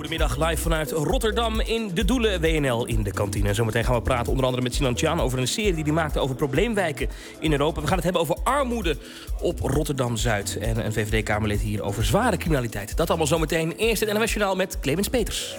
Goedemiddag, live vanuit Rotterdam in de Doelen WNL in de kantine. Zometeen gaan we praten onder andere met Sinan Tjan over een serie die hij maakte over probleemwijken in Europa. We gaan het hebben over armoede op Rotterdam-Zuid. En een VVD-Kamerlid hier over zware criminaliteit. Dat allemaal zometeen. Eerst het NOS-journaal met Clemens Peters.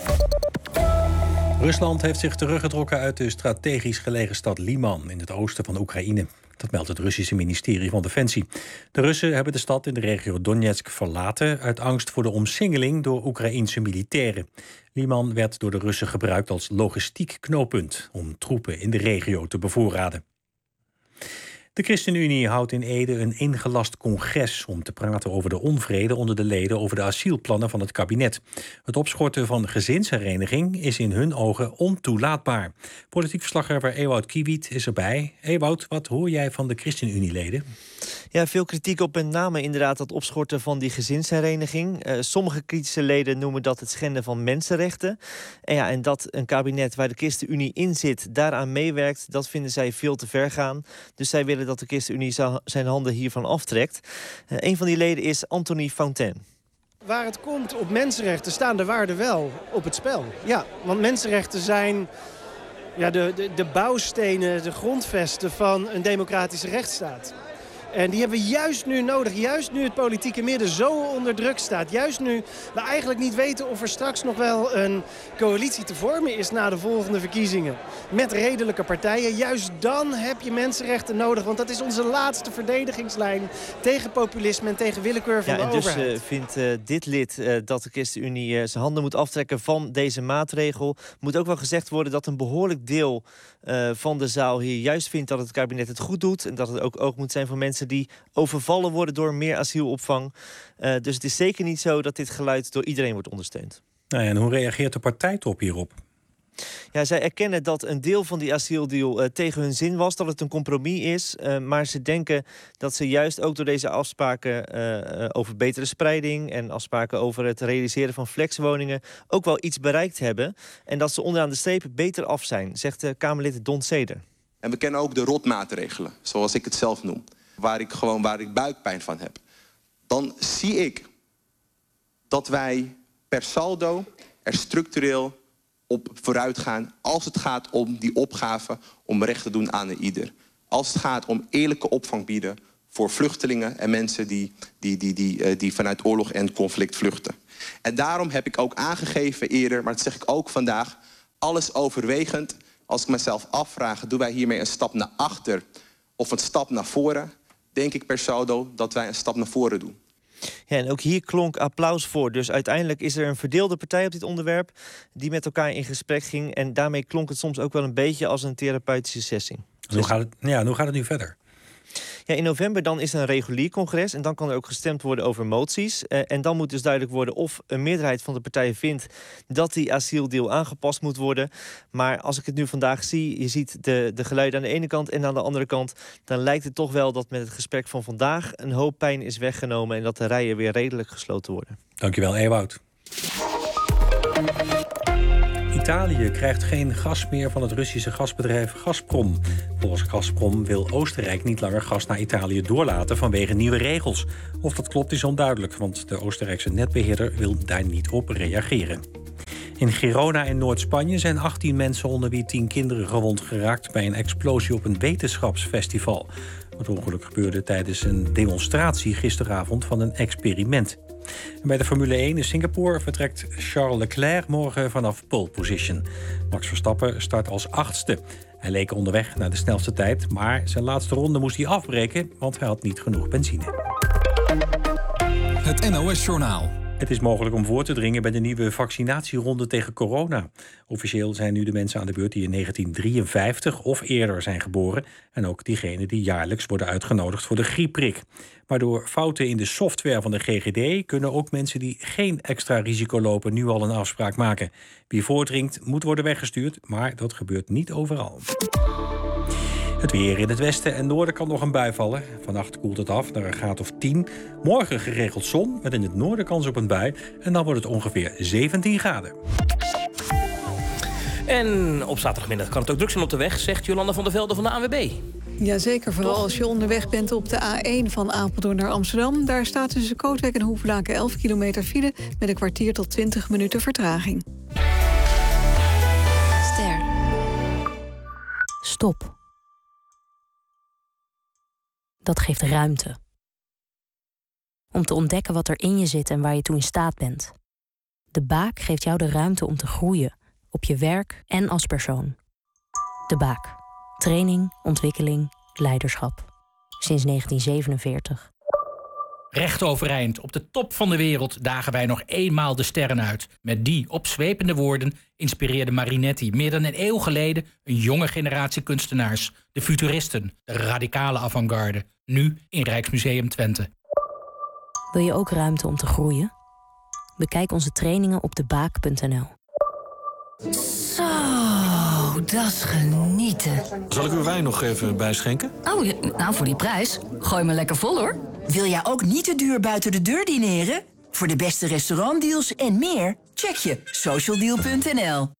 Rusland heeft zich teruggetrokken uit de strategisch gelegen stad Liman in het oosten van Oekraïne. Dat meldt het Russische ministerie van Defensie. De Russen hebben de stad in de regio Donetsk verlaten uit angst voor de omsingeling door Oekraïense militairen. Liman werd door de Russen gebruikt als logistiek knooppunt om troepen in de regio te bevoorraden. De ChristenUnie houdt in Ede een ingelast congres om te praten over de onvrede onder de leden over de asielplannen van het kabinet. Het opschorten van gezinshereniging is in hun ogen ontoelaatbaar. Politiek verslaggever Ewout Kiewiet is erbij. Ewout, wat hoor jij van de ChristenUnie-leden? Ja, veel kritiek op met name inderdaad dat opschorten van die gezinshereniging. Sommige kritische leden noemen dat het schenden van mensenrechten. En dat een kabinet waar de ChristenUnie in zit daaraan meewerkt, dat vinden zij veel te ver gaan. Dus zij willen dat de ChristenUnie zijn handen hiervan aftrekt. Een van die leden is Anthony Fontaine. Waar het komt op mensenrechten staan de waarden wel op het spel. Ja, want mensenrechten zijn de bouwstenen, de grondvesten van een democratische rechtsstaat. En die hebben we juist nu nodig. Juist nu het politieke midden zo onder druk staat. Juist nu we eigenlijk niet weten of er straks nog wel een coalitie te vormen is na de volgende verkiezingen. Met redelijke partijen. Juist dan heb je mensenrechten nodig. Want dat is onze laatste verdedigingslijn tegen populisme en tegen willekeur van de overheid. Dus vindt dit lid dat de ChristenUnie zijn handen moet aftrekken van deze maatregel. Moet ook wel gezegd worden dat een behoorlijk deel van de zaal hier juist vindt dat het kabinet het goed doet. En dat het ook oog moet zijn voor mensen die overvallen worden door meer asielopvang. Dus het is zeker niet zo dat dit geluid door iedereen wordt ondersteund. Nou ja, en hoe reageert de partijtop hierop? Ja, zij erkennen dat een deel van die asieldeal tegen hun zin was, dat het een compromis is. Maar ze denken dat ze juist ook door deze afspraken over betere spreiding en afspraken over het realiseren van flexwoningen ook wel iets bereikt hebben. En dat ze onderaan de streep beter af zijn, zegt Kamerlid Don Seder. En we kennen ook de rotmaatregelen, zoals ik het zelf noem. Waar ik buikpijn van heb. Dan zie ik dat wij per saldo er structureel op vooruit gaan als het gaat om die opgave om recht te doen aan ieder. Als het gaat om eerlijke opvang bieden voor vluchtelingen en mensen die vanuit oorlog en conflict vluchten. En daarom heb ik ook aangegeven eerder, maar dat zeg ik ook vandaag, alles overwegend, als ik mezelf afvraag, doen wij hiermee een stap naar achter of een stap naar voren, denk ik per saldo dat wij een stap naar voren doen. Ja, en ook hier klonk applaus voor. Dus uiteindelijk is er een verdeelde partij op dit onderwerp die met elkaar in gesprek ging. En daarmee klonk het soms ook wel een beetje als een therapeutische sessie. Hoe gaat het nu verder? Ja, in november dan is er een regulier congres en dan kan er ook gestemd worden over moties. En dan moet dus duidelijk worden of een meerderheid van de partijen vindt dat die asieldeal aangepast moet worden. Maar als ik het nu vandaag zie, je ziet de geluiden aan de ene kant en aan de andere kant, dan lijkt het toch wel dat met het gesprek van vandaag een hoop pijn is weggenomen en dat de rijen weer redelijk gesloten worden. Dankjewel, Ewout. Italië krijgt geen gas meer van het Russische gasbedrijf Gazprom. Volgens Gazprom wil Oostenrijk niet langer gas naar Italië doorlaten vanwege nieuwe regels. Of dat klopt is onduidelijk, want de Oostenrijkse netbeheerder wil daar niet op reageren. In Girona in Noord-Spanje zijn 18 mensen onder wie 10 kinderen gewond geraakt bij een explosie op een wetenschapsfestival. Het ongeluk gebeurde tijdens een demonstratie gisteravond van een experiment. En bij de Formule 1 in Singapore vertrekt Charles Leclerc morgen vanaf pole position. Max Verstappen start als 8e. Hij leek onderweg naar de snelste tijd, maar zijn laatste ronde moest hij afbreken, want hij had niet genoeg benzine. Het NOS-journaal. Het is mogelijk om voor te dringen bij de nieuwe vaccinatieronde tegen corona. Officieel zijn nu de mensen aan de beurt die in 1953 of eerder zijn geboren. En ook diegenen die jaarlijks worden uitgenodigd voor de griepprik. Maar door fouten in de software van de GGD kunnen ook mensen die geen extra risico lopen nu al een afspraak maken. Wie voordringt moet worden weggestuurd, maar dat gebeurt niet overal. Het weer in het westen en noorden kan nog een bui vallen. Vannacht koelt het af naar een graad of 10. Morgen geregeld zon, met in het noorden kans op een bui. En dan wordt het ongeveer 17 graden. En op zaterdagmiddag kan het ook druk zijn op de weg, zegt Jolanda van der Velde van de ANWB. Jazeker, vooral als je onderweg bent op de A1 van Apeldoorn naar Amsterdam. Daar staat tussen Kootwijk en Hoevelaken 11 kilometer file met een kwartier tot 20 minuten vertraging. Ster. Stop. Dat geeft ruimte. Om te ontdekken wat er in je zit en waar je toe in staat bent. De Baak geeft jou de ruimte om te groeien, op je werk en als persoon. De Baak. Training, ontwikkeling, leiderschap. Sinds 1947. Recht overeind, op de top van de wereld dagen wij nog eenmaal de sterren uit. Met die opzwepende woorden inspireerde Marinetti meer dan een eeuw geleden een jonge generatie kunstenaars. De futuristen, de radicale avant-garde. Nu in Rijksmuseum Twente. Wil je ook ruimte om te groeien? Bekijk onze trainingen op debaak.nl. Zo, dat is genieten. Zal ik uw wijn nog even bijschenken? Oh, ja, nou voor die prijs. Gooi me lekker vol, hoor. Wil jij ook niet te duur buiten de deur dineren? Voor de beste restaurantdeals en meer, check je socialdeal.nl.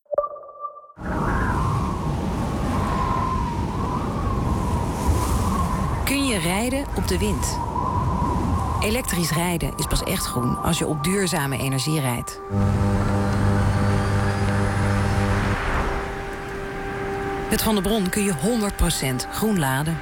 Kun je rijden op de wind? Elektrisch rijden is pas echt groen als je op duurzame energie rijdt. Met Van der Bron kun je 100% groen laden.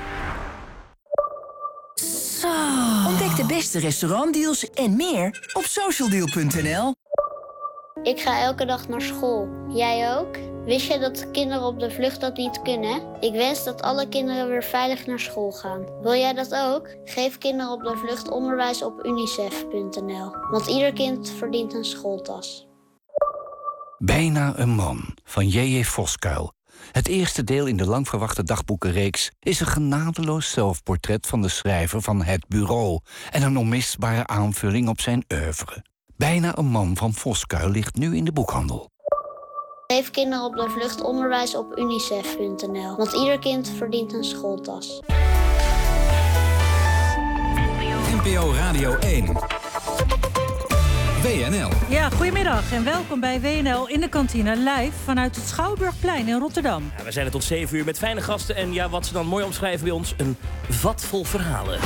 Zo. Ontdek de beste restaurantdeals en meer op socialdeal.nl. Ik ga elke dag naar school. Jij ook? Wist je dat kinderen op de vlucht dat niet kunnen? Ik wens dat alle kinderen weer veilig naar school gaan. Wil jij dat ook? Geef kinderen op de vlucht onderwijs op unicef.nl. Want ieder kind verdient een schooltas. Bijna een man van J.J. Voskuil. Het eerste deel in de lang verwachte dagboekenreeks is een genadeloos zelfportret van de schrijver van Het Bureau en een onmisbare aanvulling op zijn oeuvre. Bijna een man van Voskuil ligt nu in de boekhandel. Geef kinderen op de vlucht onderwijs op unicef.nl. Want ieder kind verdient een schooltas. NPO Radio 1. WNL. Ja, goedemiddag en welkom bij WNL in de kantine live vanuit het Schouwburgplein in Rotterdam. Ja, we zijn er tot 7 uur met fijne gasten en ja, wat ze dan mooi omschrijven bij ons, een vat vol verhalen.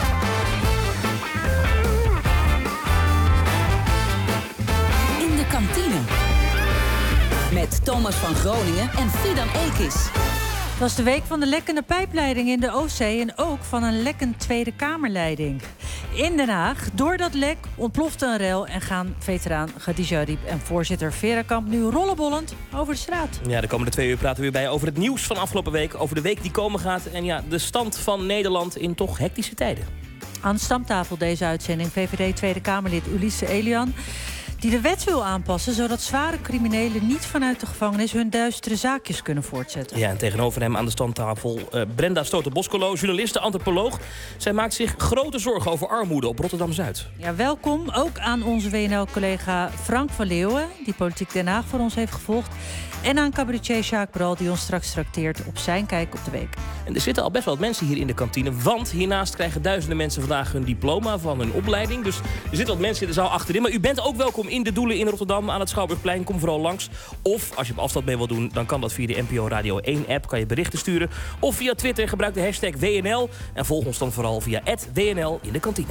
In de kantine. Met Thomas van Groningen en Fidan Ekis. Dat is de week van de lekkende pijpleiding in de Oostzee en ook van een lekkend Tweede Kamerleiding. In Den Haag, door dat lek ontplofte een rel en gaan veteraan Khadija Ariep en voorzitter Veerakamp nu rollenbollend over de straat. Ja, de komende 2 uur praten we weer bij over het nieuws van afgelopen week, over de week die komen gaat en ja, de stand van Nederland in toch hectische tijden. Aan de stamtafel deze uitzending VVD Tweede Kamerlid Ulisse Elian, die de wet wil aanpassen zodat zware criminelen niet vanuit de gevangenis hun duistere zaakjes kunnen voortzetten. Ja, en tegenover hem aan de standtafel Brenda Stoter-Boskolo, journaliste, antropoloog. Zij maakt zich grote zorgen over armoede op Rotterdam-Zuid. Ja, welkom ook aan onze WNL-collega Frank van Leeuwen, die Politiek Den Haag voor ons heeft gevolgd. En aan cabaretier Sjaak Bral, die ons straks trakteert op zijn kijk op de week. En er zitten al best wel wat mensen hier in de kantine, want hiernaast krijgen duizenden mensen vandaag hun diploma van hun opleiding. Dus er zitten wat mensen in de zaal achterin. Maar u bent ook welkom in de Doelen in Rotterdam aan het Schouwburgplein. Kom vooral langs. Of als je op afstand mee wilt doen, dan kan dat via de NPO Radio 1-app. Kan je berichten sturen. Of via Twitter, gebruik de hashtag WNL. En volg ons dan vooral via @WNL in de kantine.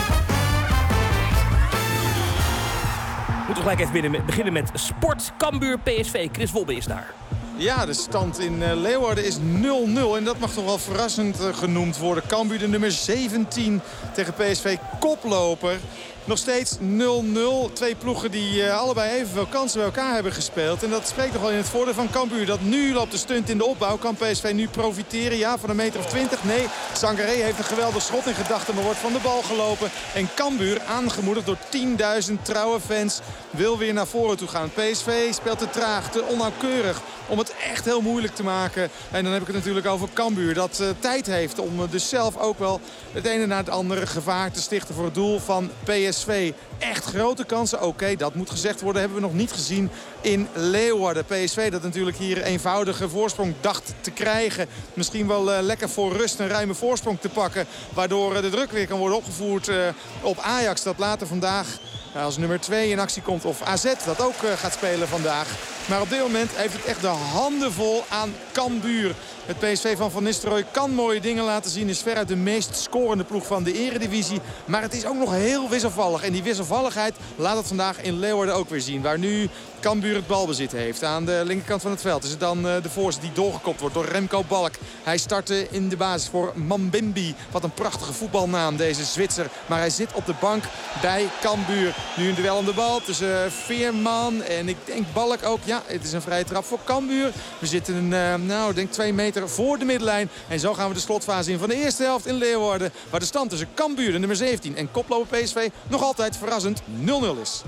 We moeten gelijk even beginnen met sport. Cambuur PSV. Chris Wobbe is daar. Ja, de stand in Leeuwarden is 0-0. En dat mag toch wel verrassend genoemd worden. Cambuur de nummer 17 tegen PSV koploper. Nog steeds 0-0. Twee ploegen die allebei evenveel kansen bij elkaar hebben gespeeld. En dat spreekt toch wel in het voordeel van Cambuur. Dat nu loopt de stunt in de opbouw. Kan PSV nu profiteren? Ja, van een meter of 20? Nee, Sangaré heeft een geweldig schot in gedachten, maar wordt van de bal gelopen. En Cambuur, aangemoedigd door 10.000 trouwe fans, wil weer naar voren toe gaan. PSV speelt te traag, te onnauwkeurig om het echt heel moeilijk te maken. En dan heb ik het natuurlijk over Cambuur. Dat tijd heeft om dus zelf ook wel het ene na het andere gevaar te stichten voor het doel van PSV. Echt grote kansen. Oké, dat moet gezegd worden. Hebben we nog niet gezien in Leeuwarden. PSV dat natuurlijk hier een eenvoudige voorsprong dacht te krijgen. Misschien wel lekker voor rust een ruime voorsprong te pakken. Waardoor de druk weer kan worden opgevoerd op Ajax. Dat later vandaag als nummer 2 in actie komt. Of AZ dat ook gaat spelen vandaag. Maar op dit moment heeft het echt de handen vol aan Cambuur. Het PSV van Nistelrooy kan mooie dingen laten zien. Is veruit de meest scorende ploeg van de eredivisie. Maar het is ook nog heel wisselvallig. En die wisselvalligheid laat het vandaag in Leeuwarden ook weer zien. Waar nu Cambuur het balbezit heeft. Aan de linkerkant van het veld is het dan de voorzet die doorgekopt wordt door Remco Balk. Hij startte in de basis voor Mambimbi. Wat een prachtige voetbalnaam, deze Zwitser. Maar hij zit op de bank bij Cambuur. Nu een duel om de bal tussen Veerman en ik denk Balk ook. Ja, het is een vrije trap voor Cambuur. We zitten ik denk 2 meter voor de middenlijn. En zo gaan we de slotfase in van de eerste helft in Leeuwarden. Waar de stand tussen Cambuur, de nummer 17 en koploper PSV nog altijd verrassend 0-0 is.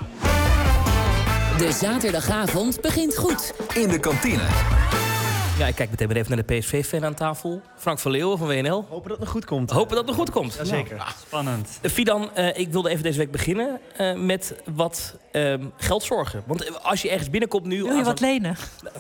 De zaterdagavond begint goed in de kantine. Ja, ik kijk meteen weer even naar de PSV-fan aan tafel. Frank van Leeuwen van WNL. Hopen dat het nog goed komt. Hopen dat het nog goed komt. Jazeker. Nou, spannend. Fidan, ik wilde even deze week beginnen met wat geldzorgen. Want als je ergens binnenkomt nu... Wil je wat lenen?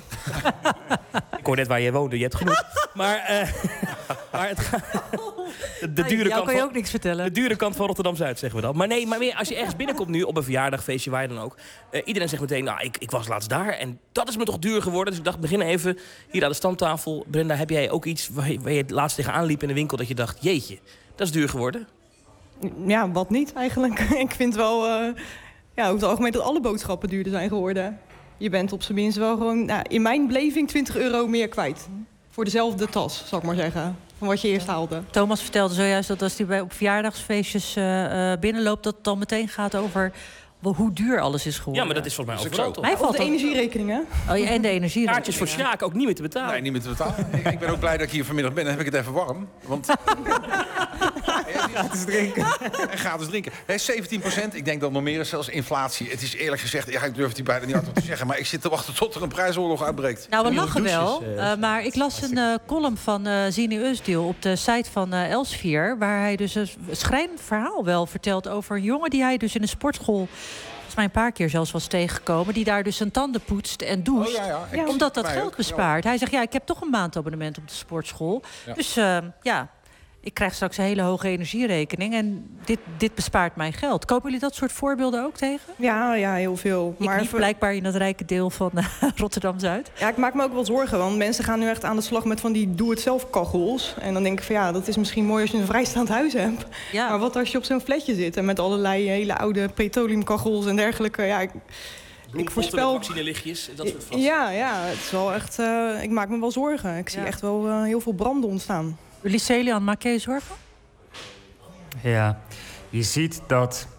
Ik hoor net waar jij woonde, je hebt genoeg. Maar het gaat... De dure kant kan je ook niks vertellen. De dure kant van Rotterdam-Zuid, zeggen we dan. Maar nee, maar meer als je ergens binnenkomt nu, op een verjaardagfeestje, waar je dan ook. Iedereen zegt meteen, nou, ik was laatst daar en dat is me toch duur geworden. Dus ik dacht, begin even hier aan de stamtafel. Brenda, heb jij ook iets waar je laatst tegenaan liep in de winkel dat je dacht, jeetje, dat is duur geworden? Ja, wat niet eigenlijk. Ik vind wel, over het algemeen dat alle boodschappen duurder zijn geworden. Je bent op zijn minst wel gewoon, in mijn beleving, €20 meer kwijt. Voor dezelfde tas, zal ik maar zeggen. Van wat je eerst haalde. Thomas vertelde zojuist dat als hij op verjaardagsfeestjes binnenloopt, dat het dan meteen gaat over hoe duur alles is geworden. Ja, maar dat is volgens mij overal toch? Hij valt de energierekeningen. Oh, ja, en de energierekeningen. Kaartjes voor Sjaak ook niet meer te betalen. Nee, niet meer te betalen. Ik ben ook blij dat ik hier vanmiddag ben. Dan heb ik het even warm. Want gratis drinken. En gratis drinken. 17%. Ik denk dat nog meer is, zelfs inflatie. Het is eerlijk gezegd, ik durf het hier bijna niet hardop te zeggen. Maar ik zit te wachten tot er een prijsoorlog uitbreekt. Nou, we lachen wel. Maar ik las een column van Zini Özdiel op de site van Elsevier. Waar hij dus een schrijnend verhaal wel vertelt over een jongen die hij dus in een sportschool, volgens mij een paar keer zelfs was tegengekomen, die daar dus zijn tanden poetst en doucht. Omdat dat geld bespaart. Hij zegt, ik heb toch een maandabonnement op de sportschool. Ja. Dus ik krijg straks een hele hoge energierekening en dit bespaart mij geld. Kopen jullie dat soort voorbeelden ook tegen? Ja, heel veel. Maar niet blijkbaar in dat rijke deel van Rotterdam-Zuid. Ja, ik maak me ook wel zorgen, want mensen gaan nu echt aan de slag met van die doe-het-zelf kachels. En dan denk ik van dat is misschien mooi als je een vrijstaand huis hebt. Ja. Maar wat als je op zo'n flatje zit en met allerlei hele oude petroleumkachels en dergelijke. Ik voorspel vaccinelichtjes, dat soort vast. Ja, het is wel echt. Ik maak me wel zorgen. Ik zie echt wel heel veel branden ontstaan. Jullie, Celian, maak je zorgen? Ja, je ziet dat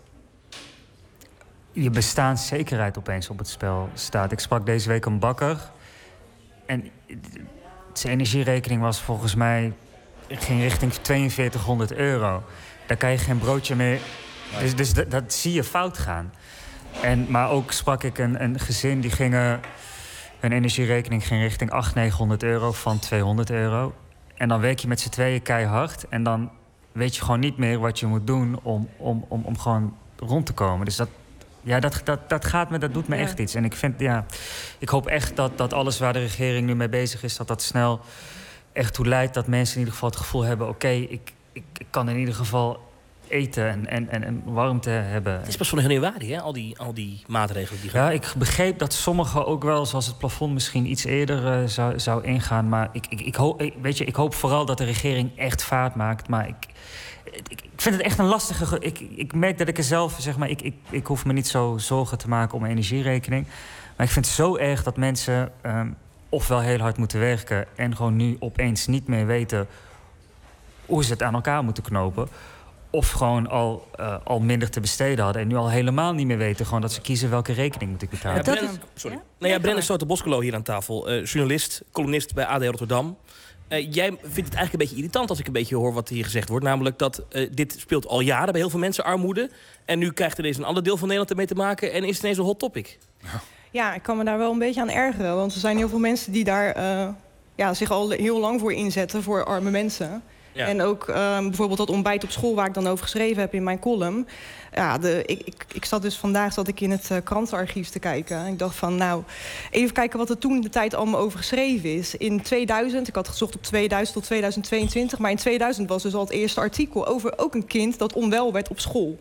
je bestaanszekerheid opeens op het spel staat. Ik sprak deze week een bakker en zijn energierekening was volgens mij, ging richting €4200. Daar kan je geen broodje meer. Dus dat zie je fout gaan. Maar ook sprak ik een gezin die hun energierekening ging richting €800-900 van €200. En dan werk je met z'n tweeën keihard. En dan weet je gewoon niet meer wat je moet doen om gewoon rond te komen. Dus dat doet me echt iets. En ik hoop echt dat alles waar de regering nu mee bezig is, dat snel echt toe leidt dat mensen in ieder geval het gevoel hebben, oké, ik kan in ieder geval eten en warmte hebben. Het is pas van januari, hè? Al die maatregelen die gaan. Ja, ik begreep dat sommigen ook wel, zoals het plafond, misschien iets eerder zou ingaan. Maar ik hoop vooral dat de regering echt vaart maakt. Maar ik vind het echt een lastige. Ik merk dat ik er zelf, zeg maar, ik hoef me niet zo zorgen te maken om mijn energierekening. Maar ik vind het zo erg dat mensen ofwel heel hard moeten werken en gewoon nu opeens niet meer weten hoe ze het aan elkaar moeten knopen. Of gewoon al minder te besteden hadden. En nu al helemaal niet meer weten gewoon dat ze kiezen welke rekening moet ik betalen. Brennan Stoten-Boskelo hier aan tafel. Journalist, columnist bij AD Rotterdam. Jij vindt het eigenlijk een beetje irritant als ik een beetje hoor wat hier gezegd wordt. Namelijk dat dit speelt al jaren bij heel veel mensen, armoede. En nu krijgt er ineens een ander deel van Nederland ermee te maken. En is het ineens een hot topic. Ja, ik kan me daar wel een beetje aan ergeren. Want er zijn heel veel mensen die daar zich al heel lang voor inzetten. Voor arme mensen. Ja. En ook bijvoorbeeld dat ontbijt op school waar ik dan over geschreven heb in mijn column. Ja, vandaag zat ik in het krantenarchief te kijken. Ik dacht van, even kijken wat er toen de tijd allemaal over geschreven is. In 2000, ik had gezocht op 2000 tot 2022... maar in 2000 was dus al het eerste artikel over ook een kind dat onwel werd op school.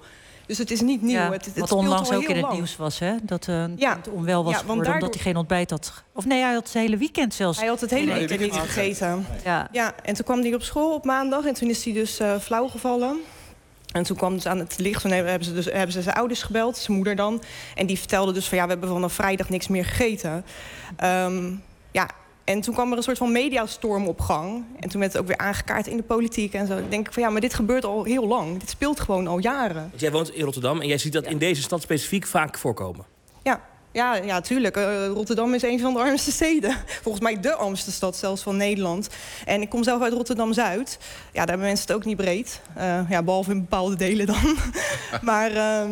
Dus het is niet nieuw. Ja, het wat speelt onlangs al ook heel in het lang. nieuws was, hè? Dat het onwel was geworden daardoor... omdat hij geen ontbijt had. Of nee, hij had het hele weekend zelfs. Hij had het hele weekend niet gegeten. Ja, en toen kwam hij op school op maandag en toen is hij dus flauw gevallen. En toen kwam het aan het licht, toen hebben ze zijn ouders gebeld, zijn moeder dan. En die vertelde dus van we hebben vanaf vrijdag niks meer gegeten. En toen kwam er een soort van mediastorm op gang. En toen werd het ook weer aangekaart in de politiek en zo. Ik denk van maar dit gebeurt al heel lang. Dit speelt gewoon al jaren. Want jij woont in Rotterdam en jij ziet dat in deze stad specifiek vaak voorkomen. Ja, tuurlijk. Rotterdam is een van de armste steden. Volgens mij de armste stad zelfs van Nederland. En ik kom zelf uit Rotterdam-Zuid. Ja, daar hebben mensen het ook niet breed. Behalve in bepaalde delen dan. Maar...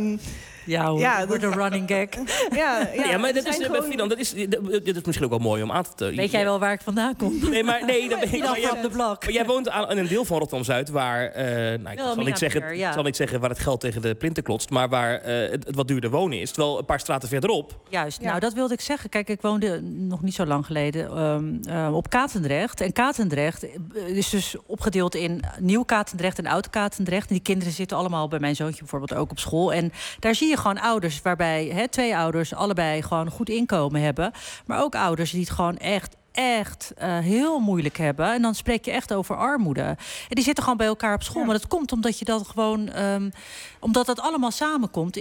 Ja hoor, dat wordt een running gag. Maar dat is, Fidan, dat is misschien ook wel mooi om aan te... Weet jij wel waar ik vandaan kom? Nee, dat weet ik niet. Maar jij woont aan een deel van Rotterdam-Zuid waar... ik zal niet zeggen waar het geld tegen de plinten klotst... maar waar het wat duurder wonen is. Terwijl een paar straten verderop... Juist, nou dat wilde ik zeggen. Kijk, ik woonde nog niet zo lang geleden op Katendrecht. En Katendrecht is dus opgedeeld in Nieuw Katendrecht en Oud Katendrecht. En die kinderen zitten allemaal bij mijn zoontje bijvoorbeeld ook op school. En daar zie je gewoon ouders waarbij 2 ouders allebei gewoon goed inkomen hebben. Maar ook ouders die het gewoon echt heel moeilijk hebben. En dan spreek je echt over armoede. En die zitten gewoon bij elkaar op school. Maar dat komt omdat je dat gewoon... omdat dat allemaal samenkomt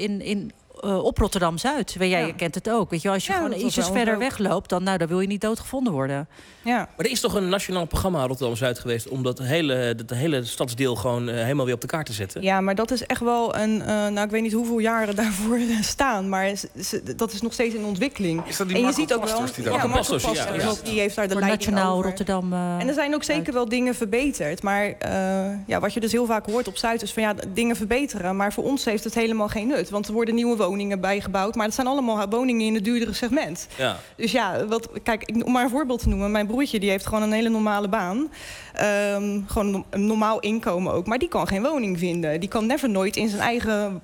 op Rotterdam-Zuid. Jij kent het ook. Weet je, als je gewoon ietsjes verder wegloopt... dan wil je niet doodgevonden worden. Ja. Maar er is toch een nationaal programma Rotterdam-Zuid geweest... om dat hele stadsdeel gewoon helemaal weer op de kaart te zetten? Ja, maar dat is echt wel een... ik weet niet hoeveel jaren daarvoor staan... maar dat is nog steeds in ontwikkeling. Is dat die Marco Pastors die daar... Marco Pastors, die heeft daar de leiding Nationaal over. Rotterdam... En er zijn ook zeker wel dingen verbeterd. Maar wat je dus heel vaak hoort op Zuid... is van dingen verbeteren. Maar voor ons heeft het helemaal geen nut. Want er worden nieuwe woningen bijgebouwd. Maar het zijn allemaal woningen in het duurdere segment. Ja. Dus om maar een voorbeeld te noemen. Mijn broertje die heeft gewoon een hele normale baan. Gewoon een normaal inkomen ook. Maar die kan geen woning vinden. Die kan nooit in zijn eigen...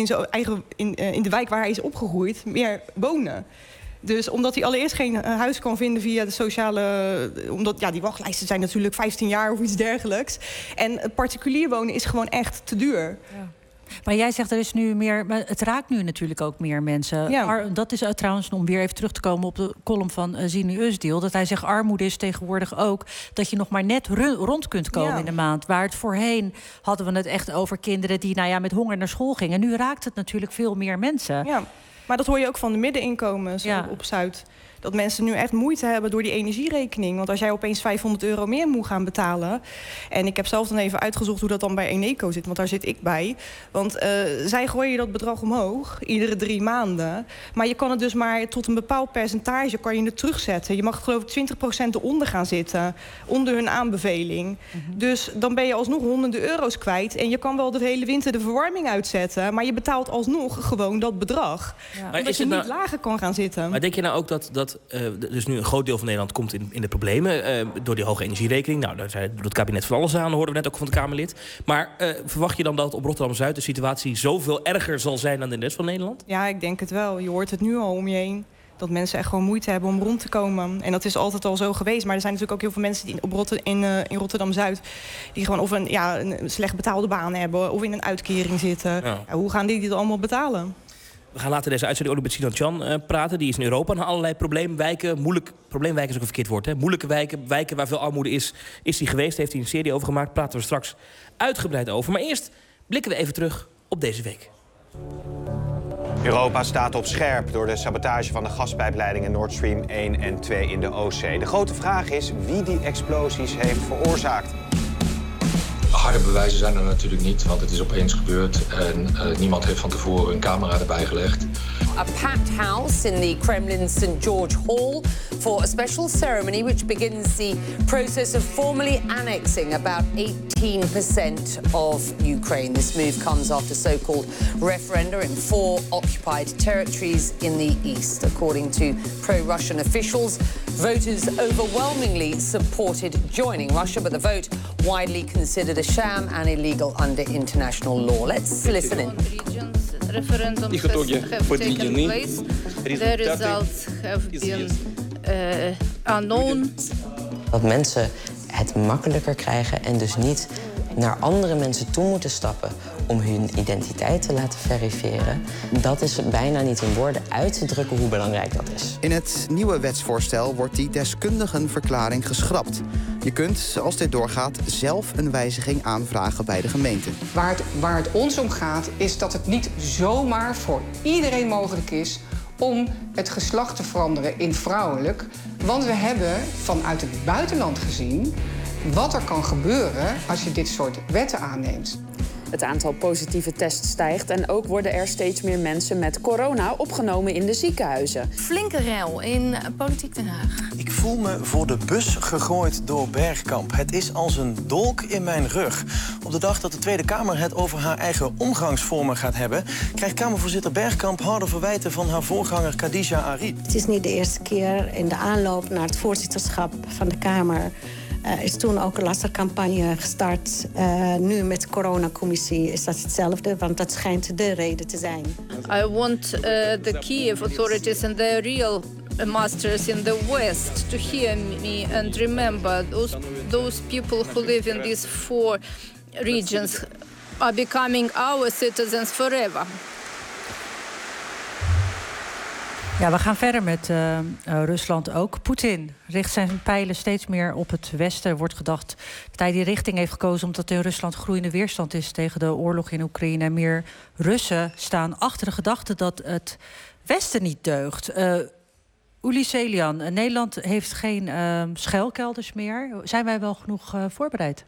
in de wijk waar hij is opgegroeid meer wonen. Dus omdat hij allereerst geen huis kan vinden via de sociale... omdat die wachtlijsten zijn natuurlijk 15 jaar of iets dergelijks. En particulier wonen is gewoon echt te duur. Ja. Maar jij zegt er is nu meer... Maar het raakt nu natuurlijk ook meer mensen. Ja. Dat is trouwens, om weer even terug te komen op de column van Zini Usdeel... dat hij zegt, armoede is tegenwoordig ook... dat je nog maar net rond kunt komen in de maand. Waar het voorheen hadden we het echt over kinderen... die met honger naar school gingen. Nu raakt het natuurlijk veel meer mensen. Ja, maar dat hoor je ook van de middeninkomens op Zuid. Dat mensen nu echt moeite hebben door die energierekening. Want als jij opeens €500 meer moet gaan betalen... en ik heb zelf dan even uitgezocht hoe dat dan bij Eneco zit... want daar zit ik bij. Want zij gooien dat bedrag omhoog, iedere 3 maanden. Maar je kan het dus maar tot een bepaald percentage kan je het terugzetten. Je mag geloof ik 20% eronder gaan zitten, onder hun aanbeveling. Dus dan ben je alsnog honderden euro's kwijt... en je kan wel de hele winter de verwarming uitzetten... maar je betaalt alsnog gewoon dat bedrag. Ja. Omdat je niet lager kan gaan zitten. Maar denk je nou ook dat dus nu een groot deel van Nederland komt in de problemen... door die hoge energierekening. Nou, daar doet het kabinet van alles aan, hoorden we net ook van het Kamerlid. Maar verwacht je dan dat op Rotterdam-Zuid... de situatie zoveel erger zal zijn dan in de rest van Nederland? Ja, ik denk het wel. Je hoort het nu al om je heen. Dat mensen echt gewoon moeite hebben om rond te komen. En dat is altijd al zo geweest. Maar er zijn natuurlijk ook heel veel mensen die in Rotterdam-Zuid... die gewoon of een slecht betaalde baan hebben... of in een uitkering zitten. Ja. Ja, hoe gaan die dit allemaal betalen? We gaan later deze uitzending ook met Sinan Can praten. Die is in Europa naar allerlei probleemwijken. Probleemwijken is ook een verkeerd woord, hè? Moeilijke wijken waar veel armoede is hij geweest. Heeft hij een serie over gemaakt. Praten we straks uitgebreid over. Maar eerst blikken we even terug op deze week. Europa staat op scherp door de sabotage van de gaspijpleidingen Nord Stream 1 en 2 in de Oostzee. De grote vraag is wie die explosies heeft veroorzaakt. Harde bewijzen zijn er natuurlijk niet, want het is opeens gebeurd en niemand heeft van tevoren een camera erbij gelegd. A packed house in the Kremlin St. George Hall for a special ceremony which begins the process of formally annexing about 18% of Ukraine. This move comes after so-called referenda in 4 occupied territories in the east. According to pro-Russian officials, voters overwhelmingly supported joining Russia, but the vote widely considered a sham and illegal under international law. Let's listen in. Их итоги подведены. The results have been unknown. Dat mensen het makkelijker krijgen en dus niet naar andere mensen toe moeten stappen om hun identiteit te laten verifiëren, dat is bijna niet in woorden uit te drukken hoe belangrijk dat is. In het nieuwe wetsvoorstel wordt die deskundigenverklaring geschrapt. Je kunt, als dit doorgaat, zelf een wijziging aanvragen bij de gemeente. Waar het ons om gaat, is dat het niet zomaar voor iedereen mogelijk is om het geslacht te veranderen in vrouwelijk. Want we hebben vanuit het buitenland gezien wat er kan gebeuren als je dit soort wetten aanneemt. Het aantal positieve tests stijgt en ook worden er steeds meer mensen met corona opgenomen in de ziekenhuizen. Flinke rel in Politiek Den Haag. Ik voel me voor de bus gegooid door Bergkamp. Het is als een dolk in mijn rug. Op de dag dat de Tweede Kamer het over haar eigen omgangsvormen gaat hebben, krijgt Kamervoorzitter Bergkamp harde verwijten van haar voorganger Khadija Arib. Het is niet de eerste keer. In de aanloop naar het voorzitterschap van de Kamer is toen ook een lastercampagne gestart. Nu met de coronacommissie is dat hetzelfde, want dat schijnt de reden te zijn. I want the Kiev authorities and the real masters in the West to hear me and remember those people who live in these 4 regions are becoming our citizens forever. Ja, we gaan verder met Rusland ook. Poetin richt zijn pijlen steeds meer op het Westen. Er wordt gedacht dat hij die richting heeft gekozen omdat in Rusland groeiende weerstand is tegen de oorlog in Oekraïne. En meer Russen staan achter de gedachte dat het Westen niet deugt. Uli Selian, Nederland heeft geen schuilkelders meer. Zijn wij wel genoeg voorbereid?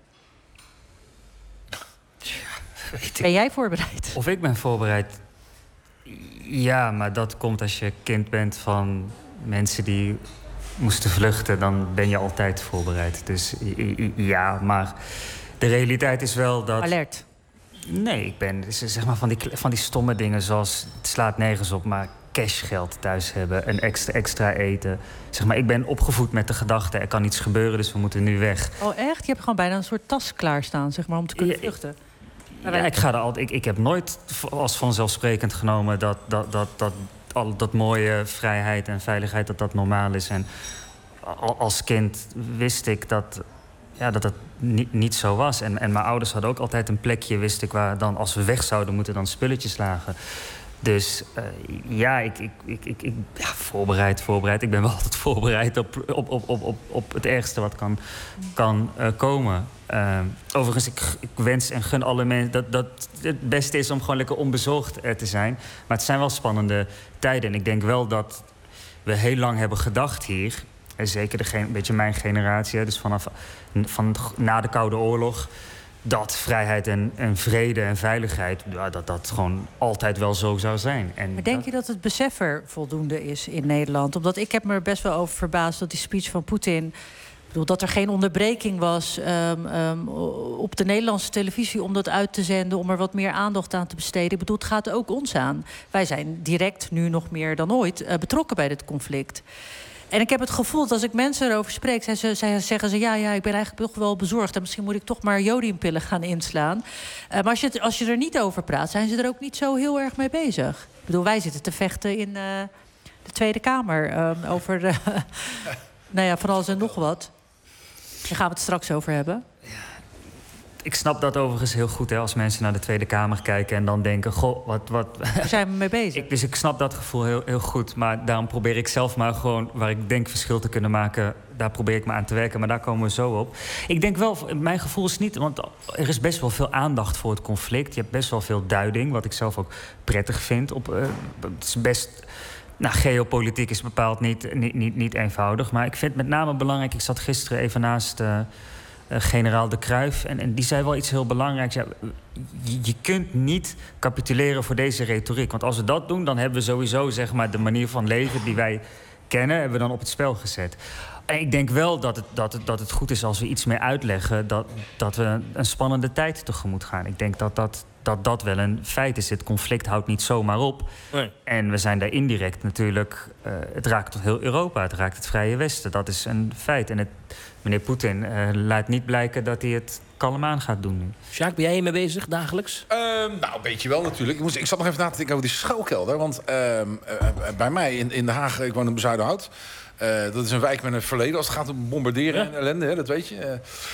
Ben jij voorbereid? Of ik ben voorbereid? Ja, maar dat komt als je kind bent van mensen die moesten vluchten. Dan ben je altijd voorbereid. Dus ja, maar de realiteit is wel dat... Alert. Nee, ik ben zeg maar van die stomme dingen zoals... het slaat nergens op, maar cashgeld thuis hebben en extra eten. Zeg maar, ik ben opgevoed met de gedachte, er kan iets gebeuren, dus we moeten nu weg. Oh echt? Je hebt gewoon bijna een soort tas klaarstaan, zeg maar, om te kunnen vluchten. Ja, ik heb nooit als vanzelfsprekend genomen dat mooie vrijheid en veiligheid dat normaal is. En als kind wist ik dat niet zo was. En mijn ouders hadden ook altijd een plekje, wist ik, waar dan als we weg zouden moeten dan spulletjes lagen. Dus voorbereid. Ik ben wel altijd voorbereid op het ergste wat kan komen. Overigens, ik wens en gun alle mensen dat het beste is om gewoon lekker onbezorgd te zijn. Maar het zijn wel spannende tijden. En ik denk wel dat we heel lang hebben gedacht hier, en zeker een beetje mijn generatie, dus na de Koude Oorlog, dat vrijheid en vrede en veiligheid, dat gewoon altijd wel zo zou zijn. Maar denk je dat het besef er voldoende is in Nederland? Omdat ik heb me er best wel over verbaasd dat die speech van Poetin, dat er geen onderbreking was op de Nederlandse televisie om dat uit te zenden, om er wat meer aandacht aan te besteden. Ik bedoel, het gaat ook ons aan. Wij zijn direct, nu nog meer dan ooit, betrokken bij dit conflict. En ik heb het gevoel dat als ik mensen erover spreek, zeggen ze ja, ik ben eigenlijk toch wel bezorgd. En misschien moet ik toch maar jodiumpillen gaan inslaan. Maar als je er niet over praat, zijn ze er ook niet zo heel erg mee bezig. Ik bedoel, wij zitten te vechten in de Tweede Kamer over van alles en nog wat. Daar gaan we het straks over hebben. Ik snap dat overigens heel goed, hè, als mensen naar de Tweede Kamer kijken en dan denken, goh, wat... Daar zijn we mee bezig. Dus ik snap dat gevoel heel goed. Maar daarom probeer ik zelf maar gewoon, waar ik denk verschil te kunnen maken, daar probeer ik me aan te werken. Maar daar komen we zo op. Ik denk wel, mijn gevoel is niet, want er is best wel veel aandacht voor het conflict. Je hebt best wel veel duiding, wat ik zelf ook prettig vind. Het is best... geopolitiek is bepaald niet eenvoudig. Maar ik vind met name belangrijk, ik zat gisteren even naast generaal De Cruijff, en die zei wel iets heel belangrijks. Ja, je kunt niet capituleren voor deze retoriek. Want als we dat doen, dan hebben we sowieso, zeg maar, de manier van leven die wij kennen, hebben we dan op het spel gezet. En ik denk wel dat het goed is als we iets meer uitleggen, dat we een spannende tijd tegemoet gaan. Ik denk dat wel een feit is. Dit conflict houdt niet zomaar op. Nee. En we zijn daar indirect natuurlijk... het raakt toch heel Europa, het raakt het Vrije Westen. Dat is een feit. En meneer Poetin laat niet blijken dat hij het kalm aan gaat doen nu. Sjaak, ben jij hiermee bezig dagelijks? Een beetje wel natuurlijk. Ik zat nog even na te denken over die schuilkelder. Want bij mij in Den Haag, ik woon in Bezuidenhout. Dat is een wijk met een verleden als het gaat om bombarderen en ellende, hè, dat weet je.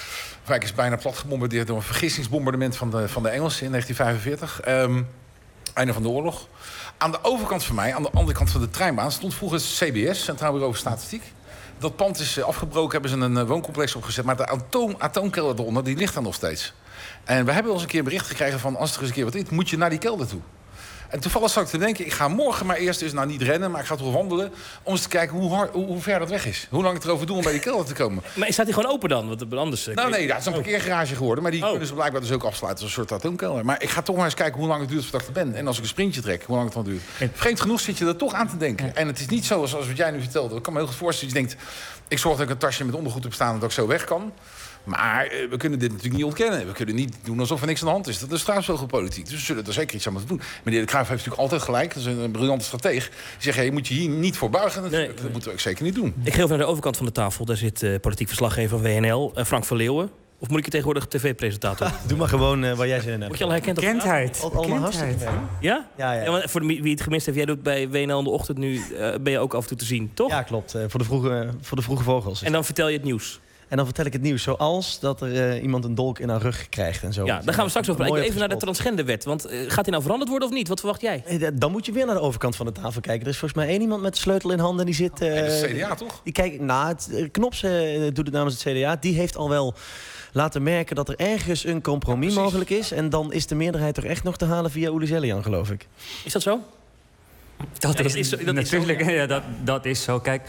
Wijk is bijna plat gebombardeerd door een vergissingsbombardement van de Engelsen in 1945. Einde van de oorlog. Aan de overkant van mij, aan de andere kant van de treinbaan, stond vroeger het CBS, Centraal Bureau voor Statistiek. Dat pand is afgebroken, hebben ze een wooncomplex opgezet. Maar de atoomkelder eronder, die ligt daar nog steeds. En we hebben wel eens een keer een bericht gekregen van, als er eens een keer wat is, moet je naar die kelder toe. En toevallig zat ik te denken, ik ga morgen maar eerst eens, niet rennen, maar ik ga toch wandelen, om eens te kijken hoe ver dat weg is. Hoe lang het erover doen om bij die kelder te komen. Maar staat die gewoon open dan? Want anders, nee, dat is een parkeergarage geworden. Maar die kunnen ze blijkbaar dus ook afsluiten als een soort atoomkelder. Maar ik ga toch maar eens kijken hoe lang het duurt voordat ik er ben. En als ik een sprintje trek, hoe lang het dan duurt. Vreemd genoeg zit je er toch aan te denken. Ja. En het is niet zo als wat jij nu vertelde. Ik kan me heel goed voorstellen dat je denkt, ik zorg dat ik een tasje met ondergoed heb staan, dat ik zo weg kan. Maar we kunnen dit natuurlijk niet ontkennen. We kunnen niet doen alsof er niks aan de hand is. Dat is strafzogelpolitiek. Dus we zullen er zeker iets aan moeten doen. Meneer de Cruijff heeft natuurlijk altijd gelijk. Dat is een briljante strateeg. Die zegt, je moet je hier niet voor buigen. Dat moeten we ook zeker niet doen. Ik ga even naar de overkant van de tafel. Daar zit politiek verslaggever van WNL, Frank van Leeuwen. Of moet ik je tegenwoordig tv-presentator? Doe maar gewoon waar jij zin in hebt. Word je al herkend op Bekendheid. Allemaal hartstikke. Ja? Ja. Maar voor wie het gemist heeft, jij doet bij WNL in de ochtend nu, ben je ook af en toe te zien, toch? Ja, klopt. Voor de vroege vogels. En dan vertel je het nieuws? En dan vertel ik het nieuws, zoals dat er iemand een dolk in haar rug krijgt en zo. Ja, daar gaan we straks over praten. Even naar de transgenderwet. Want gaat die nou veranderd worden of niet? Wat verwacht jij? Dan moet je weer naar de overkant van de tafel kijken. Er is volgens mij één iemand met de sleutel in handen. Die zit... dat is het CDA, toch? Die kijkt, Knops doet het namens het CDA. Die heeft al wel laten merken dat er ergens een compromis mogelijk is. En dan is de meerderheid toch echt nog te halen via Ulli Zellian, geloof ik. Is dat zo? Dat is natuurlijk, ja, dat is zo. Kijk,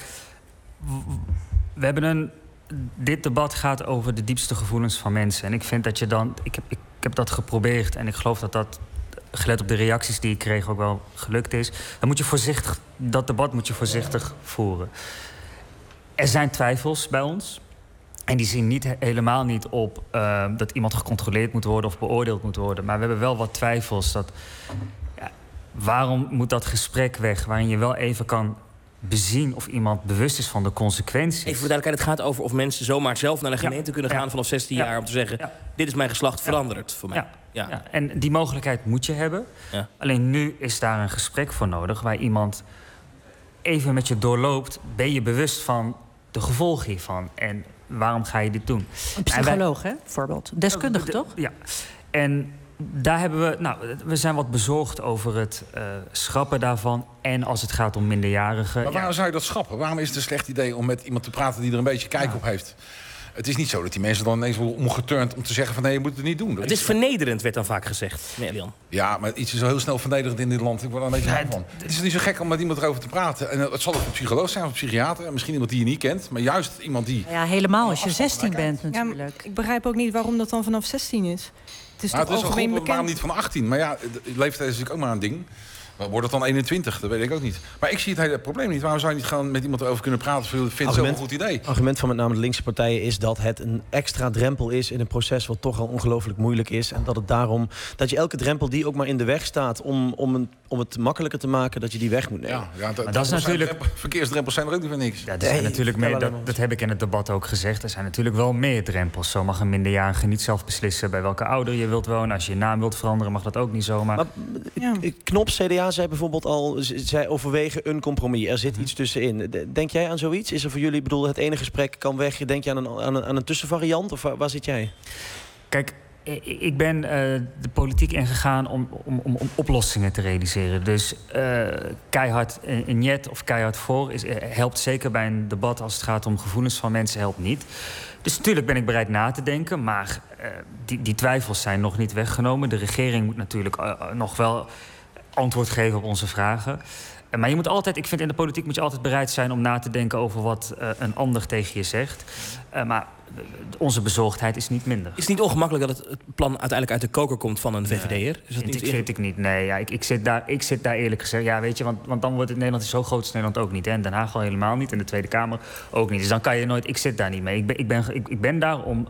we hebben dit debat gaat over de diepste gevoelens van mensen. En ik vind dat je dan... Ik heb dat geprobeerd en ik geloof dat gelet op de reacties die ik kreeg, ook wel gelukt is. Dan moet je voorzichtig... Dat debat moet je voorzichtig voeren. Er zijn twijfels bij ons. En die zien helemaal niet op dat iemand gecontroleerd moet worden of beoordeeld moet worden. Maar we hebben wel wat twijfels. Waarom moet dat gesprek weg, waarin je wel even kan bezien of iemand bewust is van de consequenties? Even voor de duidelijkheid, het gaat over of mensen zomaar zelf naar de gemeente kunnen gaan vanaf 16 jaar om te zeggen, dit is mijn geslacht, verandert voor mij. Ja. En die mogelijkheid moet je hebben. Ja. Alleen nu is daar een gesprek voor nodig waar iemand even met je doorloopt. Ben je bewust van de gevolgen hiervan? En waarom ga je dit doen? Een psycholoog, hè, bijvoorbeeld. Deskundige, toch? Ja. En daar hebben we zijn wat bezorgd over het schrappen daarvan. En als het gaat om minderjarigen. Maar waarom zou je dat schrappen? Waarom is het een slecht idee om met iemand te praten die er een beetje kijk op heeft? Het is niet zo dat die mensen dan ineens worden omgeturnd om te zeggen van nee, je moet het niet doen. Het is vernederend, werd dan vaak gezegd. Nee, Elian. Ja, maar iets is al heel snel vernederend in dit land. Ik word er een beetje hard van. Het is niet zo gek om met iemand erover te praten. En het zal ook een psycholoog zijn of een psychiater. Misschien iemand die je niet kent. Maar juist iemand die... Ja, helemaal als je 16 bent natuurlijk. Ja, ik begrijp ook niet waarom dat dan vanaf 16 is. Het is toch algemeen bekend? Waarom niet van 18? Maar ja, de leeftijd is natuurlijk ook maar een ding. Wordt het dan 21? Dat weet ik ook niet. Maar ik zie het hele probleem niet. Waarom zou je niet gewoon met iemand erover kunnen praten? Ik vind het zo'n goed idee. Het argument van met name de linkse partijen is dat het een extra drempel is in een proces wat toch al ongelooflijk moeilijk is. En dat het daarom, dat je elke drempel die ook maar in de weg staat om het makkelijker te maken, dat je die weg moet nemen. Ja, dat is natuurlijk... Verkeersdrempels zijn er ook niet voor niks. Ja, er zijn natuurlijk meer, dat heb ik in het debat ook gezegd. Er zijn natuurlijk wel meer drempels. Zo mag een minderjarige niet zelf beslissen bij welke ouder je wilt wonen. Als je je naam wilt veranderen, mag dat ook niet zomaar. Maar Knops, CDA, zei bijvoorbeeld al, zij overwegen een compromis. Er zit iets tussenin. Denk jij aan zoiets? Is er voor jullie, het ene gesprek kan weg. Denk je aan een tussenvariant? Of waar zit jij? Kijk, ik ben de politiek ingegaan om oplossingen te realiseren. Dus keihard niet of keihard voor helpt zeker bij een debat als het gaat om gevoelens van mensen, helpt niet. Dus natuurlijk ben ik bereid na te denken, maar die twijfels zijn nog niet weggenomen. De regering moet natuurlijk nog wel antwoord geven op onze vragen. Maar je moet altijd, ik vind in de politiek moet je altijd bereid zijn om na te denken over wat een ander tegen je zegt. Maar onze bezorgdheid is niet minder. Is het niet ongemakkelijk dat het plan uiteindelijk uit de koker komt van een VVD'er? Vind ik niet. Nee, ja, ik zit daar eerlijk gezegd. Ja, weet je, want dan wordt het Nederland zo groot is Nederland ook niet. Hè? En Den Haag al helemaal niet. En de Tweede Kamer ook niet. Dus dan kan je nooit. Ik zit daar niet mee. Ik ben daar om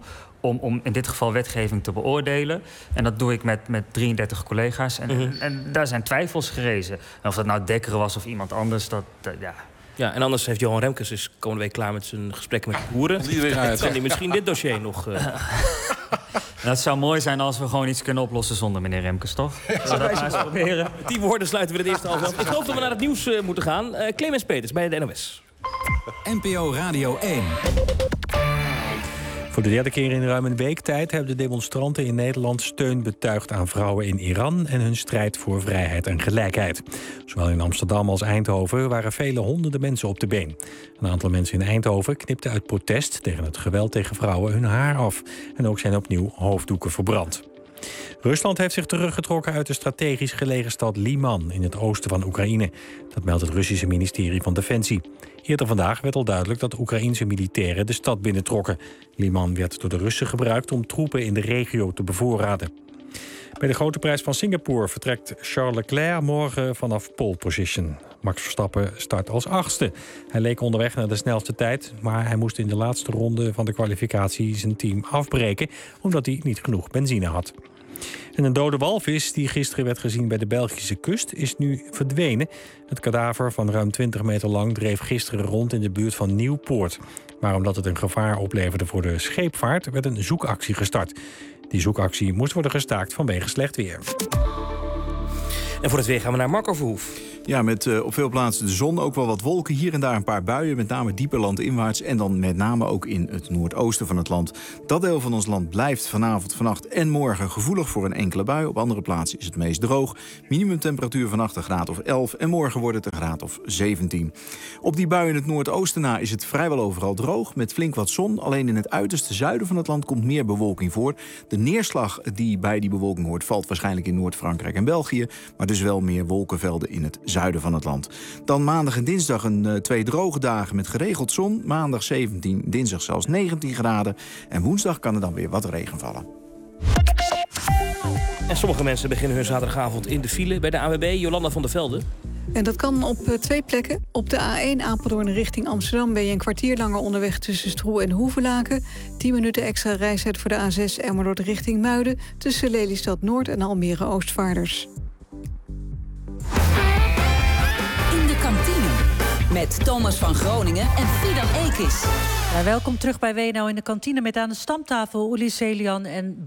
in dit geval wetgeving te beoordelen. En dat doe ik met 33 collega's. En daar zijn twijfels gerezen. En of dat nou Dekker was of iemand anders, ja. Ja, en anders heeft Johan Remkes dus komende week klaar met zijn gesprekken met boeren. Dan kan hij misschien dit dossier nog... Het zou mooi zijn als we gewoon iets kunnen oplossen zonder meneer Remkes, toch? Zullen we dat maar eens proberen? Met die woorden sluiten we de eerste half. Ik geloof dat we naar het nieuws moeten gaan. Clemens Peters bij de NOS. NPO Radio 1. Voor Voor de derde keer in ruim een week tijd hebben de demonstranten in Nederland steun betuigd aan vrouwen in Iran en hun strijd voor vrijheid en gelijkheid. Zowel in Amsterdam als Eindhoven waren vele honderden mensen op de been. Een aantal mensen in Eindhoven knipten uit protest tegen het geweld tegen vrouwen hun haar af. En ook zijn opnieuw hoofddoeken verbrand. Rusland heeft zich teruggetrokken uit de strategisch gelegen stad Liman in het oosten van Oekraïne. Dat meldt het Russische ministerie van Defensie. Eerder vandaag werd al duidelijk dat Oekraïense militairen de stad binnentrokken. Liman werd door de Russen gebruikt om troepen in de regio te bevoorraden. Bij de Grote Prijs van Singapore vertrekt Charles Leclerc morgen vanaf pole position. Max Verstappen start als 8e. Hij leek onderweg naar de snelste tijd, maar hij moest in de laatste ronde van de kwalificatie zijn team afbreken omdat hij niet genoeg benzine had. En een dode walvis die gisteren werd gezien bij de Belgische kust is nu verdwenen. Het kadaver van ruim 20 meter lang dreef gisteren rond in de buurt van Nieuwpoort. Maar omdat het een gevaar opleverde voor de scheepvaart werd een zoekactie gestart. Die zoekactie moest worden gestaakt vanwege slecht weer. En voor het weer gaan we naar Marco Verhoef. Ja, met op veel plaatsen de zon, ook wel wat wolken. Hier en daar een paar buien, met name dieper landinwaarts. En dan met name ook in het noordoosten van het land. Dat deel van ons land blijft vanavond, vannacht en morgen gevoelig voor een enkele bui. Op andere plaatsen is het meest droog. Minimumtemperatuur vannacht een graad of 11. En morgen wordt het een graad of 17. Op die bui in het noordoosten na is het vrijwel overal droog. Met flink wat zon. Alleen in het uiterste zuiden van het land komt meer bewolking voor. De neerslag die bij die bewolking hoort valt waarschijnlijk in Noord-Frankrijk en België. Maar dus wel meer wolkenvelden in het zuiden van het land. Dan maandag en dinsdag 2 droge dagen met geregeld zon. Maandag 17, dinsdag zelfs 19 graden. En woensdag kan er dan weer wat regen vallen. En sommige mensen beginnen hun zaterdagavond in de file bij de ANWB. Jolanda van der Velde. En dat kan op 2 plekken. Op de A1 Apeldoorn richting Amsterdam ben je een kwartier langer onderweg tussen Stroe en Hoevelaken. 10 minuten extra reistijd voor de A6 Emmeloord richting Muiden tussen Lelystad Noord en Almere Oostvaarders. In de kantine met Thomas van Groningen en Fidan Ekis. Ja, welkom terug bij WNL in de kantine met aan de stamtafel Uli Celian en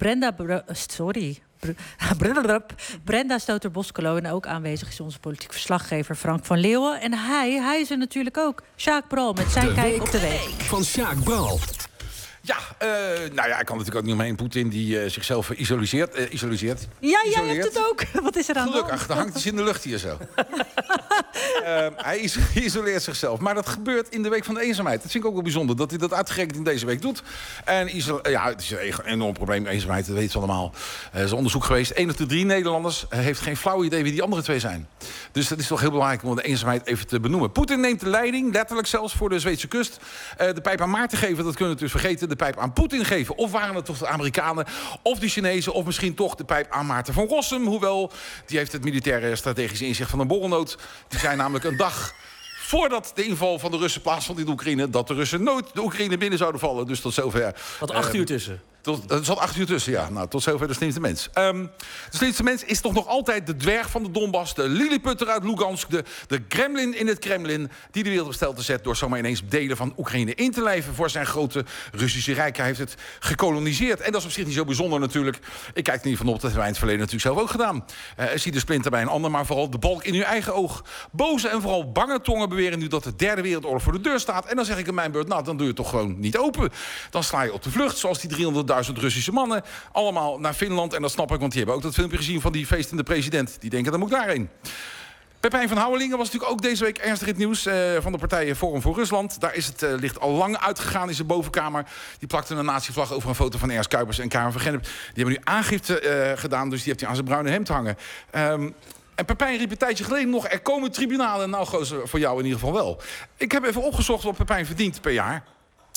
Brenda Stoter-Boskelo. En ook aanwezig is onze politiek verslaggever Frank van Leeuwen. En hij is er natuurlijk ook. Sjaak Bral met zijn kijk op de week. Van Sjaak Bral. Ja, nou ja, ik kan natuurlijk ook niet omheen. Poetin die zichzelf isoleert. Ja, jij hebt het ook. Wat is er aan de hand? Gelukkig, er hangt iets in de lucht hier zo. Hij isoleert zichzelf. Maar dat gebeurt in de week van de eenzaamheid. Dat vind ik ook wel bijzonder, dat hij dat uitgerekend in deze week doet. En ja, het is een enorm probleem, eenzaamheid, dat weten ze allemaal. Er is onderzoek geweest. 1 op de 3 Nederlanders heeft geen flauw idee wie die andere 2 zijn. Dus dat is toch heel belangrijk om de eenzaamheid even te benoemen. Poetin neemt de leiding, letterlijk zelfs, voor de Zweedse kust. De pijp aan Maarten geven, dat kunnen we dus vergeten. De pijp aan Poetin geven. Of waren het toch de Amerikanen, of de Chinezen, of misschien toch de pijp aan Maarten van Rossum. Hoewel, die heeft het militaire strategische inzicht van een borrelnoot. Die zijn namelijk een dag voordat de inval van de Russen plaatsvond in de Oekraïne, dat de Russen nooit de Oekraïne binnen zouden vallen. Dus tot zover. Wat 8 uur tussen. Er zat 8 uur tussen, ja. Nou, tot zover de slimste mens. De slimste mens is toch nog altijd de dwerg van de Donbass, de Lilliputter uit Lugansk, de gremlin in het Kremlin, die de wereld op stel te zetten door zomaar ineens delen van Oekraïne in te lijven voor zijn grote Russische rijk. Hij heeft het gekoloniseerd. En dat is op zich niet zo bijzonder natuurlijk. Ik kijk er niet van op, dat hebben wij in het verleden natuurlijk zelf ook gedaan. Zie de splinter bij een ander, maar vooral de balk in uw eigen oog. Boze en vooral bange tongen beweren nu dat de derde wereldoorlog voor de deur staat. En dan zeg ik in mijn beurt, nou, dan doe je het toch gewoon niet open. Dan sla je op de vlucht, zoals die 300.000 Russische mannen. Allemaal naar Finland. En dat snap ik, want die hebben ook dat filmpje gezien van die feestende president. Die denken, dan moet ik daarheen. Pepijn van Houwelingen was natuurlijk ook deze week ernstig in het nieuws van de partij Forum voor Rusland. Daar is het licht al lang uitgegaan in zijn bovenkamer. Die plakte een nazi-vlag over een foto van Ernst Kuipers en Karin van Gennep. Die hebben nu aangifte gedaan, dus die heeft hij aan zijn bruine hemd hangen. En Pepijn riep een tijdje geleden nog, er komen tribunalen. Nou, gozer, voor jou in ieder geval wel. Ik heb even opgezocht wat Pepijn verdient per jaar.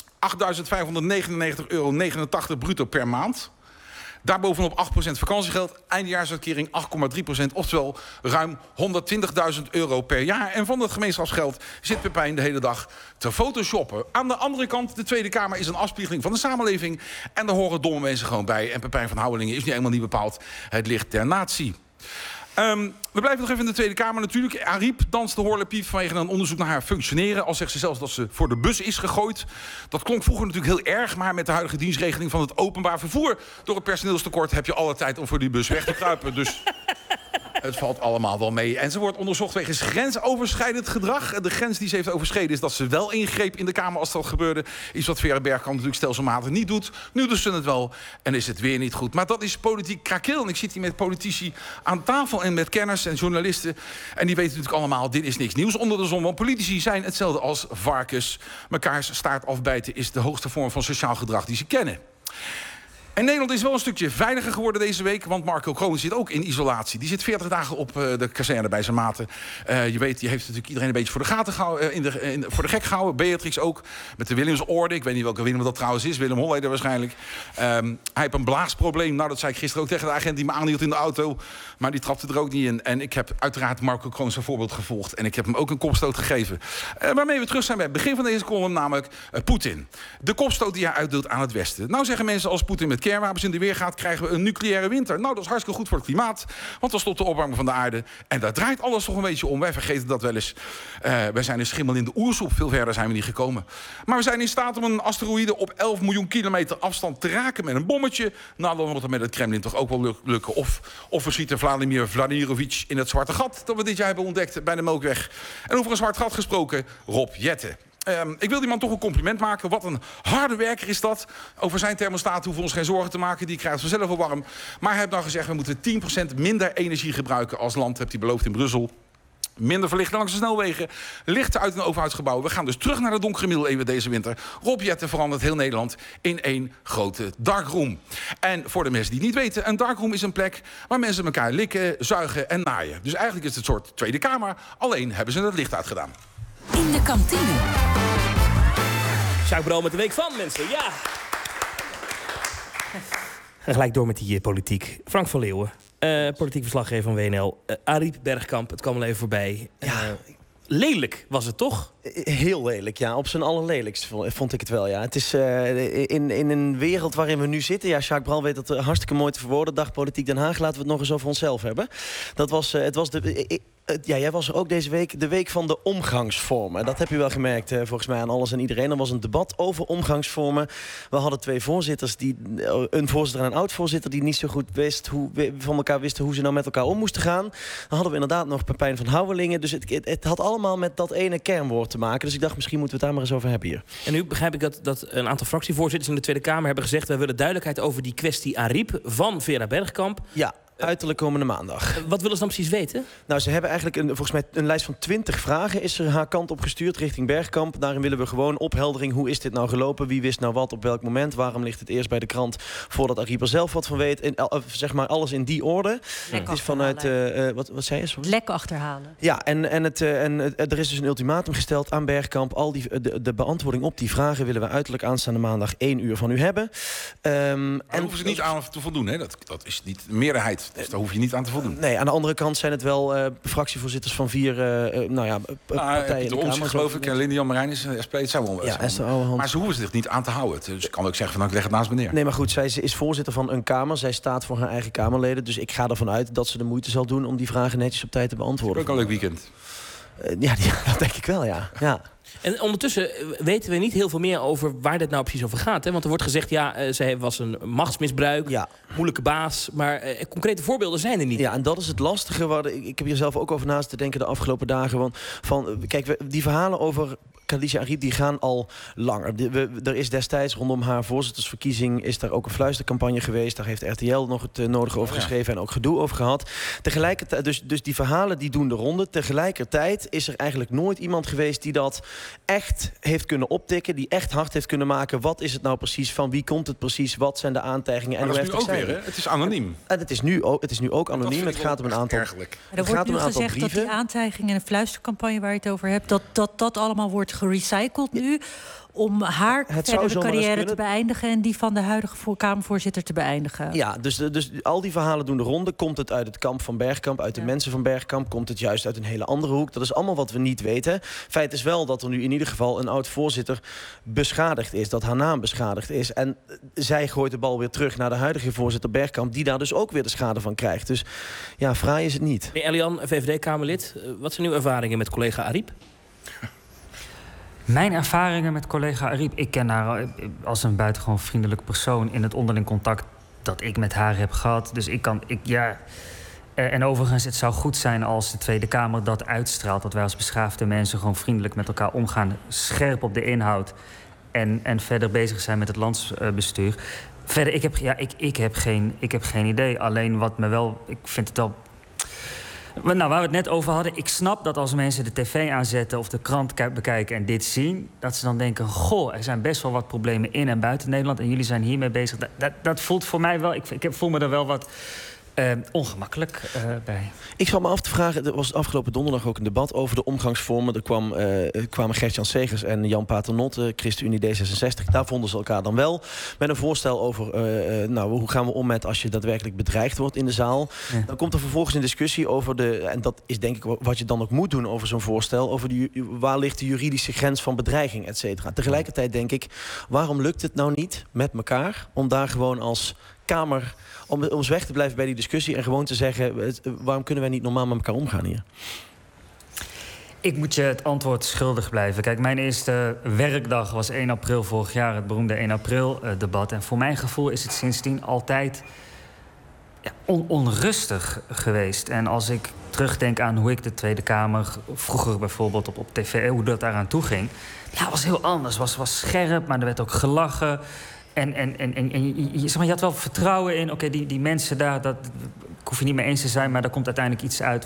€8.599,89 bruto per maand. Daarbovenop 8% vakantiegeld, eindejaarsuitkering 8,3%, oftewel ruim €120.000 per jaar. En van dat gemeenschapsgeld zit Pepijn de hele dag te photoshoppen. Aan de andere kant, de Tweede Kamer is een afspiegeling van de samenleving. En daar horen domme mensen gewoon bij. En Pepijn van Houwelingen is nu eenmaal niet bepaald het licht der natie. We blijven nog even in de Tweede Kamer natuurlijk. Ariep danst de horlepiep vanwege een onderzoek naar haar functioneren. Al zegt ze zelfs dat ze voor de bus is gegooid. Dat klonk vroeger natuurlijk heel erg, maar met de huidige dienstregeling van het openbaar vervoer door het personeelstekort heb je alle tijd om voor die bus weg te kruipen. Dus Het valt allemaal wel mee. En ze wordt onderzocht wegens grensoverschrijdend gedrag. De grens die ze heeft overschreden is dat ze wel ingreep in de Kamer als dat gebeurde. Iets wat Vera Bergkamp natuurlijk stelselmatig niet doet. Nu doen ze het wel en is het weer niet goed. Maar dat is politiek krakeel. En ik zit hier met politici aan tafel en met kenners en journalisten. En die weten natuurlijk allemaal, dit is niks nieuws onder de zon. Want politici zijn hetzelfde als varkens. Mekaars staart afbijten is de hoogste vorm van sociaal gedrag die ze kennen. En Nederland is wel een stukje veiliger geworden deze week. Want Marco Kroon zit ook in isolatie. Die zit 40 dagen op de kazerne bij zijn maten. Je weet, die heeft natuurlijk iedereen een beetje voor de gaten gehouden, voor de gek gehouden. Beatrix ook. Met de Willemsorde. Ik weet niet welke Willem dat trouwens is. Willem Holleder waarschijnlijk. Hij heeft een blaasprobleem. Nou, dat zei ik gisteren ook tegen de agent die me aanhield in de auto. Maar die trapte er ook niet in. En ik heb uiteraard Marco Kroon zijn voorbeeld gevolgd. En ik heb hem ook een kopstoot gegeven. Waarmee we terug zijn bij het begin van deze column. Namelijk Poetin. De kopstoot die hij uitdeelt aan het Westen. Nou zeggen mensen, als Poetin met kernwapens in de weer gaat, krijgen we een nucleaire winter. Nou, dat is hartstikke goed voor het klimaat. Want dan stopt de opwarming van de aarde. En daar draait alles toch een beetje om. Wij vergeten dat wel eens. Wij zijn een schimmel in de oersoep. Veel verder zijn we niet gekomen. Maar we zijn in staat om een asteroïde op 11 miljoen kilometer afstand te raken met een bommetje. Nou, dan wordt het met het Kremlin toch ook wel lukken. Of we schieten Vladimir Vladimirovich in het zwarte gat dat we dit jaar hebben ontdekt bij de Melkweg. En over een zwart gat gesproken, Rob Jetten. Ik wil die man toch een compliment maken. Wat een harde werker is dat. Over zijn thermostaat hoeven we ons geen zorgen te maken. Die krijgt vanzelf wel warm. Maar hij heeft nou gezegd, we moeten 10% minder energie gebruiken als land. Heeft hij beloofd in Brussel. Minder verlichting langs de snelwegen. Lichten uit- en overheidsgebouwen. We gaan dus terug naar de donkere middeleeuwen deze winter. Rob Jetten verandert heel Nederland in één grote darkroom. En voor de mensen die het niet weten, een darkroom is een plek waar mensen elkaar likken, zuigen en naaien. Dus eigenlijk is het een soort Tweede Kamer. Alleen hebben ze het licht uitgedaan. In de kantine. Sjaak Brouw met de week van, mensen. Ja! En gelijk door met die politiek. Frank van Leeuwen, politiek verslaggever van WNL. Ariep Bergkamp, het kwam al even voorbij. Lelijk was het toch? Heel lelijk, ja. Op zijn allerlelijkst vond ik het wel, ja. Het is in een wereld waarin we nu zitten... Ja, Sjaak Bral weet dat hartstikke mooi te verwoorden. Dag Politiek Den Haag, laten we het nog eens over onszelf hebben. Dat was, het was de... Ja, jij was er ook deze week, de week van de omgangsvormen. Dat heb je wel gemerkt, volgens mij aan alles en iedereen. Er was een debat over omgangsvormen. We hadden twee voorzitters, een voorzitter en een oud-voorzitter... die niet zo goed van elkaar wisten hoe ze nou met elkaar om moesten gaan. Dan hadden we inderdaad nog Pepijn van Houwelingen. Dus het had allemaal met dat ene kernwoord te maken. Dus ik dacht, misschien moeten we het daar maar eens over hebben hier. En nu begrijp ik dat een aantal fractievoorzitters in de Tweede Kamer hebben gezegd... wij willen duidelijkheid over die kwestie Ariep van Vera Bergkamp. Ja. Uiterlijk komende maandag. Wat willen ze dan precies weten? Nou, ze hebben eigenlijk volgens mij een lijst van 20 vragen... is er haar kant op gestuurd richting Bergkamp. Daarin willen we gewoon opheldering. Hoe is dit nou gelopen? Wie wist nou wat op welk moment? Waarom ligt het eerst bij de krant voordat Ariep er zelf wat van weet? En, zeg maar alles in die orde. Lek het is vanuit... wat zei je? Lek achterhalen. Ja, en er is dus een ultimatum gesteld aan Bergkamp. De beantwoording op die vragen willen we uiterlijk aanstaande maandag 1 uur van u hebben. En hoeven ze niet aan te voldoen, hè? Dat is niet de meerderheid. Dus daar hoef je niet aan te voldoen. Nee, aan de andere kant zijn het wel fractievoorzitters van 4 partijen in de Kamer. Geloof ik, Linde-Jan Marijnis, SP, het zou wel maar ze hoeven zich niet aan te houden. Dus ik kan ook zeggen, ik leg het naast me neer. Nee, maar goed, zij is voorzitter van een Kamer. Zij staat voor haar eigen Kamerleden. Dus ik ga ervan uit dat ze de moeite zal doen... om die vragen netjes op tijd te beantwoorden. Ook een leuk weekend. Dat denk ik wel, ja. En ondertussen weten we niet heel veel meer over waar dit nou precies over gaat. Hè? Want er wordt gezegd, zij was een machtsmisbruik, moeilijke baas. Maar concrete voorbeelden zijn er niet. Ja, en dat is het lastige. Ik heb hier zelf ook over naast te denken de afgelopen dagen. Kijk, die verhalen over Khadija Ariep die gaan al langer. Er is destijds rondom haar voorzittersverkiezing... is daar ook een fluistercampagne geweest. Daar heeft RTL nog het nodige over geschreven... en ook gedoe over gehad. Tegelijkertijd, dus die verhalen die doen de ronde. Tegelijkertijd is er eigenlijk nooit iemand geweest... die dat echt heeft kunnen optikken. Die echt hard heeft kunnen maken. Wat is het nou precies? Van wie komt het precies? Wat zijn de aantijgingen? Maar dat is nu ook weer, hè? Het is anoniem. En het is nu ook anoniem. Het gaat om een aantal... Er wordt nu gezegd dat die aantijgingen en de fluistercampagne... waar je het over hebt, dat allemaal wordt gerecycled nu... om haar verdere carrière te beëindigen... en die van de huidige Kamervoorzitter te beëindigen. Ja, dus al die verhalen doen de ronde. Komt het uit het kamp van Bergkamp, uit de mensen van Bergkamp? Komt het juist uit een hele andere hoek? Dat is allemaal wat we niet weten. Feit is wel dat er nu in ieder geval een oud-voorzitter beschadigd is. Dat haar naam beschadigd is. En zij gooit de bal weer terug naar de huidige voorzitter Bergkamp... die daar dus ook weer de schade van krijgt. Dus ja, fraai is het niet. Hey, Elian, VVD-Kamerlid. Wat zijn uw ervaringen met collega Ariep? Mijn ervaringen met collega Ariep... ik ken haar als een buitengewoon vriendelijk persoon... in het onderling contact dat ik met haar heb gehad. Dus En overigens, het zou goed zijn als de Tweede Kamer dat uitstraalt. Dat wij als beschaafde mensen gewoon vriendelijk met elkaar omgaan. Scherp op de inhoud. En verder bezig zijn met het landsbestuur. Verder, ik heb geen idee. Alleen wat me wel... Ik vind het wel... Nou, waar we het net over hadden... Ik snap dat als mensen de tv aanzetten of de krant bekijken en dit zien... dat ze dan denken, goh, er zijn best wel wat problemen in en buiten Nederland... en jullie zijn hiermee bezig. Dat voelt voor mij wel... Ik voel me er wel wat... ongemakkelijk bij. Ik zat me af te vragen, er was afgelopen donderdag ook een debat over de omgangsvormen. Er kwamen Gert-Jan Segers en Jan Paternotte, ChristenUnie D66. Daar vonden ze elkaar dan wel met een voorstel over hoe gaan we om met als je daadwerkelijk bedreigd wordt in de zaal. Ja. Dan komt er vervolgens een discussie over en dat is denk ik wat je dan ook moet doen over zo'n voorstel, over waar ligt de juridische grens van bedreiging, et cetera. Tegelijkertijd denk ik, waarom lukt het nou niet met elkaar om daar gewoon als Kamer om eens weg te blijven bij die discussie en gewoon te zeggen, waarom kunnen wij niet normaal met elkaar omgaan hier? Ik moet je het antwoord schuldig blijven. Kijk, mijn eerste werkdag was 1 april vorig jaar, het beroemde 1 april debat. En voor mijn gevoel is het sindsdien altijd onrustig geweest. En als ik terugdenk aan hoe ik de Tweede Kamer vroeger bijvoorbeeld op tv, hoe dat daaraan toe ging, ja, was heel anders. Was scherp, maar er werd ook gelachen. En je had wel vertrouwen in, oké, die mensen daar, ik hoef je niet mee eens te zijn, maar daar komt uiteindelijk iets uit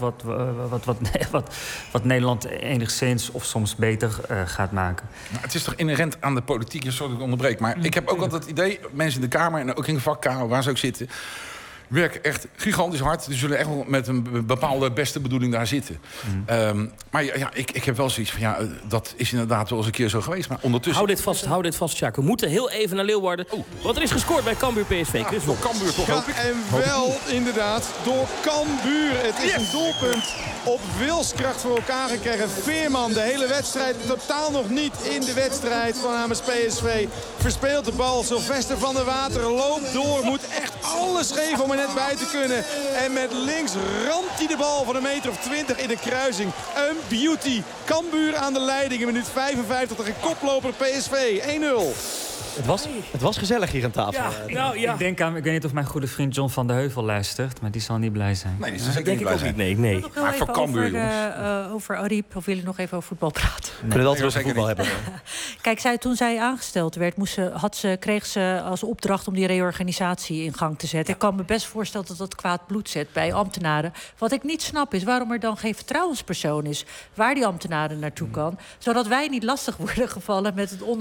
wat Nederland enigszins of soms beter gaat maken. Nou, het is toch inherent aan de politiek, sorry dat ik onderbreek, maar ik heb ook altijd het idee, mensen in de Kamer en ook in de vakkamer, waar ze ook zitten, werken echt gigantisch hard. Die zullen echt wel met een bepaalde beste bedoeling daar zitten. Maar ik heb wel zoiets van, dat is inderdaad wel eens een keer zo geweest. Maar ondertussen... Hou dit vast, Sjaak. We moeten heel even naar Leeuwarden. Want er is gescoord bij Cambuur PSV. Chris, door Cambuur toch ook? En wel, inderdaad, door Cambuur. Het is een doelpunt op wilskracht voor elkaar gekregen. Veerman, de hele wedstrijd totaal nog niet in de wedstrijd van namens PSV. Verspeelt de bal. Sylvester van der Water loopt door. Moet echt alles geven om er net bij te kunnen. En met links ramt hij de bal van 1,20 meter in de kruising. Een beauty. Cambuur aan de leiding in minuut 55 tegen koploper PSV. 1-0. Het was gezellig hier aan tafel. Ik denk aan, ik weet niet of mijn goede vriend John van der Heuvel luistert, maar die zal niet blij zijn. Nee, dat denk ik ook niet. Nee. Maar voor Cambuur, over Ariep, of wil je nog even over voetbal praten? We willen altijd over voetbal hebben. Kijk, toen zij aangesteld werd, kreeg ze als opdracht om die reorganisatie in gang te zetten. Ik kan me best voorstellen dat dat kwaad bloed zet bij ambtenaren. Wat ik niet snap is waarom er dan geen vertrouwenspersoon is waar die ambtenaren naartoe kan, zodat wij niet lastig worden gevallen met het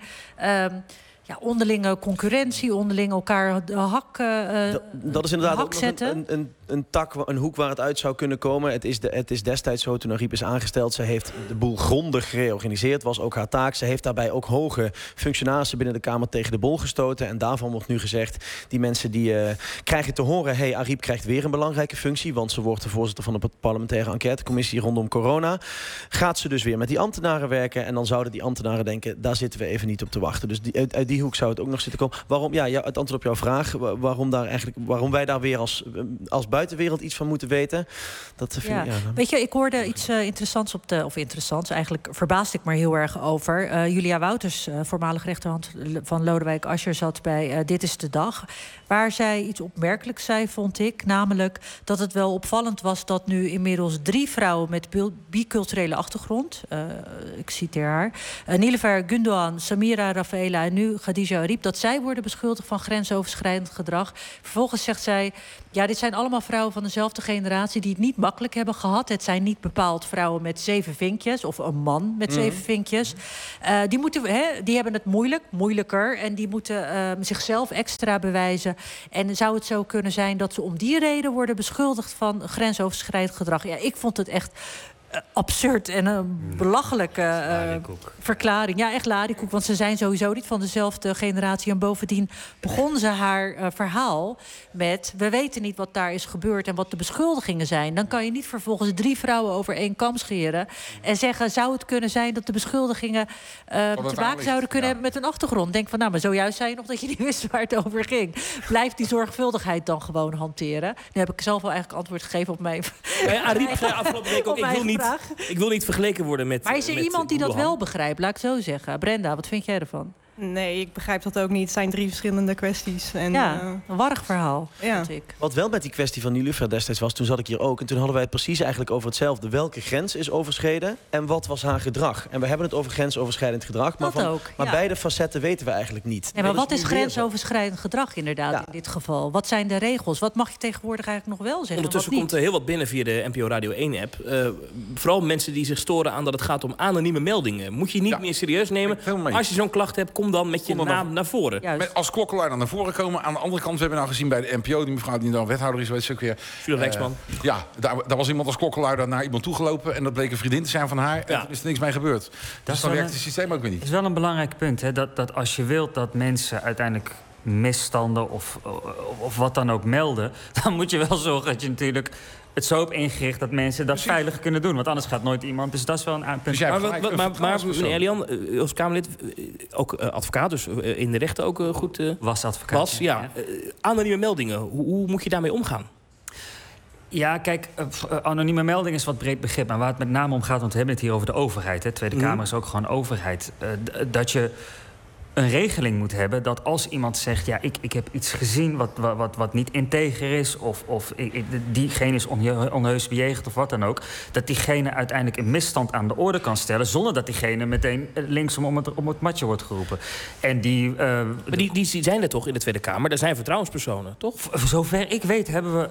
onderlinge concurrentie, onderling elkaar dat is inderdaad ook zetten. een hoek waar het uit zou kunnen komen. Het is destijds zo, toen Ariep is aangesteld, ze heeft de boel grondig gereorganiseerd, was ook haar taak. Ze heeft daarbij ook hoge functionarissen binnen de Kamer tegen de bol gestoten. En daarvan wordt nu gezegd, die mensen die krijgen te horen, hey, Ariep krijgt weer een belangrijke functie, want ze wordt de voorzitter van de parlementaire enquêtecommissie rondom corona. Gaat ze dus weer met die ambtenaren werken en dan zouden die ambtenaren denken, daar zitten we even niet op te wachten. Dus uit die hoek zou het ook nog zitten komen. Waarom? Ja, het antwoord op jouw vraag. Waarom wij daar weer als buitenwereld iets van moeten weten. Dat vind ik, Weet je, ik hoorde iets interessants interessants. Eigenlijk verbaasde ik me heel erg over. Julia Wouters, voormalig rechterhand van Lodewijk Asscher, zat bij Dit is de Dag. Waar zij iets opmerkelijks zei, vond ik. Namelijk dat het wel opvallend was dat nu inmiddels 3 vrouwen met biculturele achtergrond, ik citeer haar, Nilefer Gundogan, Samira Rafaela en nu Khadija Ariep, dat zij worden beschuldigd van grensoverschrijdend gedrag. Vervolgens zegt zij, ja, dit zijn allemaal vrouwen van dezelfde generatie die het niet makkelijk hebben gehad. Het zijn niet bepaald vrouwen met 7 vinkjes of een man met 7 vinkjes. Die hebben het moeilijker en die moeten zichzelf extra bewijzen. En zou het zo kunnen zijn dat ze om die reden worden beschuldigd van grensoverschrijdend gedrag? Ja, ik vond het echt absurd en een belachelijke verklaring. Ja, echt lariekoek, want ze zijn sowieso niet van dezelfde generatie. En bovendien begon ze haar verhaal met, we weten niet wat daar is gebeurd en wat de beschuldigingen zijn. Dan kan je niet vervolgens 3 vrouwen over 1 kam scheren en zeggen, zou het kunnen zijn dat de beschuldigingen te maken zouden kunnen hebben met een achtergrond? Denk van, maar zojuist zei je nog dat je niet wist waar het over ging. Blijf die zorgvuldigheid dan gewoon hanteren. Nu heb ik zelf wel eigenlijk antwoord gegeven op mijn Ariep zei afgelopen week ook, ik wil niet vergeleken worden met. Maar is er iemand die dat wel begrijpt? Laat ik zo zeggen. Brenda, wat vind jij ervan? Nee, ik begrijp dat ook niet. Het zijn 3 verschillende kwesties. En, een warrig verhaal, vind ik. Wat wel met die kwestie van Niloufer destijds was, toen zat ik hier ook... en toen hadden wij het precies eigenlijk over hetzelfde. Welke grens is overschreden en wat was haar gedrag? En we hebben het over grensoverschrijdend gedrag. Maar beide facetten weten we eigenlijk niet. Nee, maar wat is grensoverschrijdend gedrag inderdaad in dit geval? Wat zijn de regels? Wat mag je tegenwoordig eigenlijk nog wel zeggen? Ondertussen komt er heel wat binnen via de NPO Radio 1-app. Vooral mensen die zich storen aan dat het gaat om anonieme meldingen. Moet je niet meer serieus nemen. Als je zo'n klacht hebt, kom dan met je naam naar voren. Als klokkenluider naar voren komen. Aan de andere kant, we hebben nou gezien bij de NPO... die mevrouw die dan wethouder is, weet ze ook weer... Jules Rijksman. Daar was iemand als klokkenluider naar iemand toegelopen... en dat bleek een vriendin te zijn van haar. En toen is er niks mee gebeurd. Dus dan werkt het systeem ook weer niet. Dat is wel een belangrijk punt. Hè? Dat als je wilt dat mensen uiteindelijk misstanden of wat dan ook melden... dan moet je wel zorgen dat je natuurlijk... het zo op ingericht dat mensen dat veilig kunnen doen. Want anders gaat nooit iemand. Dus dat is wel een punt. Maar meneer Elian, als Kamerlid, ook advocaat, dus in de rechten ook goed... was advocaat. Anonieme meldingen, hoe moet je daarmee omgaan? Ja, kijk, anonieme melding is wat breed begrip. Maar waar het met name om gaat, want we hebben het hier over de overheid. De Tweede Kamer is ook gewoon overheid. Dat je een regeling moet hebben dat als iemand zegt... ja, ik heb iets gezien wat niet integer is... of diegene is onheus bejegend of wat dan ook... dat diegene uiteindelijk een misstand aan de orde kan stellen... zonder dat diegene meteen linksom om het matje wordt geroepen. En die zijn er toch in de Tweede Kamer? Er zijn vertrouwenspersonen, toch? Zover ik weet hebben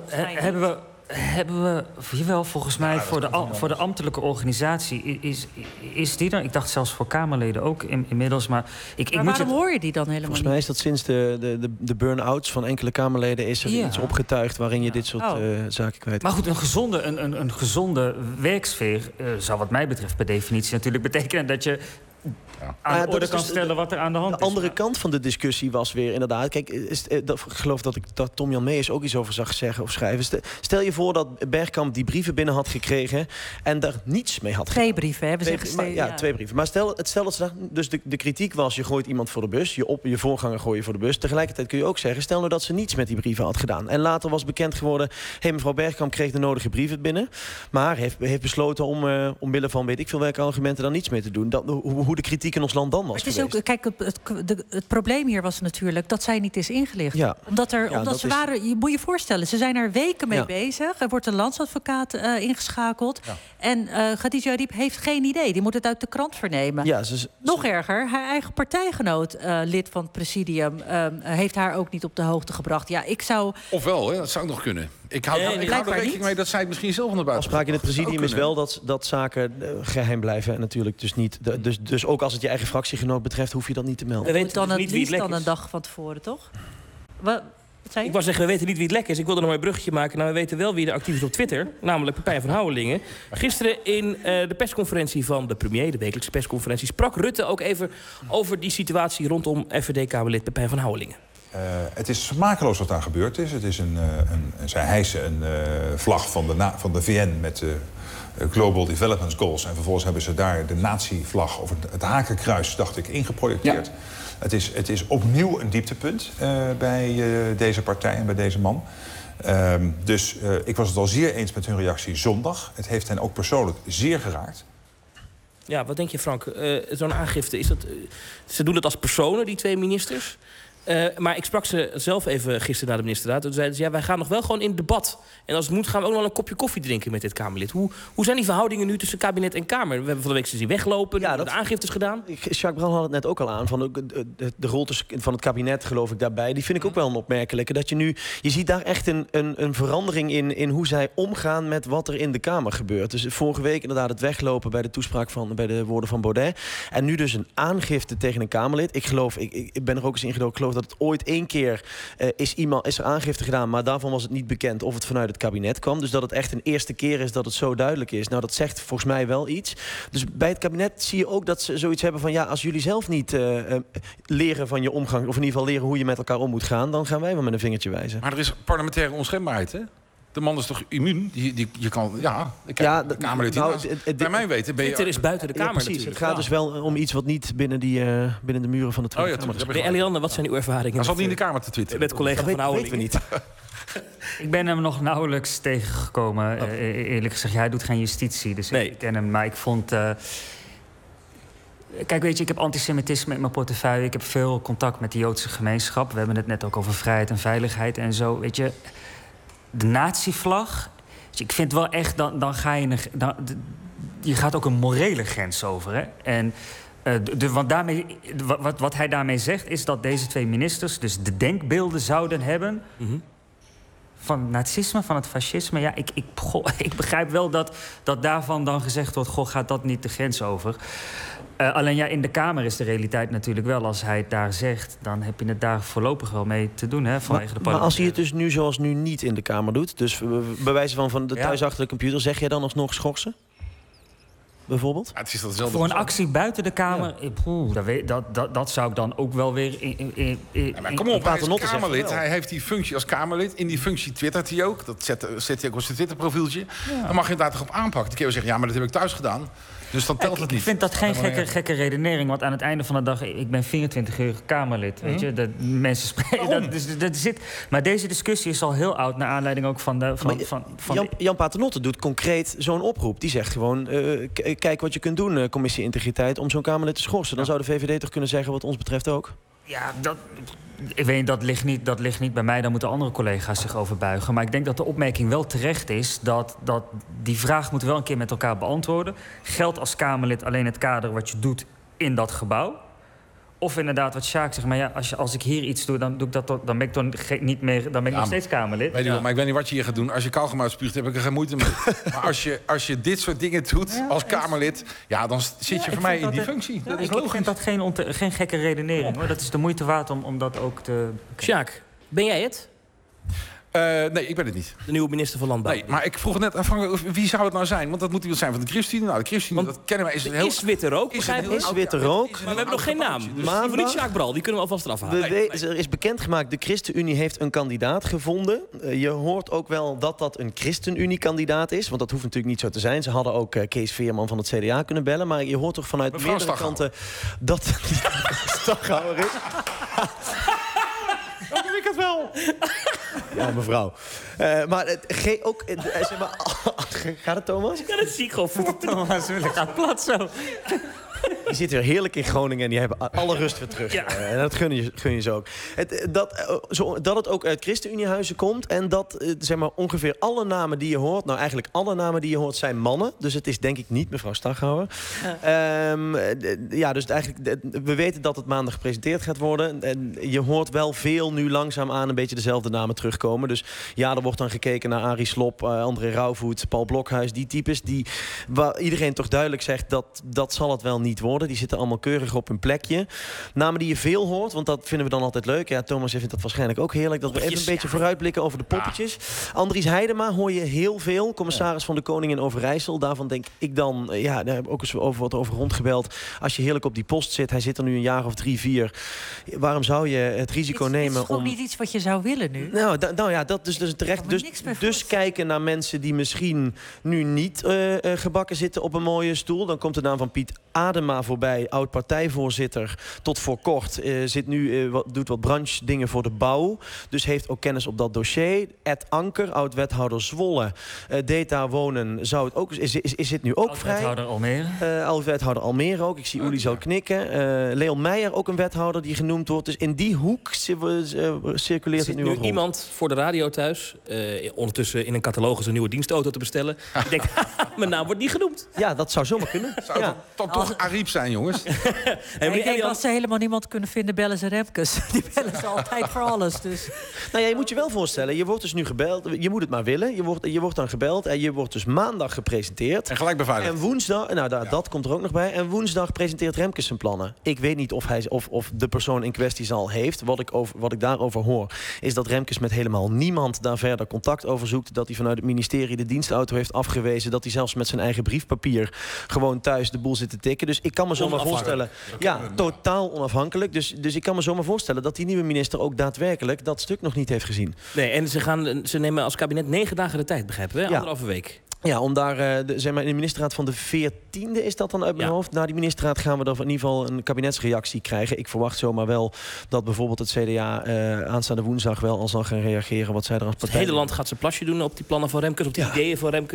we jawel, volgens mij voor de ambtelijke organisatie is die dan. Ik dacht zelfs voor Kamerleden ook inmiddels. Maar waarom hoor je die dan helemaal Volgens mij is dat sinds de burn-outs van enkele Kamerleden... is er iets opgetuigd waarin je dit soort zaken kwijt. Maar goed, een gezonde werksfeer zou wat mij betreft per definitie natuurlijk betekenen... dat je aan de orde kan stellen wat er aan de hand is. De andere kant van de discussie was weer inderdaad... Kijk, ik geloof dat Tom Jan Meijers ook iets over zag zeggen of schrijven. Stel je voor dat Bergkamp die brieven binnen had gekregen... en daar niets mee had gedaan. 2 brieven, hè? We zeggen 2 brieven. Maar stel dat ze dus de kritiek was... je gooit iemand voor de bus, je voorganger gooi je voor de bus. Tegelijkertijd kun je ook zeggen... stel nou dat ze niets met die brieven had gedaan. En later was bekend geworden... mevrouw Bergkamp kreeg de nodige brieven binnen... maar heeft besloten om omwille van weet ik veel welke argumenten... dan niets mee te doen. Hoe de kritiek in ons land dan was geweest. Ook, kijk, het probleem hier was natuurlijk dat zij niet is ingelicht. Ja. Omdat ze waren, je moet je voorstellen, ze zijn er weken mee bezig. Er wordt een landsadvocaat ingeschakeld. Ja. En Khadija Diep heeft geen idee. Die moet het uit de krant vernemen. Ja, nog erger, haar eigen partijgenoot, lid van het presidium, heeft haar ook niet op de hoogte gebracht. Ja, ik zou... Ofwel, hè, dat zou nog kunnen. Ik hou er rekening mee dat zij het misschien zelf naar buiten... Afspraak in het presidium is wel dat zaken geheim blijven. En natuurlijk dus niet... Dus ook als het je eigen fractiegenoot betreft, hoef je dat niet te melden. We weten dan het liefst dan een dag van tevoren, toch? Wat zei je? Ik wou zeggen, we weten niet wie het lek is. Ik wilde nog maar een bruggetje maken. Nou, we weten wel wie er actief is op Twitter. Namelijk Pepijn van Houwelingen. Gisteren in de persconferentie van de premier, de wekelijkse persconferentie... sprak Rutte ook even over die situatie rondom FVD-Kamerlid Pepijn van Houwelingen. Het is smakeloos wat daar gebeurd is. Het is zij hijsen een vlag van de VN met Global Development Goals. En vervolgens hebben ze daar de nazi-vlag of het hakenkruis, dacht ik, ingeprojecteerd. Ja. Het is opnieuw een dieptepunt bij deze partij en bij deze man. Dus ik was het al zeer eens met hun reactie zondag. Het heeft hen ook persoonlijk zeer geraakt. Ja, wat denk je, Frank? Zo'n aangifte, ze doen het als personen, die 2 ministers... maar ik sprak ze zelf even gisteren naar de ministerraad. Toen zeiden ze, wij gaan nog wel gewoon in debat. En als het moet gaan we ook nog wel een kopje koffie drinken met dit Kamerlid. Hoe zijn die verhoudingen nu tussen kabinet en Kamer? We hebben van de week zien weglopen, de aangiftes gedaan. Jacques Brand had het net ook al aan. Van de rol van het kabinet, geloof ik, daarbij. Die vind ik ook wel een opmerkelijke. Dat je ziet daar echt een verandering in hoe zij omgaan met wat er in de Kamer gebeurt. Dus vorige week inderdaad het weglopen bij de toespraak bij de woorden van Baudet. En nu dus een aangifte tegen een Kamerlid. Ik ben er ook eens ingedoken. Ik geloof dat het ooit 1 keer is er aangifte gedaan, maar daarvan was het niet bekend of het vanuit het kabinet kwam. Dus dat het echt een eerste keer is dat het zo duidelijk is. Nou, dat zegt volgens mij wel iets. Dus bij het kabinet zie je ook dat ze zoiets hebben van, als jullie zelf niet leren van je omgang, of in ieder geval leren hoe je met elkaar om moet gaan, dan gaan wij wel met een vingertje wijzen. Maar er is parlementaire onschendbaarheid, hè? De man is toch immuun? Je kan... de Kamerlid... bij mij weten ben je... Twitter is buiten de Kamer precies. Het gaat dus wel om iets wat niet binnen de muren van de Tweede Kamer is. Eliane, wat zijn uw ervaringen? Hij zat niet in de Kamer te twitteren. Met collega van Houwelingen. Weten we niet. Ik ben hem nog nauwelijks tegengekomen. Eerlijk gezegd, hij doet geen justitie. Dus ik ken hem. Maar ik vond... Kijk, weet je, ik heb antisemitisme in mijn portefeuille. Ik heb veel contact met de Joodse gemeenschap. We hebben het net ook over vrijheid en veiligheid en zo. Weet je, de nazi-vlag... Ik vind wel echt, dan ga je... je gaat ook een morele grens over, hè? En... want daarmee, wat hij daarmee zegt is dat deze 2 ministers dus de denkbeelden zouden hebben... van het nazisme, van het fascisme. Ja, ik begrijp wel dat daarvan dan gezegd wordt... goh, gaat dat niet de grens over? Alleen ja, in de Kamer is de realiteit natuurlijk wel... als hij het daar zegt, dan heb je het daar voorlopig wel mee te doen. Hè, maar als hij het dus nu zoals nu niet in de Kamer doet... dus bij wijze van de thuis achter de computer... zeg jij dan alsnog schorsen? Bijvoorbeeld? Ja, het is datzelfde voor een actie buiten de Kamer, dat zou ik dan ook wel weer... maar kom op, hij is Kamerlid. Hij heeft die functie als Kamerlid. In die functie twittert hij ook. Dat zet hij ook op zijn Twitter-profieltje. Dan mag je daar toch op aanpakken. Die keer zeggen, ja, maar dat heb ik thuis gedaan. Dus dan telt het niet. Ik vind dat geen gekke redenering. Want aan het einde van de dag... Ik ben 24 uur Kamerlid, weet je. Dat mensen spreken... Dat zit, maar deze discussie is al heel oud... naar aanleiding ook van Jan Paternotte doet concreet zo'n oproep. Die zegt gewoon... kijk wat je kunt doen, commissie Integriteit... om zo'n Kamerlid te schorsen. Dan zou de VVD toch kunnen zeggen wat ons betreft ook? Ja, ik weet, dat ligt niet bij mij. Daar moeten andere collega's zich over buigen. Maar ik denk dat de opmerking wel terecht is... dat die vraag moeten we wel een keer met elkaar beantwoorden. Geldt als Kamerlid alleen het kader wat je doet in dat gebouw? Of inderdaad, wat Sjaak zegt, maar ja, als ik hier iets doe... dan ben ik toch niet meer, dan ben ik nog steeds Kamerlid. Weet je wel, maar ik weet niet wat je hier gaat doen. Als je kauwgom uitspuugt, heb ik er geen moeite mee. Maar als je dit soort dingen doet als Kamerlid... ja, dan zit je voor mij in die functie. Ja, ik vind dat geen gekke redenering, hoor. Dat is de moeite waard om dat ook te... Sjaak, ben jij het? Nee, ik ben het niet. De nieuwe minister van Landbouw. Nee, maar ik vroeg net afhankelijk wie zou het nou zijn? Want dat moet iemand zijn van de ChristenUnie. Nou, de ChristenUnie, dat kennen wij. Is witte rook, Is witte rook. Maar we hebben nog geen naam. Dus niet Sjaak Bral, die kunnen we alvast eraf halen. Er is bekendgemaakt, de ChristenUnie heeft een kandidaat gevonden. Je hoort ook wel dat een ChristenUnie-kandidaat is. Want dat hoeft natuurlijk niet zo te zijn. Ze hadden ook Kees Veerman van het CDA kunnen bellen. Maar je hoort toch vanuit meerdere kanten dat Staghouwer is. Dat doe ik het wel. Ja, mevrouw. Maar zeg maar, gaat het, Thomas? Ja, dat zie ik gewoon voor Thomas. Ik ga plat zo. Je zit weer heerlijk in Groningen en die hebben alle rust weer terug. Ja. En dat gun je ze ook. Dat het ook uit ChristenUnie-huizen komt... en dat zeg maar, ongeveer alle namen die je hoort... nou, eigenlijk alle namen die je hoort zijn mannen. Dus het is denk ik niet mevrouw Staghouwer. Dus eigenlijk, we weten dat het maandag gepresenteerd gaat worden. En je hoort wel veel nu langzaamaan een beetje dezelfde namen terugkomen. Dus ja, er wordt dan gekeken naar Arie Slob, André Rauwvoet, Paul Blokhuis. Die types waar iedereen toch duidelijk zegt... dat zal het wel niet worden. Die zitten allemaal keurig op hun plekje. Namen die je veel hoort, want dat vinden we dan altijd leuk. Ja, Thomas, jij vindt dat waarschijnlijk ook heerlijk. Dat we even een beetje vooruitblikken over de poppetjes. Andries Heidema hoor je heel veel. Commissaris van de Koning in Overijssel. Daarvan denk ik dan... daar heb ik ook eens wat over rondgebeld. Als je heerlijk op die post zit, hij zit er nu een jaar of 3, 4. Waarom zou je het risico nemen om... Het is gewoon niet iets wat je zou willen nu. Dat is dus terecht. Dus kijken naar mensen die misschien nu niet gebakken zitten op een mooie stoel. Dan komt de naam van Piet Adema voorbij, oud-partijvoorzitter tot voor kort. Doet wat branche-dingen voor de bouw. Dus heeft ook kennis op dat dossier. Ed Anker, oud-wethouder Zwolle. Deta Wonen zou het ook... Is het nu ook vrij? Oud-wethouder Almere. Oud-wethouder Almere ook. Ik zie Uli zo knikken. Leon Meijer, ook een wethouder die genoemd wordt. Dus in die hoek circuleert het nu ook rond. Iemand voor de radio thuis, ondertussen in een catalogus een nieuwe dienstauto te bestellen. Ik denk, mijn naam wordt niet genoemd. Ja, dat zou zomaar kunnen. Zou toch Ariep zijn, jongens? Als ze helemaal niemand kunnen vinden, bellen ze Remkes. Die bellen ze altijd voor alles. Dus. Nou ja, je moet je wel voorstellen, je wordt dus nu gebeld. Je moet het maar willen. Je wordt dan gebeld en je wordt dus maandag gepresenteerd. En gelijk beveiligd. En woensdag, dat komt er ook nog bij. En woensdag presenteert Remkes zijn plannen. Ik weet niet of de persoon in kwestie al heeft. Wat ik daarover hoor, is dat Remkes met helemaal niemand daar verder contact over zoekt. Dat hij vanuit het ministerie de dienstauto heeft afgewezen. Dat hij zelfs met zijn eigen briefpapier gewoon thuis de boel zit te tikken. Dus ik kan me zomaar voorstellen... Ja, totaal onafhankelijk. Dus ik kan me zomaar voorstellen dat die nieuwe minister ook daadwerkelijk dat stuk nog niet heeft gezien. Nee, en ze nemen als kabinet 9 dagen de tijd, begrijpen we? Ja. 1,5 week. Ja, om daar, in de ministerraad van de 14e is dat dan uit mijn hoofd. Na die ministerraad gaan we dan in ieder geval een kabinetsreactie krijgen. Ik verwacht zomaar wel dat bijvoorbeeld het CDA aanstaande woensdag wel al zal gaan reageren wat zij er als partij... Het hele land gaat zijn plasje doen op die plannen van Remkes, op die ideeën van Remkes.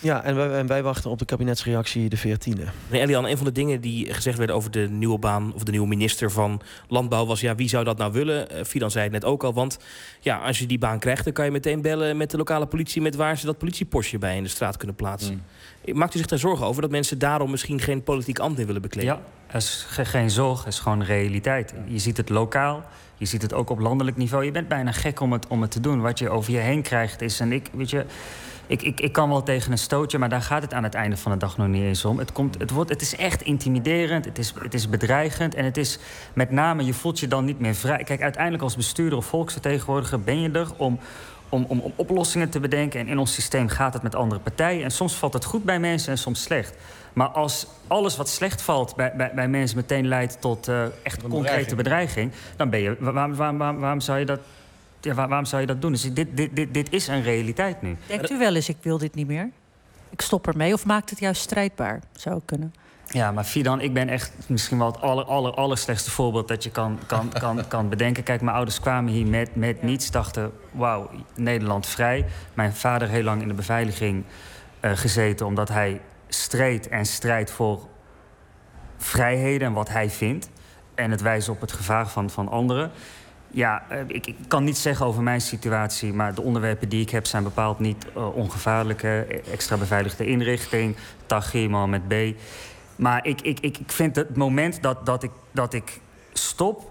Ja, en wij wachten op de kabinetsreactie de 14e. Nee, Elian, een van de dingen die gezegd werden over de nieuwe baan of de nieuwe minister van Landbouw was, wie zou dat nou willen? Fidan zei het net ook al, want als je die baan krijgt, dan kan je meteen bellen met de lokale politie met waar ze dat politiepostje bij in de straat kunnen plaatsen. Maakt u zich daar zorgen over dat mensen daarom misschien geen politiek ambt meer willen bekleden? Ja, er is geen zorg, het is gewoon realiteit. Je ziet het lokaal, je ziet het ook op landelijk niveau. Je bent bijna gek om het te doen. Wat je over je heen krijgt is, en ik kan wel tegen een stootje, maar daar gaat het aan het einde van de dag nog niet eens om. Het is echt intimiderend, het is bedreigend en het is met name, je voelt je dan niet meer vrij. Kijk, uiteindelijk als bestuurder of volksvertegenwoordiger ben je er om oplossingen te bedenken. En in ons systeem gaat het met andere partijen. En soms valt het goed bij mensen en soms slecht. Maar als alles wat slecht valt bij mensen meteen leidt tot echt concrete bedreiging, dan ben je. Waarom zou je dat? Ja, waarom zou je dat doen? Dus dit is een realiteit nu. Denkt u wel eens, ik wil dit niet meer? Ik stop ermee. Of maakt het juist strijdbaar? Zou ook kunnen. Ja, maar Fidan, ik ben echt misschien wel het allerslechtste voorbeeld dat je kan bedenken. Kijk, mijn ouders kwamen hier met niets, dachten, wauw, Nederland vrij. Mijn vader heel lang in de beveiliging gezeten, omdat hij strijdt voor vrijheden en wat hij vindt. En het wijzen op het gevaar van anderen. Ja, ik kan niet zeggen over mijn situatie, maar de onderwerpen die ik heb zijn bepaald niet ongevaarlijke, extra beveiligde inrichting, Taghi, Mohammed B. Maar ik vind het moment dat ik stop,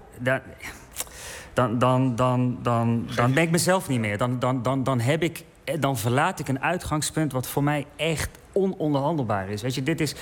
dan ben ik mezelf niet meer. Dan verlaat ik een uitgangspunt wat voor mij echt ononderhandelbaar is. Weet je,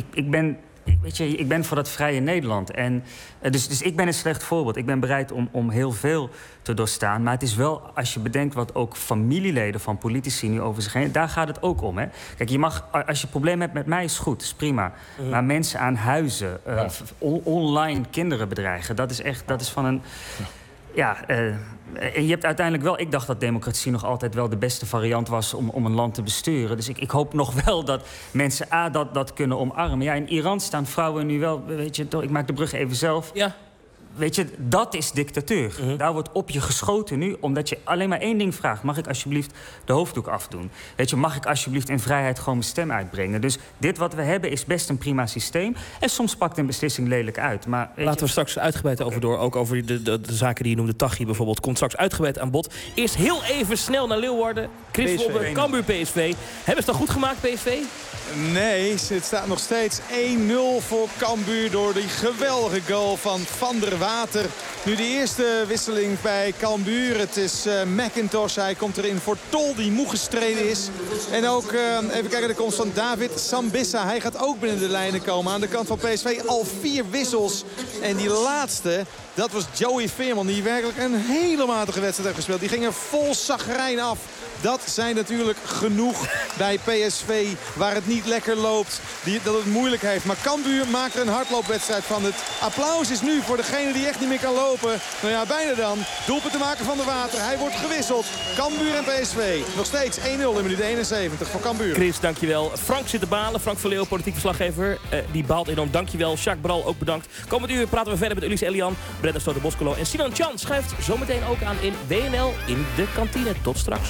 ik ben voor dat vrije Nederland. En, dus ik ben een slecht voorbeeld. Ik ben bereid om heel veel te doorstaan. Maar het is wel, als je bedenkt wat ook familieleden van politici nu over zich heen, daar gaat het ook om. Hè? Kijk, je mag, als je een probleem hebt met mij, is goed, is prima. Maar mensen aan huizen, online kinderen bedreigen, dat is van een. Ja, en je hebt uiteindelijk wel. Ik dacht dat democratie nog altijd wel de beste variant was om een land te besturen. Dus ik hoop nog wel dat mensen dat kunnen omarmen. Ja, in Iran staan vrouwen nu wel. Weet je, ik maak de brug even zelf. Ja. Weet je, dat is dictatuur. Daar wordt op je geschoten nu, omdat je alleen maar één ding vraagt. Mag ik alsjeblieft de hoofddoek afdoen? Weet je, mag ik alsjeblieft in vrijheid gewoon mijn stem uitbrengen? Dus dit wat we hebben is best een prima systeem. En soms pakt een beslissing lelijk uit. Maar, laten we straks uitgebreid over door. Ook over de zaken die je noemde. Taghi bijvoorbeeld komt straks uitgebreid aan bod. Eerst heel even snel naar Leeuwarden. Chris Wobbe, Cambuur PSV. Hebben ze het goed gemaakt, PSV? Nee, het staat nog steeds 1-0 voor Cambuur door die geweldige goal van Van der Water. Nu de eerste wisseling bij Cambuur. Het is McIntosh. Hij komt erin voor Tol, die moe gestreden is. En ook, even kijken, de komst van David Sambissa. Hij gaat ook binnen de lijnen komen. Aan de kant van PSV al 4 wissels. En die laatste, dat was Joey Veerman, die werkelijk een hele matige wedstrijd heeft gespeeld. Die ging er vol chagrijn af. Dat zijn natuurlijk genoeg bij PSV, waar het niet lekker loopt, dat het moeilijk heeft. Maar Cambuur maakt er een hardloopwedstrijd van. Het applaus is nu voor degene die echt niet meer kan lopen. Nou ja, bijna dan. Doelpunt te maken van de Water. Hij wordt gewisseld. Cambuur en PSV. Nog steeds 1-0 in minuut 71 voor Cambuur. Chris, dankjewel. Frank zit te balen. Frank van Leeuw, politiek verslaggever. Die baalt enorm. Dankjewel. Jacques Bral, ook bedankt. Komend uur praten we verder met Elise Elian, Brenda Stoter-Boscolo en Sinan Tjan schuift zometeen ook aan in WNL in de kantine. Tot straks.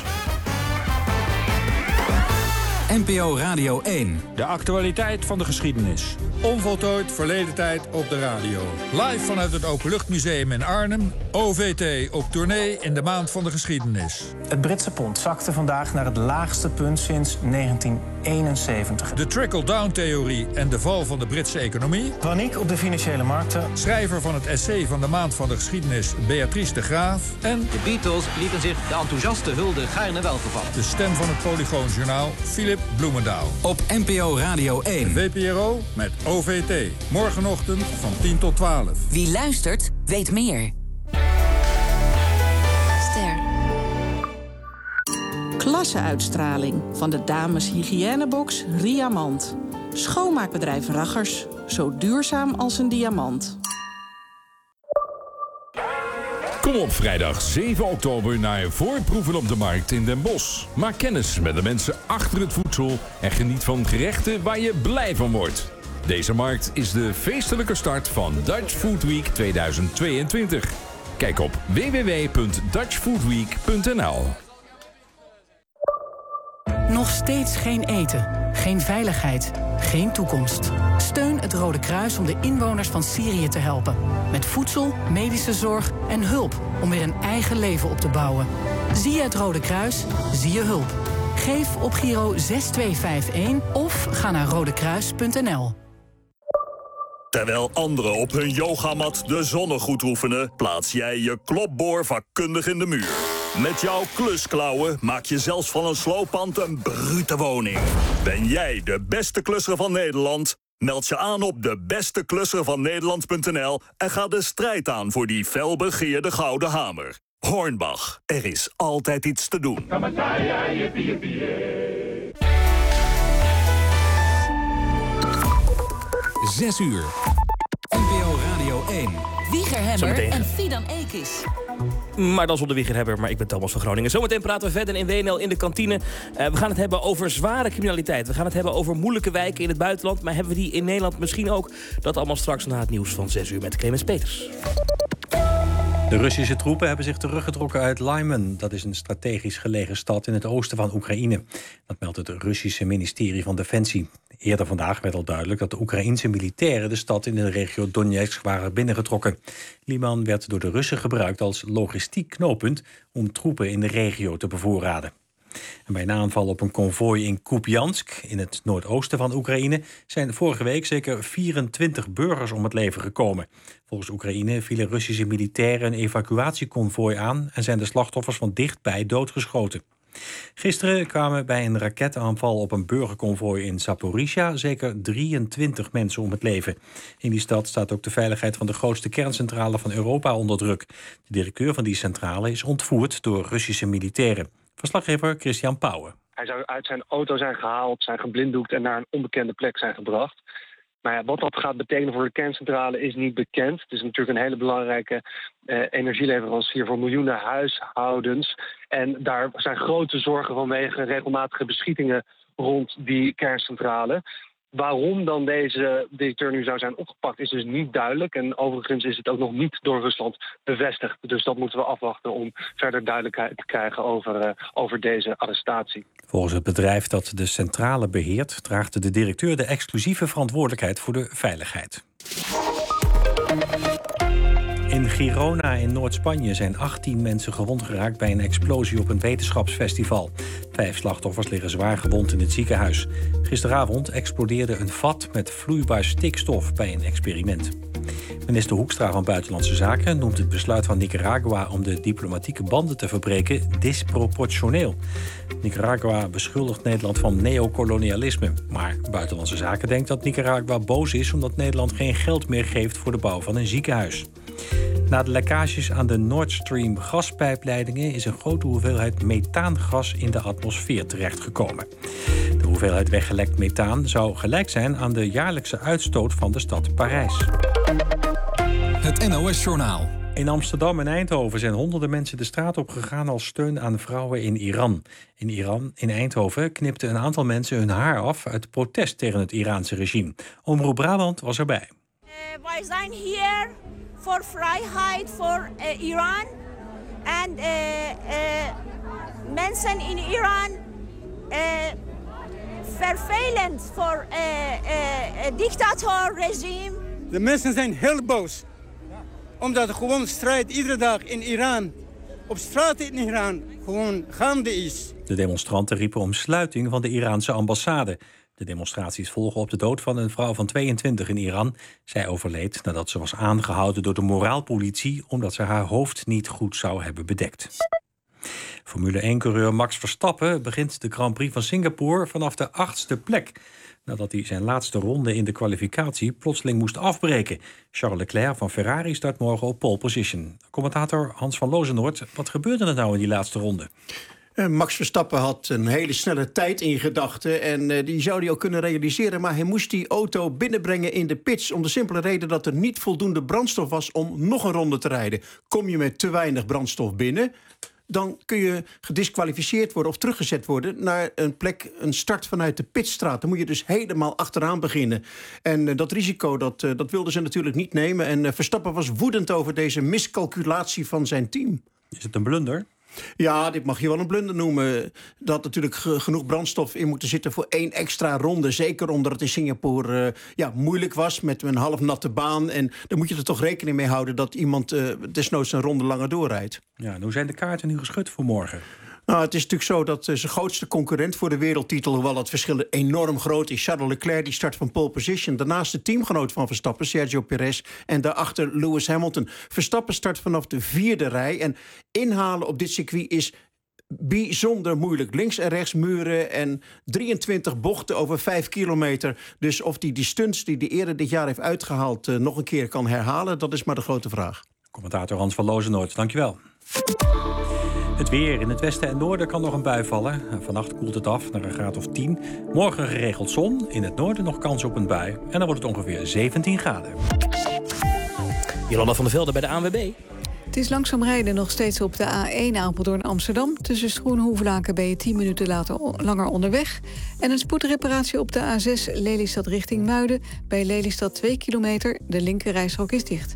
NPO Radio 1. De actualiteit van de geschiedenis. Onvoltooid verleden tijd op de radio. Live vanuit het Openluchtmuseum in Arnhem. OVT op tournee in de maand van de geschiedenis. Het Britse pond zakte vandaag naar het laagste punt sinds 1971. De trickle-down-theorie en de val van de Britse economie. Paniek op de financiële markten. Schrijver van het essay van de maand van de geschiedenis, Beatrice de Graaf. En de Beatles lieten zich de enthousiaste hulde gaarne welgevallen. De stem van het Polygoonjournaal, Philip Bloemendaal. Op NPO Radio 1. VPRO met OVT. Morgenochtend van 10 tot 12. Wie luistert, weet meer. Ster. Klasseuitstraling van de dames hygiënebox Riamant. Schoonmaakbedrijf Raggers. Zo duurzaam als een diamant. Kom op vrijdag 7 oktober naar Voorproeven op de Markt in Den Bosch. Maak kennis met de mensen achter het voedsel en geniet van gerechten waar je blij van wordt. Deze markt is de feestelijke start van Dutch Food Week 2022. Kijk op www.dutchfoodweek.nl. Nog steeds geen eten, geen veiligheid, geen toekomst. Steun het Rode Kruis om de inwoners van Syrië te helpen. Met voedsel, medische zorg en hulp om weer een eigen leven op te bouwen. Zie je het Rode Kruis, zie je hulp. Geef op Giro 6251 of ga naar rodekruis.nl. Terwijl anderen op hun yogamat de zonnegoed oefenen, plaats jij je klopboor vakkundig in de muur. Met jouw klusklauwen maak je zelfs van een slooppand een brute woning. Ben jij de beste klusser van Nederland? Meld je aan op debesteklusservannederland.nl en ga de strijd aan voor die felbegeerde gouden hamer. Hornbach, er is altijd iets te doen. 6 uur. NPO Radio 1. Wiegerhemmer en Fidan Ekis. Maar dat is op de Wiegerhebber, maar ik ben Thomas van Groningen. Zometeen praten we verder in WNL in de kantine. We gaan het hebben over zware criminaliteit. We gaan het hebben over moeilijke wijken in het buitenland. Maar hebben we die in Nederland misschien ook? Dat allemaal straks na het nieuws van 6 uur met Clemens Peters. De Russische troepen hebben zich teruggetrokken uit Lyman. Dat is een strategisch gelegen stad in het oosten van Oekraïne. Dat meldt het Russische ministerie van Defensie. Eerder vandaag werd al duidelijk dat de Oekraïense militairen de stad in de regio Donetsk waren binnengetrokken. Lyman werd door de Russen gebruikt als logistiek knooppunt om troepen in de regio te bevoorraden. En bij een aanval op een konvooi in Kupiansk, in het noordoosten van Oekraïne, zijn vorige week zeker 24 burgers om het leven gekomen. Volgens Oekraïne vielen Russische militairen een evacuatiekonvooi aan en zijn de slachtoffers van dichtbij doodgeschoten. Gisteren kwamen bij een raketaanval op een burgerkonvooi in Zaporizhia zeker 23 mensen om het leven. In die stad staat ook de veiligheid van de grootste kerncentrale van Europa onder druk. De directeur van die centrale is ontvoerd door Russische militairen. Verslaggever Christian Pauwen. Hij zou uit zijn auto zijn gehaald, zijn geblinddoekt en naar een onbekende plek zijn gebracht. Maar ja, wat dat gaat betekenen voor de kerncentrale is niet bekend. Het is natuurlijk een hele belangrijke energieleverancier voor miljoenen huishoudens. En daar zijn grote zorgen vanwege regelmatige beschietingen rond die kerncentrale. Waarom dan deze directeur nu zou zijn opgepakt is dus niet duidelijk. En overigens is het ook nog niet door Rusland bevestigd. Dus dat moeten we afwachten om verder duidelijkheid te krijgen over deze arrestatie. Volgens het bedrijf dat de centrale beheert draagt de directeur de exclusieve verantwoordelijkheid voor de veiligheid. In Girona in Noord-Spanje zijn 18 mensen gewond geraakt bij een explosie op een wetenschapsfestival. 5 slachtoffers liggen zwaar gewond in het ziekenhuis. Gisteravond explodeerde een vat met vloeibaar stikstof bij een experiment. Minister Hoekstra van Buitenlandse Zaken noemt het besluit van Nicaragua om de diplomatieke banden te verbreken disproportioneel. Nicaragua beschuldigt Nederland van neocolonialisme. Maar Buitenlandse Zaken denkt dat Nicaragua boos is omdat Nederland geen geld meer geeft voor de bouw van een ziekenhuis. Na de lekkages aan de Nord Stream gaspijpleidingen is een grote hoeveelheid methaangas in de atmosfeer terechtgekomen. De hoeveelheid weggelekt methaan zou gelijk zijn aan de jaarlijkse uitstoot van de stad Parijs. Het NOS-journaal. In Amsterdam en Eindhoven zijn honderden mensen de straat op gegaan als steun aan vrouwen in Iran. In Eindhoven knipten een aantal mensen hun haar af uit protest tegen het Iraanse regime. Omroep Brabant was erbij. Wij zijn hier voor vrijheid voor Iran. En mensen in Iran vervelend voor dictatorregime. De mensen zijn heel boos. Omdat er gewoon strijd iedere dag in Iran, op straat in Iran, gewoon gaande is. De demonstranten riepen om sluiting van de Iraanse ambassade. De demonstraties volgen op de dood van een vrouw van 22 in Iran. Zij overleed nadat ze was aangehouden door de moraalpolitie omdat ze haar hoofd niet goed zou hebben bedekt. Formule 1-coureur Max Verstappen begint de Grand Prix van Singapore vanaf de 8e plek. Nadat hij zijn laatste ronde in de kwalificatie plotseling moest afbreken. Charles Leclerc van Ferrari start morgen op pole position. Commentator Hans van Lozenoord, wat gebeurde er nou in die laatste ronde? Max Verstappen had een hele snelle tijd in gedachten en die zou hij ook kunnen realiseren. Maar hij moest die auto binnenbrengen in de pits om de simpele reden dat er niet voldoende brandstof was om nog een ronde te rijden. Kom je met te weinig brandstof binnen, dan kun je gediskwalificeerd worden of teruggezet worden naar een start vanuit de pitstraat. Dan moet je dus helemaal achteraan beginnen. En dat risico, dat wilden ze natuurlijk niet nemen. En Verstappen was woedend over deze miscalculatie van zijn team. Is het een blunder? Ja, dit mag je wel een blunder noemen. Dat natuurlijk genoeg brandstof in moeten zitten voor 1 extra ronde. Zeker omdat het in Singapore moeilijk was met een half natte baan. En dan moet je er toch rekening mee houden dat iemand desnoods een ronde langer doorrijdt. Ja, en hoe zijn de kaarten nu geschud voor morgen? Nou, het is natuurlijk zo dat zijn grootste concurrent voor de wereldtitel, hoewel het verschil enorm groot is, Charles Leclerc, die start van pole position. Daarnaast de teamgenoot van Verstappen, Sergio Perez. En daarachter Lewis Hamilton. Verstappen start vanaf de 4e rij. En inhalen op dit circuit is bijzonder moeilijk. Links en rechts muren en 23 bochten over 5 kilometer. Dus of die stunts die hij eerder dit jaar heeft uitgehaald nog een keer kan herhalen, dat is maar de grote vraag. Commentator Hans van Lozenoord, dankjewel. Het weer. In het westen en noorden kan nog een bui vallen. Vannacht koelt het af naar een graad of 10. Morgen geregeld zon. In het noorden nog kans op een bui. En dan wordt het ongeveer 17 graden. Jolanda van der Velde bij de ANWB. Het is langzaam rijden nog steeds op de A1 Apeldoorn-Amsterdam. Tussen Schoonhoevelaken ben je 10 minuten langer onderweg. En een spoedreparatie op de A6 Lelystad richting Muiden. Bij Lelystad 2 kilometer. De linkerrijstrook is dicht.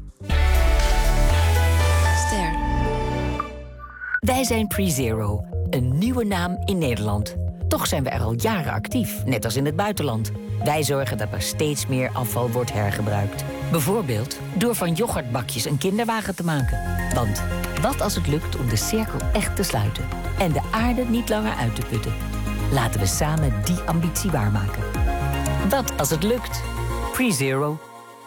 Wij zijn PreZero, een nieuwe naam in Nederland. Toch zijn we er al jaren actief, net als in het buitenland. Wij zorgen dat er steeds meer afval wordt hergebruikt. Bijvoorbeeld door van yoghurtbakjes een kinderwagen te maken. Want wat als het lukt om de cirkel echt te sluiten en de aarde niet langer uit te putten? Laten we samen die ambitie waarmaken. Wat als het lukt? PreZero.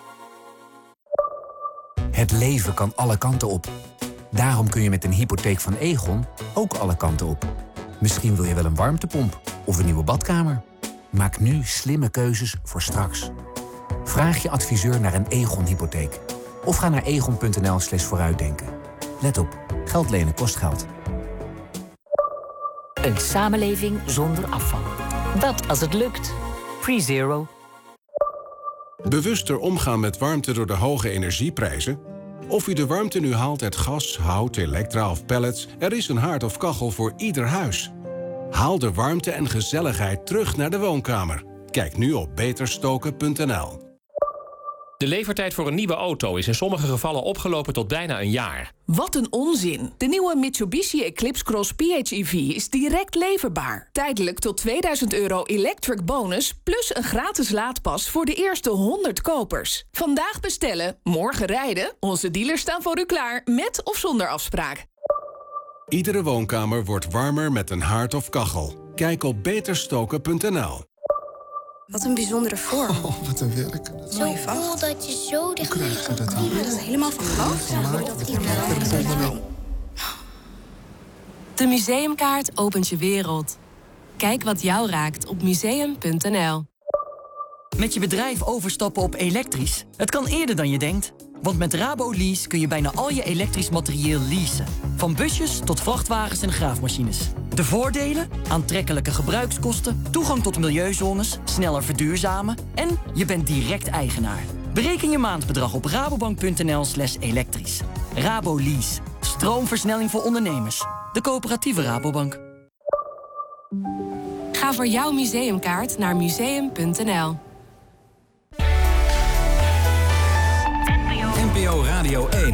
Het leven kan alle kanten op. Daarom kun je met een hypotheek van Egon ook alle kanten op. Misschien wil je wel een warmtepomp of een nieuwe badkamer. Maak nu slimme keuzes voor straks. Vraag je adviseur naar een Egon-hypotheek. Of ga naar egon.nl/vooruitdenken. Let op, geld lenen kost geld. Een samenleving zonder afval. Wat als het lukt? PreZero. Bewuster omgaan met warmte door de hoge energieprijzen? Of u de warmte nu haalt uit gas, hout, elektra of pellets, er is een haard of kachel voor ieder huis. Haal de warmte en gezelligheid terug naar de woonkamer. Kijk nu op beterstoken.nl. De levertijd voor een nieuwe auto is in sommige gevallen opgelopen tot bijna een jaar. Wat een onzin. De nieuwe Mitsubishi Eclipse Cross PHEV is direct leverbaar. Tijdelijk tot €2000 electric bonus plus een gratis laadpas voor de eerste 100 kopers. Vandaag bestellen, morgen rijden. Onze dealers staan voor u klaar, met of zonder afspraak. Iedere woonkamer wordt warmer met een haard of kachel. Kijk op beterstoken.nl. Wat een bijzondere vorm. Oh, wat een werk. Zo cool dat je zo dichtbij kan komen. Dat is helemaal van goud. De Museumkaart opent je wereld. Kijk wat jou raakt op museum.nl. Met je bedrijf overstappen op elektrisch? Het kan eerder dan je denkt. Want met RaboLease kun je bijna al je elektrisch materieel leasen. Van busjes tot vrachtwagens en graafmachines. De voordelen? Aantrekkelijke gebruikskosten, toegang tot milieuzones, sneller verduurzamen en je bent direct eigenaar. Bereken je maandbedrag op rabobank.nl/elektrisch. RaboLease. Stroomversnelling voor ondernemers. De coöperatieve Rabobank. Ga voor jouw museumkaart naar museum.nl. NPO Radio 1.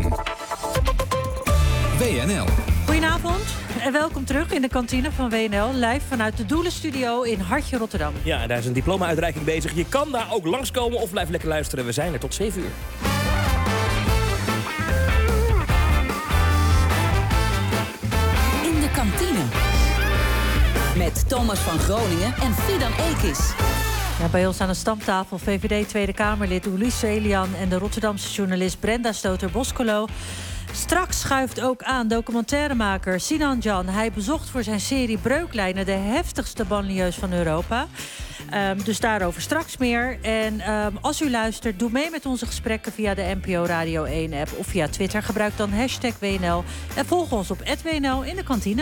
WNL. Goedenavond en welkom terug in de kantine van WNL. Live vanuit de Doelenstudio in Hartje, Rotterdam. Ja, daar is een diploma-uitreiking bezig. Je kan daar ook langskomen of blijf lekker luisteren. We zijn er tot 7 uur. In de kantine. Met Thomas van Groningen en Fidan Ekis. Ja, bij ons aan de stamtafel VVD Tweede Kamerlid Ulysse Celian en de Rotterdamse journalist Brenda Stoter-Boskolo. Straks schuift ook aan documentairemaker Sinan Can. Hij bezocht voor zijn serie Breuklijnen de heftigste banlieues van Europa. Dus daarover straks meer. En als u luistert, doe mee met onze gesprekken via de NPO Radio 1-app of via Twitter. Gebruik dan #WNL en volg ons op @WNL in de kantine.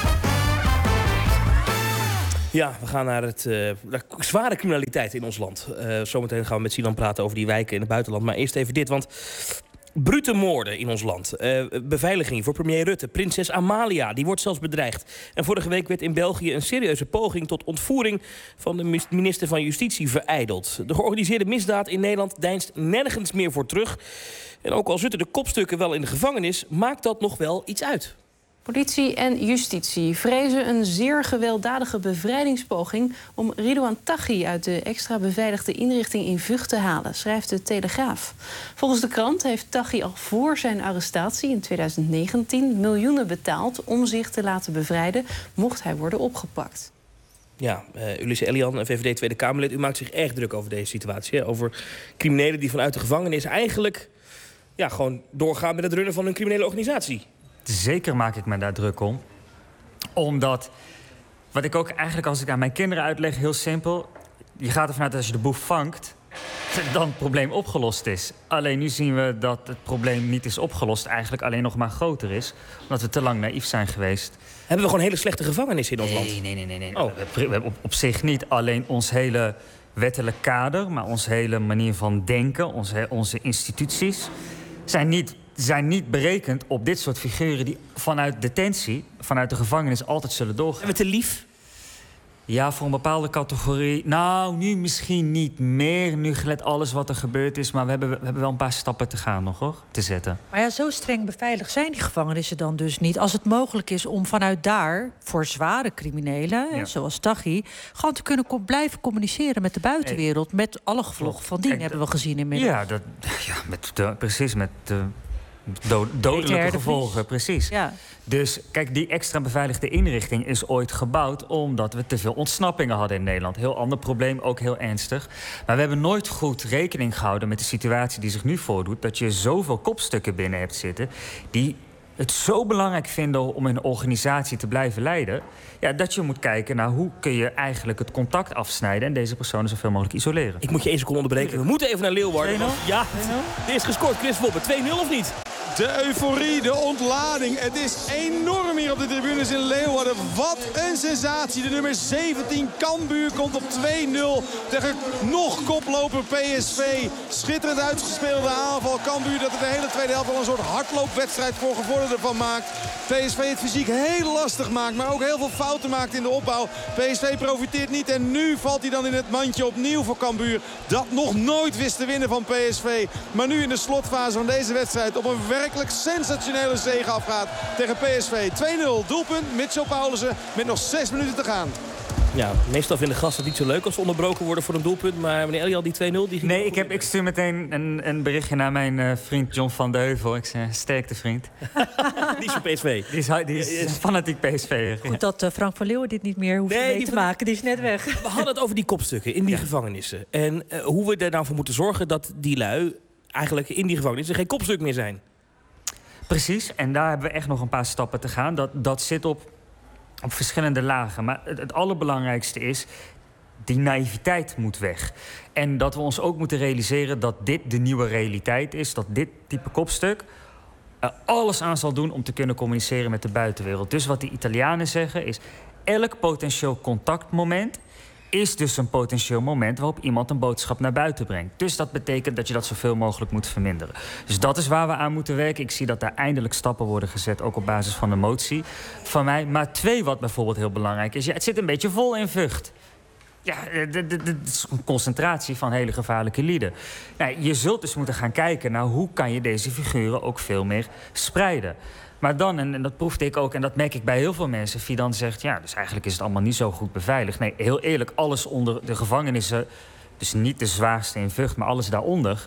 Ja, we gaan naar de zware criminaliteit in ons land. Zometeen gaan we met Sinan praten over die wijken in het buitenland. Maar eerst even dit, want brute moorden in ons land. Beveiliging voor premier Rutte. Prinses Amalia, die wordt zelfs bedreigd. En vorige week werd in België een serieuze poging tot ontvoering van de minister van Justitie verijdeld. De georganiseerde misdaad in Nederland deinst nergens meer voor terug. En ook al zitten de kopstukken wel in de gevangenis, maakt dat nog wel iets uit. Politie en justitie vrezen een zeer gewelddadige bevrijdingspoging om Ridouan Taghi uit de extra beveiligde inrichting in Vught te halen, schrijft de Telegraaf. Volgens de krant heeft Taghi al voor zijn arrestatie in 2019 miljoenen betaald om zich te laten bevrijden, mocht hij worden opgepakt. Ja, Ulisse Elian, VVD Tweede Kamerlid, u maakt zich erg druk over deze situatie. Hè? Over criminelen die vanuit de gevangenis eigenlijk gewoon doorgaan met het runnen van hun criminele organisatie. Zeker maak ik me daar druk om. Omdat, wat ik ook eigenlijk als ik aan mijn kinderen uitleg, heel simpel. Je gaat ervan uit dat als je de boef vangt, dan het probleem opgelost is. Alleen nu zien we dat het probleem niet is opgelost, eigenlijk alleen nog maar groter is. Omdat we te lang naïef zijn geweest. Hebben we gewoon hele slechte gevangenissen in ons land? Nee. Oh. We hebben op zich niet alleen ons hele wettelijk kader, maar onze hele manier van denken, onze instituties zijn niet berekend op dit soort figuren die vanuit detentie, vanuit de gevangenis altijd zullen doorgaan. Zijn we te lief? Ja, voor een bepaalde categorie. Nou, nu misschien niet meer, nu gelet alles wat er gebeurd is. Maar we hebben wel een paar stappen te gaan nog, hoor, te zetten. Maar ja, zo streng beveiligd zijn die gevangenissen dan dus niet. Als het mogelijk is om vanuit daar, voor zware criminelen, zoals Taghi, gewoon te kunnen blijven communiceren met de buitenwereld. Met alle gevolgen van dien, hebben we gezien inmiddels. Precies, met de dodelijke gevolgen, precies. Ja. Dus kijk, die extra beveiligde inrichting is ooit gebouwd omdat we te veel ontsnappingen hadden in Nederland. Heel ander probleem, ook heel ernstig. Maar we hebben nooit goed rekening gehouden met de situatie die zich nu voordoet, dat je zoveel kopstukken binnen hebt zitten die het zo belangrijk vinden om een organisatie te blijven leiden, dat je moet kijken naar hoe kun je eigenlijk het contact afsnijden en deze personen zoveel mogelijk isoleren. Ik moet je 1 seconde onderbreken. We moeten even naar Leeuwarden. Ja, er is gescoord. Chris Wobbe, 2-0 of niet? De euforie, de ontlading. Het is enorm hier op de tribunes in Leeuwarden. Wat een sensatie. De nummer 17 Cambuur komt op 2-0 tegen nog koploper PSV. Schitterend uitgespeelde aanval. Cambuur dat er de hele tweede helft al een soort hardloopwedstrijd voor gevorderden van maakt. PSV het fysiek heel lastig maakt, maar ook heel veel fouten maakt in de opbouw. PSV profiteert niet en nu valt hij dan in het mandje opnieuw voor Cambuur. Dat nog nooit wist te winnen van PSV. Maar nu in de slotfase van deze wedstrijd op een werkelijk sensationele zege afgaat tegen PSV. 2-0 doelpunt Mitchell Paulussen met nog 6 minuten te gaan. Ja, meestal vinden gasten het niet zo leuk als ze onderbroken worden voor een doelpunt. Maar meneer Elial, die 2-0... Nee, ik stuur meteen een berichtje naar mijn vriend John van de Heuvel. Ik zeg, sterkte vriend. Die is van PSV. Die is fanatiek PSV. Goed dat Frank van Leeuwen dit niet meer hoeft mee te maken. Die is net weg. We hadden het over die kopstukken in die gevangenissen. En hoe we er nou voor moeten zorgen dat die lui eigenlijk in die gevangenissen geen kopstuk meer zijn. Precies, en daar hebben we echt nog een paar stappen te gaan. Dat zit op verschillende lagen. Maar het allerbelangrijkste is, die naïviteit moet weg. En dat we ons ook moeten realiseren dat dit de nieuwe realiteit is. Dat dit type kopstuk alles aan zal doen om te kunnen communiceren met de buitenwereld. Dus wat de Italianen zeggen is, elk potentieel contactmoment is dus een potentieel moment waarop iemand een boodschap naar buiten brengt. Dus dat betekent dat je dat zoveel mogelijk moet verminderen. Dus dat is waar we aan moeten werken. Ik zie dat daar eindelijk stappen worden gezet, ook op basis van de motie van mij. Maar 2, wat bijvoorbeeld heel belangrijk is, het zit een beetje vol in Vught. Ja, het is een concentratie van hele gevaarlijke lieden. Nou, je zult dus moeten gaan kijken naar hoe kan je deze figuren ook veel meer spreiden. Maar dan, en dat proefde ik ook, en dat merk ik bij heel veel mensen, die dan zegt, dus eigenlijk is het allemaal niet zo goed beveiligd. Nee, heel eerlijk, alles onder de gevangenissen, dus niet de zwaarste in Vught, maar alles daaronder.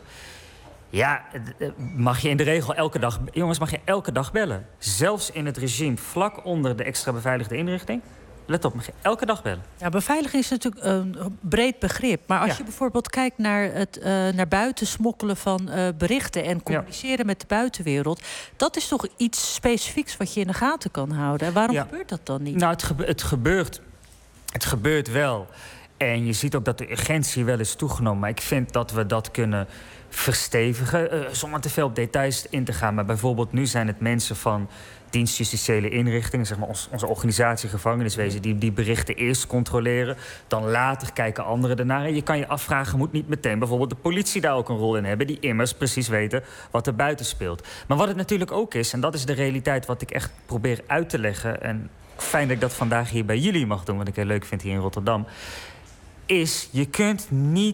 Ja, mag je in de regel elke dag bellen. Zelfs in het regime vlak onder de extra beveiligde inrichting. Let op, mag je elke dag bellen. Ja, beveiliging is natuurlijk een breed begrip. Maar als je bijvoorbeeld kijkt naar het naar buiten smokkelen van berichten en communiceren met de buitenwereld, dat is toch iets specifieks wat je in de gaten kan houden. En waarom gebeurt dat dan niet? Nou, het gebeurt wel. En je ziet ook dat de urgentie wel is toegenomen. Maar ik vind dat we dat kunnen verstevigen. Zonder te veel op details in te gaan. Maar bijvoorbeeld nu zijn het mensen van dienstjustitiële inrichtingen, zeg maar onze organisatie gevangeniswezen, die berichten eerst controleren, dan later kijken anderen ernaar. En je kan je afvragen, moet niet meteen bijvoorbeeld de politie daar ook een rol in hebben, die immers precies weten wat er buiten speelt. Maar wat het natuurlijk ook is, en dat is de realiteit wat ik echt probeer uit te leggen, en fijn dat ik dat vandaag hier bij jullie mag doen, wat ik heel leuk vind hier in Rotterdam, is je kunt niet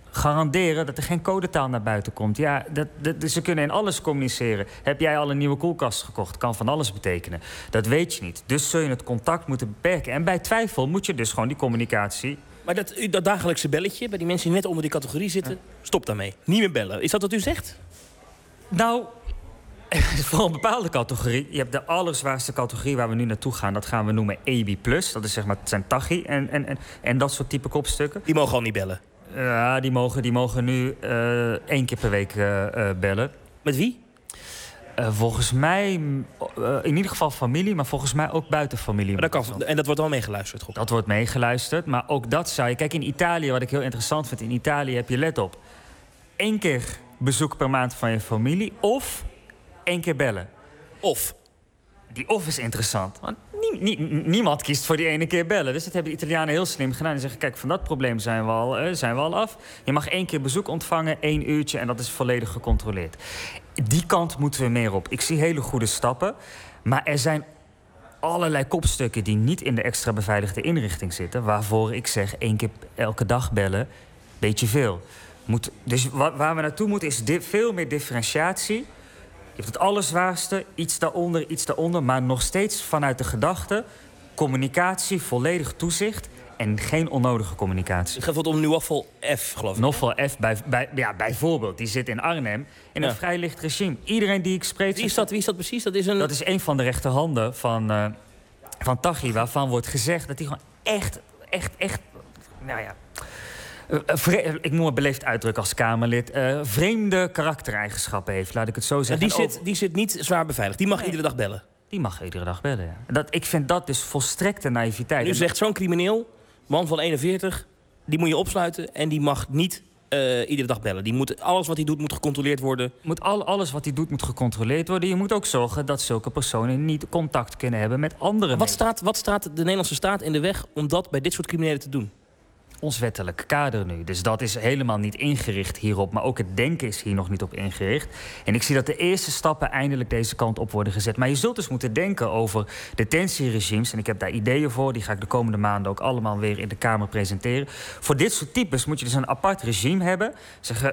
garanderen dat er geen codetaal naar buiten komt. Ja, ze kunnen in alles communiceren. Heb jij al een nieuwe koelkast gekocht? Kan van alles betekenen. Dat weet je niet. Dus zul je het contact moeten beperken. En bij twijfel moet je dus gewoon die communicatie... Maar dat dagelijkse belletje, bij die mensen die net onder die categorie zitten... stop daarmee. Niet meer bellen. Is dat wat u zegt? Nou, voor een bepaalde categorie. Je hebt de allerzwaarste categorie waar we nu naartoe gaan. Dat gaan we noemen EB+. Dat is zeg maar, het zijn Tachi en dat soort type kopstukken. Die mogen al niet bellen? Ja, die mogen nu 1 keer per week bellen. Met wie? Volgens mij, in ieder geval familie, maar volgens mij ook buiten familie. Maar dat kan, en dat wordt al meegeluisterd? Goed. Dat wordt meegeluisterd, maar ook dat zou je... Kijk, in Italië, wat ik heel interessant vind... in Italië heb je, let op... 1 keer bezoek per maand van je familie... of 1 keer bellen. Of? Die of is interessant. Want niemand kiest voor die 1 keer bellen. Dus dat hebben de Italianen heel slim gedaan. Die zeggen, kijk, van dat probleem zijn we al af. Je mag 1 keer bezoek ontvangen, 1 uurtje... en dat is volledig gecontroleerd. Die kant moeten we meer op. Ik zie hele goede stappen. Maar er zijn allerlei kopstukken die niet in de extra beveiligde inrichting zitten... waarvoor ik zeg 1 keer elke dag bellen, beetje veel. Dus waar we naartoe moeten is veel meer differentiatie... Je hebt het allerzwaarste, iets daaronder... maar nog steeds vanuit de gedachte... communicatie, volledig toezicht... en geen onnodige communicatie. Het gaat bijvoorbeeld om Noffel F, geloof ik. Noffel F, bijvoorbeeld. Die zit in Arnhem in een vrij licht regime. Iedereen die ik spreek... Wie is dat precies? Dat is een van de rechterhanden van Tachi... waarvan wordt gezegd dat hij gewoon echt... Nou ja... ik moet me beleefd uitdrukken als Kamerlid... vreemde karaktereigenschappen heeft, laat ik het zo zeggen. Die zit niet zwaar beveiligd. Die mag iedere dag bellen? Die mag iedere dag bellen, ja. Ik vind dat dus volstrekte naïviteit. Nu zegt zo'n crimineel, man van 41... die moet je opsluiten en die mag niet iedere dag bellen. Alles wat hij doet moet gecontroleerd worden. Alles wat hij doet moet gecontroleerd worden. Je moet ook zorgen dat zulke personen niet contact kunnen hebben met anderen. Wat staat de Nederlandse staat in de weg om dat bij dit soort criminelen te doen? Ons wettelijk kader nu. Dus dat is helemaal niet ingericht hierop. Maar ook het denken is hier nog niet op ingericht. En ik zie dat de eerste stappen eindelijk deze kant op worden gezet. Maar je zult dus moeten denken over detentieregimes. En ik heb daar ideeën voor. Die ga ik de komende maanden ook allemaal weer in de Kamer presenteren. Voor dit soort types moet je dus een apart regime hebben. Zeggen...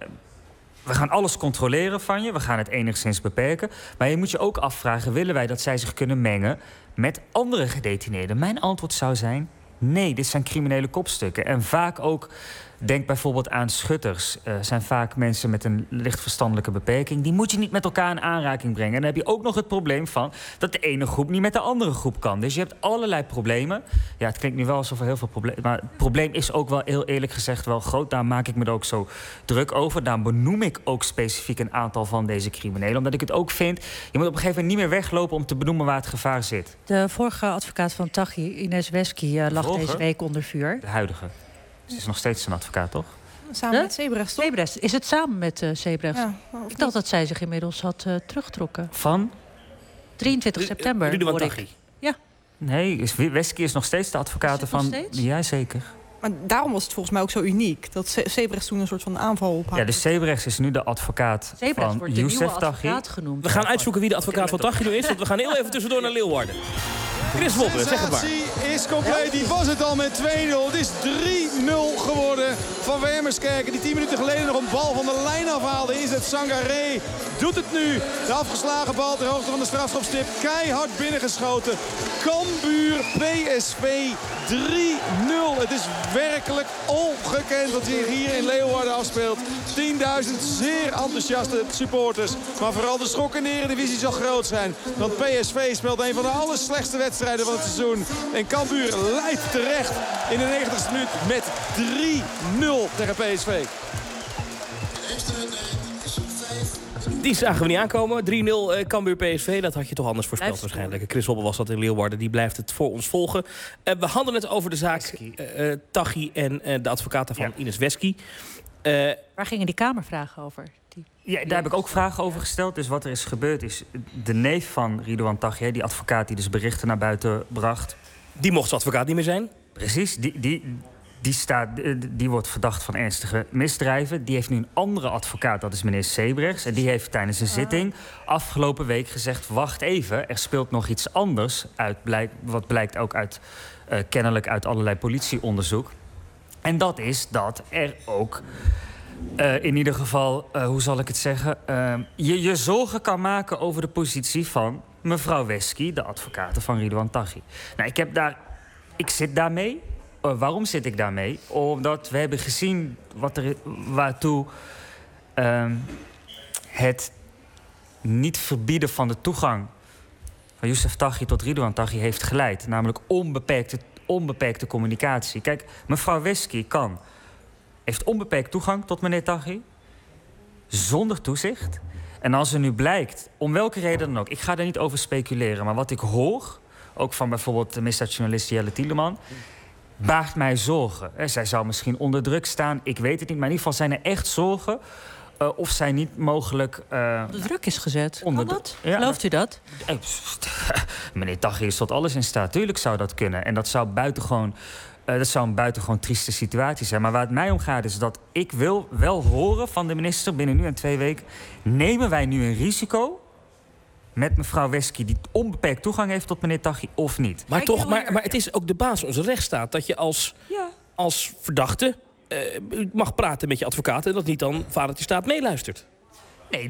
We gaan alles controleren van je. We gaan het enigszins beperken. Maar je moet je ook afvragen... willen wij dat zij zich kunnen mengen met andere gedetineerden? Mijn antwoord zou zijn... Nee, dit zijn criminele kopstukken. En vaak ook, denk bijvoorbeeld aan schutters. Zijn vaak mensen met een licht verstandelijke beperking. Die moet je niet met elkaar in aanraking brengen. En dan heb je ook nog het probleem van dat de ene groep niet met de andere groep kan. Dus je hebt allerlei problemen. Ja, het klinkt nu wel alsof er heel veel problemen... Maar het probleem is ook wel heel eerlijk gezegd wel groot. Daar maak ik me er ook zo druk over. Daar benoem ik ook specifiek een aantal van deze criminelen. Omdat ik het ook vind... Je moet op een gegeven moment niet meer weglopen om te benoemen waar het gevaar zit. De vorige advocaat van Tachi, Ines Wesky, lag deze week onder vuur. De huidige. Ze is nog steeds een advocaat, toch? Samen met Sebrechts, toch? Sebrechts. Is het samen met Sebrechts? Ja, ik dacht dat zij zich inmiddels had teruggetrokken. Van? 23 september. Ridouan Taghi. Ja. Nee, Wesky is nog steeds de advocaat van... Ja, zeker. Maar daarom was het volgens mij ook zo uniek. Dat Sebrechts toen een soort van aanval op haar... Ja, dus Sebrechts is nu de advocaat van Youssef Taghi. We gaan uitzoeken wie de advocaat van Taghi nu is. Want we gaan heel even tussendoor naar Leeuwarden. Chris Woppe, zeg het maar. De is compleet. Die was het al met 2-0. Het is 3-0 geworden van Wermerskerken. Die 10 minuten geleden nog een bal van de lijn afhaalde. Is het Sangaré. Doet het nu. De afgeslagen bal ter hoogte van de strafschopstip. Keihard binnengeschoten. Cambuur PSV 3-0. Het is werkelijk ongekend wat zich hier in Leeuwarden afspeelt. 10.000 zeer enthousiaste supporters. Maar vooral de schok in de Eredivisie zal groot zijn. Want PSV speelt een van de allerslechtste wedstrijden van het seizoen. En Cambuur leidt terecht in de 90ste minuut met 3-0 tegen PSV. Die zagen we niet aankomen. 3-0 Cambuur PSV. Dat had je toch anders voorspeld waarschijnlijk. Chris Woppe was dat in Leeuwarden. Die blijft het voor ons volgen. We hadden het over de zaak Taghi en de advocaat van Ines Wesky. Waar gingen die Kamervragen over? Ja, daar heb ik ook vragen over gesteld. Dus wat er is gebeurd is... De neef van Ridouan Taghi, die advocaat die dus berichten naar buiten bracht... Die mocht zijn advocaat niet meer zijn? Precies, die wordt verdacht van ernstige misdrijven. Die heeft nu een andere advocaat, dat is meneer Sebrechts. En die heeft tijdens een zitting afgelopen week gezegd... wacht even, er speelt nog iets anders uit. Wat blijkt ook uit, kennelijk uit allerlei politieonderzoek. En dat is dat er ook in ieder geval, hoe zal ik het zeggen... je zorgen kan maken over de positie van mevrouw Wesky, de advocate van Ridouan Taghi. Nou, ik zit daarmee. Waarom zit ik daarmee? Omdat we hebben gezien waartoe het niet verbieden van de toegang van Youssef Taghi tot Ridouan Taghi heeft geleid. Namelijk onbeperkte communicatie. Kijk, mevrouw Wesky heeft onbeperkt toegang tot meneer Taghi, zonder toezicht. En als er nu blijkt, om welke reden dan ook, ik ga er niet over speculeren, maar wat ik hoor, ook van bijvoorbeeld de misdaadjournalist Jelle Tieleman, baart mij zorgen. Zij zou misschien onder druk staan, ik weet het niet, maar in ieder geval zijn er echt zorgen of zij niet mogelijk... onder druk is gezet. Kan dat? Ja, gelooft u dat? Meneer Taghi is tot alles in staat. Tuurlijk zou dat kunnen. En dat zou een buitengewoon trieste situatie zijn. Maar waar het mij om gaat is dat ik wil wel horen van de minister binnen nu en 2 weken... nemen wij nu een risico met mevrouw Wesky die onbeperkt toegang heeft tot meneer Taghi of niet? Maar het is ook de basis van onze rechtsstaat dat je als verdachte mag praten met je advocaat en dat niet dan vadertje staat meeluistert. Nee,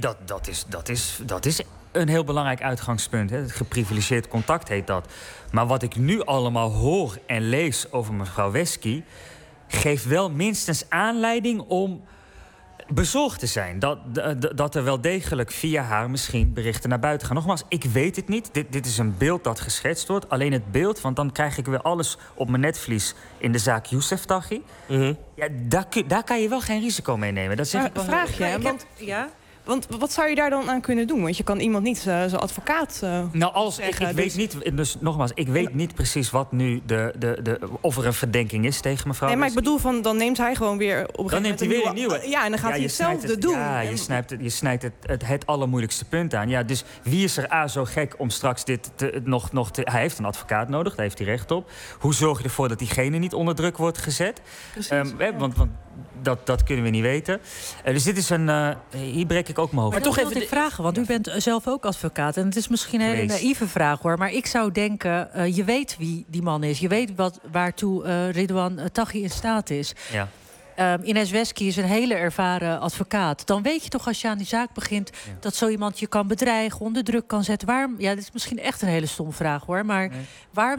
dat is een heel belangrijk uitgangspunt. Hè. Het geprivilegeerd contact heet dat. Maar wat ik nu allemaal hoor en lees over mevrouw Wesky geeft wel minstens aanleiding om bezorgd te zijn. Dat er wel degelijk via haar misschien berichten naar buiten gaan. Nogmaals, ik weet het niet. Dit is een beeld dat geschetst wordt. Alleen het beeld, want dan krijg ik weer alles op mijn netvlies in de zaak Youssef Taghi. Ja, daar kan je wel geen risico mee nemen. Dat zeg ik wel. Vraag je, want wat zou je daar dan aan kunnen doen? Want je kan iemand niet zijn advocaat ik weet niet, dus nogmaals, ik weet niet precies wat nu of er een verdenking is tegen mevrouw. Nee, maar ik bedoel, dan neemt hij gewoon weer op een gegeven moment Dan neemt hij weer een nieuwe. Ja, en dan gaat hij hetzelfde doen. Ja, je snijdt het allermoeilijkste punt aan. Ja, dus wie is er zo gek om straks dit hij heeft een advocaat nodig, daar heeft hij recht op. Hoe zorg je ervoor dat diegene niet onder druk wordt gezet? Precies, want dat kunnen we niet weten. Dus dit is hier breek ik ook mijn hoofd. Maar toch even vragen, want u bent zelf ook advocaat. En het is misschien een hele naïeve vraag, hoor. Maar ik zou denken, je weet wie die man is. Je weet waartoe Ridouan Taghi in staat is. Ja. Ines Wesky is een hele ervaren advocaat. Dan weet je toch als je aan die zaak begint dat zo iemand je kan bedreigen, onder druk kan zetten. Waarom? Ja, dit is misschien echt een hele stomme vraag, hoor. Maar waarom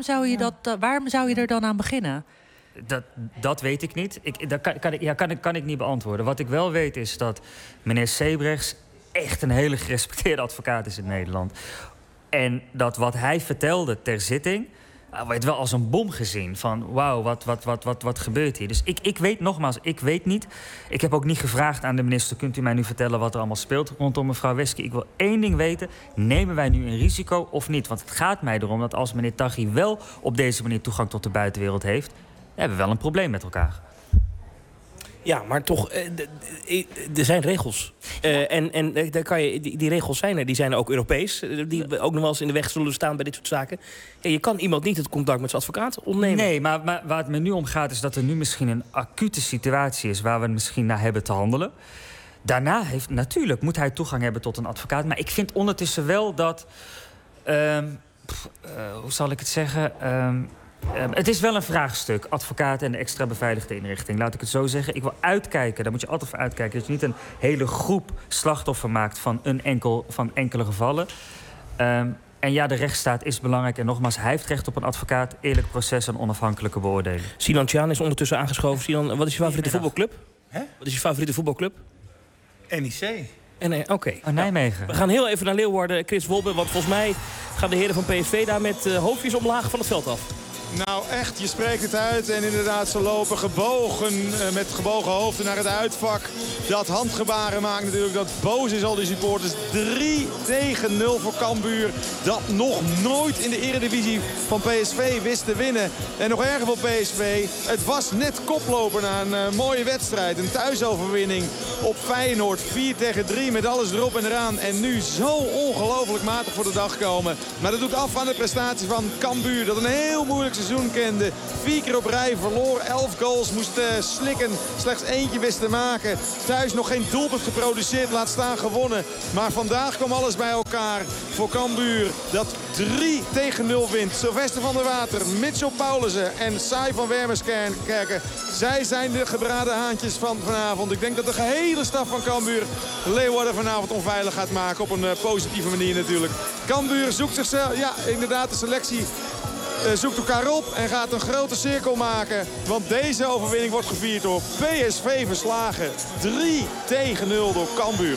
zou je er dan aan beginnen? Dat weet ik niet. Dat kan ik niet beantwoorden. Wat ik wel weet is dat meneer Sebrechts echt een hele gerespecteerde advocaat is in Nederland. En dat wat hij vertelde ter zitting werd wel als een bom gezien. Van wauw, wat gebeurt hier? Dus ik weet nogmaals, ik weet niet. Ik heb ook niet gevraagd aan de minister, kunt u mij nu vertellen wat er allemaal speelt rondom mevrouw Wesky? Ik wil 1 ding weten, nemen wij nu een risico of niet? Want het gaat mij erom dat als meneer Taghi wel op deze manier toegang tot de buitenwereld heeft, hebben we wel een probleem met elkaar. Ja, maar toch, er zijn regels. En daar kan die regels zijn er. Die zijn er ook Europees. Die ook nog wel eens in de weg zullen staan bij dit soort zaken. Ja, je kan iemand niet het contact met zijn advocaat ontnemen. Nee, maar waar het me nu om gaat is dat er nu misschien een acute situatie is waar we misschien naar hebben te handelen. Daarna natuurlijk moet hij toegang hebben tot een advocaat. Maar ik vind ondertussen wel dat hoe zal ik het zeggen? Het is wel een vraagstuk, advocaat en de extra beveiligde inrichting. Laat ik het zo zeggen. Ik wil uitkijken, daar moet je altijd voor uitkijken, dat je niet een hele groep slachtoffer maakt van enkele gevallen. En ja, de rechtsstaat is belangrijk. En nogmaals, hij heeft recht op een advocaat, eerlijk proces en onafhankelijke beoordeling. Sinan Tjaan is ondertussen aangeschoven. Sinan, wat is je favoriete voetbalclub? Wat is je favoriete voetbalclub? NEC. Oké. Nijmegen. We gaan heel even naar Leeuwarden, Chris Wolbe. Want volgens mij gaan de heren van PSV daar met hoofdjes omlaag van het veld af. Nou echt, je spreekt het uit en inderdaad ze lopen met gebogen hoofden naar het uitvak. Dat handgebaren maakt natuurlijk dat boos is al die supporters. 3-0 voor Cambuur. Dat nog nooit in de eredivisie van PSV wist te winnen. En nog erger voor PSV. Het was net koploper na een mooie wedstrijd. Een thuisoverwinning op Feyenoord. 4-3 met alles erop en eraan. En nu zo ongelooflijk matig voor de dag komen. Maar dat doet af aan de prestatie van Cambuur. Dat een heel moeilijk seizoen kende. 4 keer op rij verloor, 11 goals, moest slikken. Slechts eentje wist te maken. Thuis nog geen doelpunt geproduceerd, laat staan gewonnen. Maar vandaag kwam alles bij elkaar voor Cambuur. Dat 3-0 wint. Sylvester van der Water, Mitchell Paulussen en Sai van Wermerskerken. Zij zijn de gebraden haantjes van vanavond. Ik denk dat de gehele staf van Cambuur Leeuwarden vanavond onveilig gaat maken. Op een positieve manier natuurlijk. Cambuur zoekt zichzelf, ja inderdaad de selectie zoekt elkaar op en gaat een grote cirkel maken. Want deze overwinning wordt gevierd door PSV verslagen. 3-0 door Cambuur.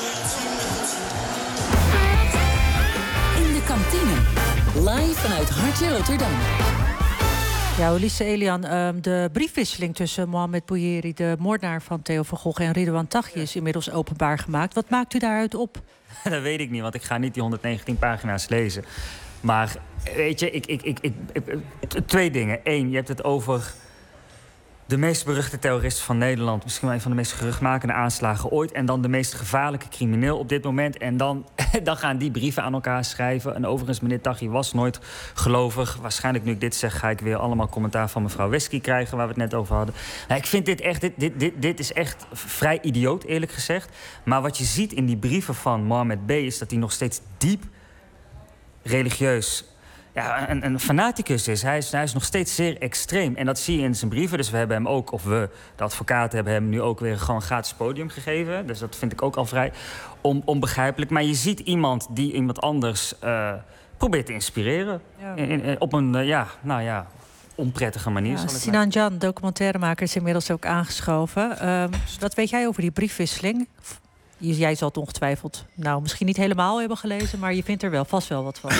In de kantine. Live vanuit Hartje Rotterdam. Ja, Ulisse Elian, de briefwisseling tussen Mohamed Bouyeri, de moordenaar van Theo van Gogh, en Ridouan Taghi is inmiddels openbaar gemaakt. Wat maakt u daaruit op? Dat weet ik niet, want ik ga niet die 119 pagina's lezen. Maar weet je, twee dingen. 1, je hebt het over de meest beruchte terrorist van Nederland. Misschien wel een van de meest geruchtmakende aanslagen ooit. En dan de meest gevaarlijke crimineel op dit moment. En dan gaan die brieven aan elkaar schrijven. En overigens, meneer Taghi was nooit gelovig. Waarschijnlijk nu ik dit zeg, ga ik weer allemaal commentaar van mevrouw Wesky krijgen, waar we het net over hadden. Nou, ik vind dit is echt vrij idioot, eerlijk gezegd. Maar wat je ziet in die brieven van Mohamed B. is dat hij nog steeds diep religieus, ja, een fanaticus is. Hij is nog steeds zeer extreem. En dat zie je in zijn brieven. Dus we hebben hem ook, of we, de advocaten, hebben hem nu ook weer gewoon gratis podium gegeven. Dus dat vind ik ook al vrij onbegrijpelijk. Maar je ziet iemand die iemand anders probeert te inspireren. Ja. Op een, onprettige manier. Ja, Sinan Can, documentairemaker, is inmiddels ook aangeschoven. Wat weet jij over die briefwisseling? Jij zal het ongetwijfeld misschien niet helemaal hebben gelezen, maar je vindt er wel vast wel wat van.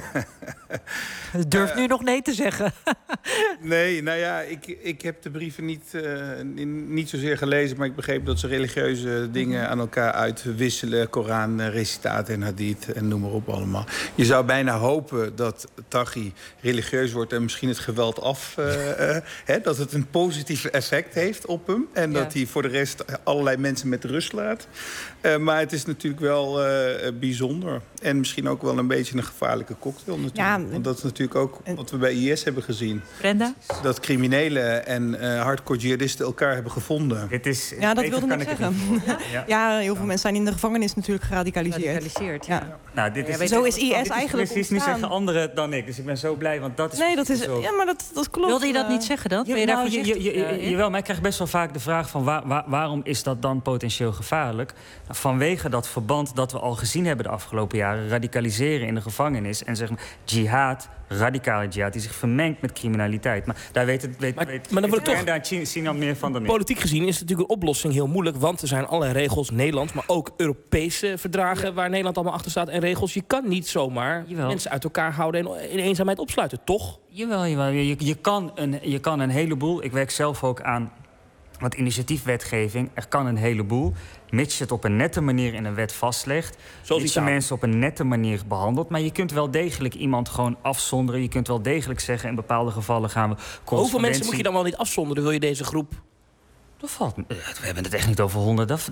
Durf nu nog nee te zeggen. Nee, nou ja, ik heb de brieven niet zozeer gelezen, maar ik begreep dat ze religieuze dingen aan elkaar uitwisselen. Koran, recitaten en hadith en noem maar op allemaal. Je zou bijna hopen dat Taghi religieus wordt en misschien het geweld dat het een positief effect heeft op hem. En dat hij voor de rest allerlei mensen met rust laat. Maar het is natuurlijk wel bijzonder. En misschien ook wel een beetje een gevaarlijke cocktail natuurlijk. Ja, want dat is natuurlijk ook wat we bij IS hebben gezien. Brenda? Dat criminelen en hardcore jihadisten elkaar hebben gevonden. Ja, dat wilde ik zeggen. Ja, heel veel mensen zijn in de gevangenis natuurlijk geradicaliseerd. Ja. Nou, zo is IS eigenlijk precies niet zeggen anderen dan ik. Dus ik ben zo blij, want dat is... Nee, dat is... Ja, maar dat klopt. Wilde je dat niet zeggen dan? Jawel, maar ik krijg best wel vaak de vraag van waarom is dat dan potentieel gevaarlijk? Vanwege dat verband dat we al gezien hebben de afgelopen jaren, radicaliseren in de gevangenis en zeg maar jihad, radicale jihad, die zich vermengt met criminaliteit. Maar daar weet Sinan meer van dan ik. Politiek gezien is het natuurlijk een oplossing heel moeilijk, want er zijn allerlei regels, Nederlands, maar ook Europese verdragen waar Nederland allemaal achter staat en regels. Je kan niet zomaar mensen uit elkaar houden en in eenzaamheid opsluiten, toch? Jawel. Je kan een heleboel. Ik werk zelf ook aan wat initiatiefwetgeving. Er kan een heleboel, mits je het op een nette manier in een wet vastlegt. Mits je mensen op een nette manier behandelt. Maar je kunt wel degelijk iemand gewoon afzonderen. Je kunt wel degelijk zeggen, in bepaalde gevallen gaan we correspondentie... Hoeveel mensen moet je dan wel niet afzonderen? Wil je deze groep? We hebben het echt niet over 100.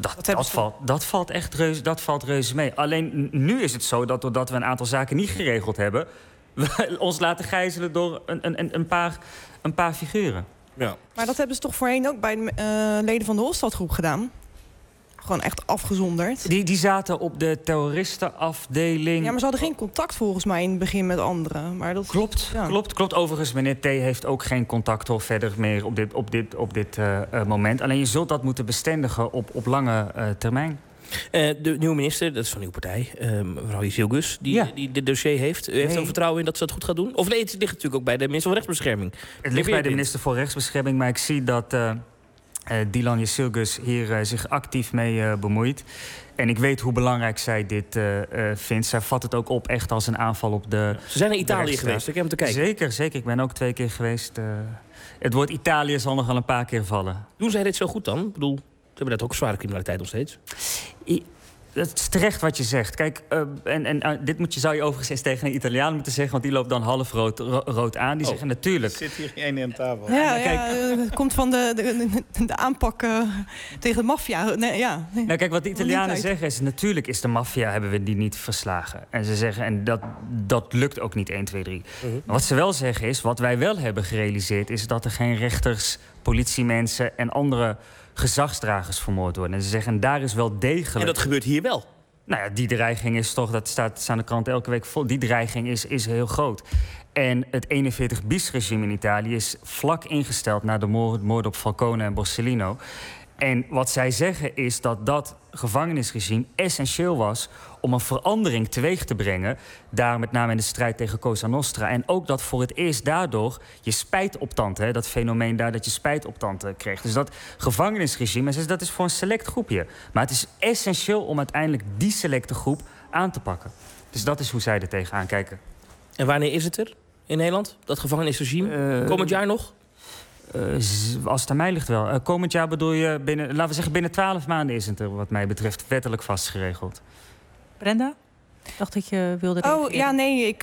Dat valt reuze mee. Alleen nu is het zo dat doordat we een aantal zaken niet geregeld hebben, we ons laten gijzelen door een paar figuren. Ja. Maar dat hebben ze toch voorheen ook bij de leden van de Hofstadgroep gedaan? Gewoon echt afgezonderd. Die zaten op de terroristenafdeling. Ja, maar ze hadden geen contact volgens mij in het begin met anderen. Maar dat... Klopt. Overigens, meneer T. heeft ook geen contact verder meer op dit moment. Alleen je zult dat moeten bestendigen op lange termijn. De nieuwe minister, dat is van uw partij, mevrouw Jezilgus, die dit dossier heeft. U heeft er vertrouwen in dat ze dat goed gaat doen? Of nee, het ligt natuurlijk ook bij de minister van Rechtsbescherming. Het ligt bij de minister voor Rechtsbescherming, maar ik zie dat Dilan Jezilgus hier zich actief mee bemoeit. En ik weet hoe belangrijk zij dit vindt. Zij vat het ook op echt als een aanval op de... Ze zijn naar Italië geweest, ik heb hem te kijken. Zeker. Ik ben ook 2 keer geweest. Het woord Italië zal nog wel een paar keer vallen. Doen zij dit zo goed dan? Ik bedoel, ze hebben dat ook zware criminaliteit nog steeds. Het is terecht wat je zegt. Kijk, dit zou je overigens eens tegen een Italiaan moeten zeggen... want die loopt dan half rood aan. Die zeggen natuurlijk... Er zit hier geen aan tafel. Het komt van de aanpak tegen de maffia. Nou, kijk, wat de Italianen zeggen is... natuurlijk is de maffia, hebben we die niet verslagen. En ze zeggen, en dat lukt ook niet 1, 2, 3. Maar wat ze wel zeggen is, wat wij wel hebben gerealiseerd... is dat er geen rechters, politiemensen en andere... gezagsdragers vermoord worden. En ze zeggen, daar is wel degelijk... En dat gebeurt hier wel? Nou ja, die dreiging is toch, dat staat aan de krant elke week vol... die dreiging is heel groot. En het 41-bis-regime in Italië is vlak ingesteld... na de moord op Falcone en Borsellino. En wat zij zeggen is dat gevangenisregime essentieel was... om een verandering teweeg te brengen. Daar met name in de strijd tegen Cosa Nostra. En ook dat voor het eerst daardoor je spijt op tand... dat fenomeen daar dat je spijt op tand kreeg. Dus dat gevangenisregime, dat is voor een select groepje. Maar het is essentieel om uiteindelijk die selecte groep aan te pakken. Dus dat is hoe zij er tegenaan kijken. En wanneer is het er in Nederland, dat gevangenisregime? Komend jaar nog? Als het aan mij ligt wel. Komend jaar bedoel je, laten we zeggen binnen 12 maanden is het er wat mij betreft wettelijk vastgeregeld. Brenda? Ik dacht dat je wilde reageren. Oh, ja, nee.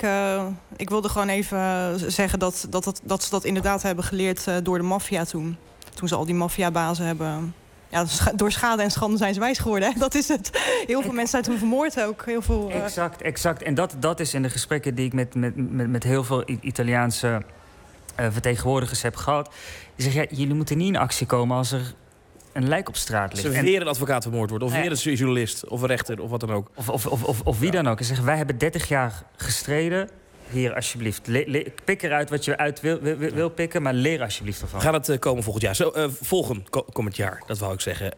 Ik wilde gewoon even zeggen dat ze dat inderdaad hebben geleerd door de maffia toen. Toen ze al die maffiabazen hebben... Ja, door schade en schande zijn ze wijs geworden. Hè? Dat is het. Heel veel mensen zijn toen vermoord ook. Heel veel, Exact. En dat is in de gesprekken die ik met heel veel Italiaanse... vertegenwoordigers heb gehad. Die zeggen, jullie moeten niet in actie komen als er een lijk op straat ligt. Als er weer een advocaat vermoord wordt, of weer een journalist, of een rechter, of wat dan ook. Of wie dan ook. En zeggen, wij hebben 30 jaar gestreden. Hier, alsjeblieft. Pik eruit wat je uit wil pikken, maar leer alsjeblieft ervan. Gaat het komen volgend jaar? Komend jaar, dat wou ik zeggen.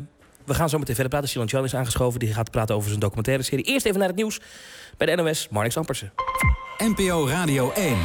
We gaan zo meteen verder praten. Sinan Can is aangeschoven. Die gaat praten over zijn documentaire serie. Eerst even naar het nieuws bij de NOS. Marnix Ampersen. NPO Radio 1.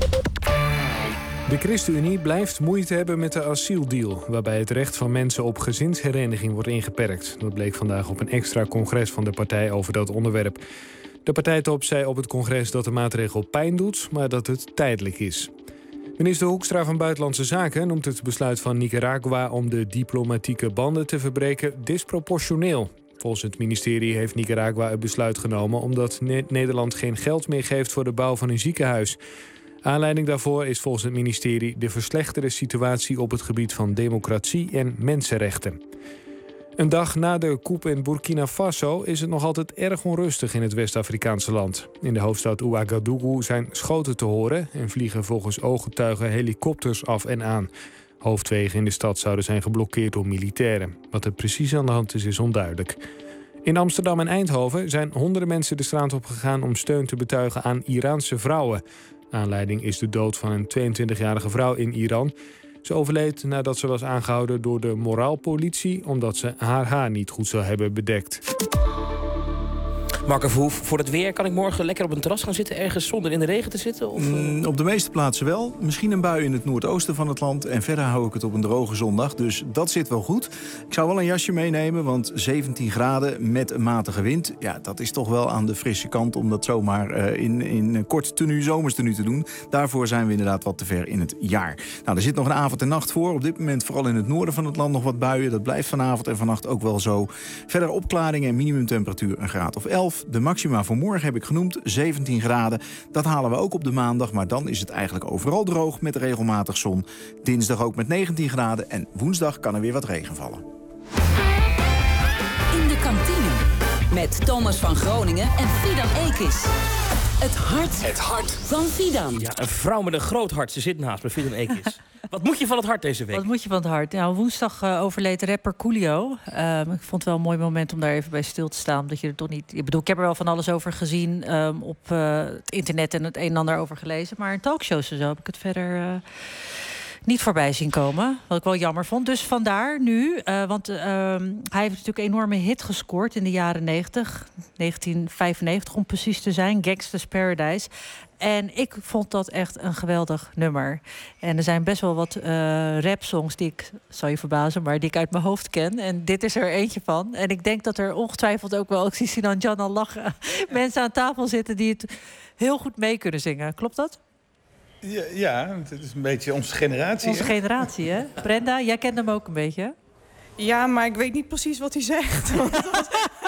De ChristenUnie blijft moeite hebben met de asieldeal... waarbij het recht van mensen op gezinshereniging wordt ingeperkt. Dat bleek vandaag op een extra congres van de partij over dat onderwerp. De partijtop zei op het congres dat de maatregel pijn doet... maar dat het tijdelijk is. Minister Hoekstra van Buitenlandse Zaken noemt het besluit van Nicaragua... om de diplomatieke banden te verbreken disproportioneel. Volgens het ministerie heeft Nicaragua het besluit genomen... omdat Nederland geen geld meer geeft voor de bouw van een ziekenhuis... Aanleiding daarvoor is volgens het ministerie de verslechterde situatie op het gebied van democratie en mensenrechten. Een dag na de coup in Burkina Faso is het nog altijd erg onrustig in het West-Afrikaanse land. In de hoofdstad Ouagadougou zijn schoten te horen en vliegen volgens ooggetuigen helikopters af en aan. Hoofdwegen in de stad zouden zijn geblokkeerd door militairen. Wat er precies aan de hand is onduidelijk. In Amsterdam en Eindhoven zijn honderden mensen de straat op gegaan om steun te betuigen aan Iraanse vrouwen. Aanleiding is de dood van een 22-jarige vrouw in Iran. Ze overleed nadat ze was aangehouden door de moraalpolitie... omdat ze haar haar niet goed zou hebben bedekt. Marco Verhoef, voor het weer kan ik morgen lekker op een terras gaan zitten... ergens zonder in de regen te zitten? Of, Op de meeste plaatsen wel. Misschien een bui in het noordoosten van het land. En verder hou ik het op een droge zondag. Dus dat zit wel goed. Ik zou wel een jasje meenemen, want 17 graden met een matige wind... ja, dat is toch wel aan de frisse kant om dat zomaar in kort zomers tenue te doen. Daarvoor zijn we inderdaad wat te ver in het jaar. Nou, er zit nog een avond en nacht voor. Op dit moment vooral in het noorden van het land nog wat buien. Dat blijft vanavond en vannacht ook wel zo. Verder opklaringen en minimumtemperatuur een graad of 11. De maxima voor morgen heb ik genoemd, 17 graden. Dat halen we ook op de maandag, maar dan is het eigenlijk overal droog met regelmatig zon. Dinsdag ook met 19 graden en woensdag kan er weer wat regen vallen. In de kantine met Thomas van Groningen en Fidan Ekis. Het hart van Fidan. Ja, een vrouw met een groot hart. Ze zit naast me, Fidan Ekis. Wat moet je van het hart deze week? Wat moet je van het hart? Nou, woensdag overleed rapper Coolio. Ik vond het wel een mooi moment om daar even bij stil te staan. Omdat je er toch niet... Ik bedoel, ik heb er wel van alles over gezien op het internet en het een en ander over gelezen. Maar in talkshows en zo heb ik het verder niet voorbij zien komen. Wat ik wel jammer vond. Dus vandaar nu, want hij heeft natuurlijk een enorme hit gescoord in de jaren 90. 1995 om precies te zijn. Gangsta's Paradise. En ik vond dat echt een geweldig nummer. En er zijn best wel wat rapsongs die ik, zal je verbazen, maar die ik uit mijn hoofd ken. En dit is er eentje van. En ik denk dat er ongetwijfeld ook wel, ik zie Sinan Can al lachen, mensen aan tafel zitten die het heel goed mee kunnen zingen. Klopt dat? Ja, het is een beetje onze generatie. Onze generatie, hè? Brenda, jij kent hem ook een beetje, hè? Ja, maar ik weet niet precies wat hij zegt.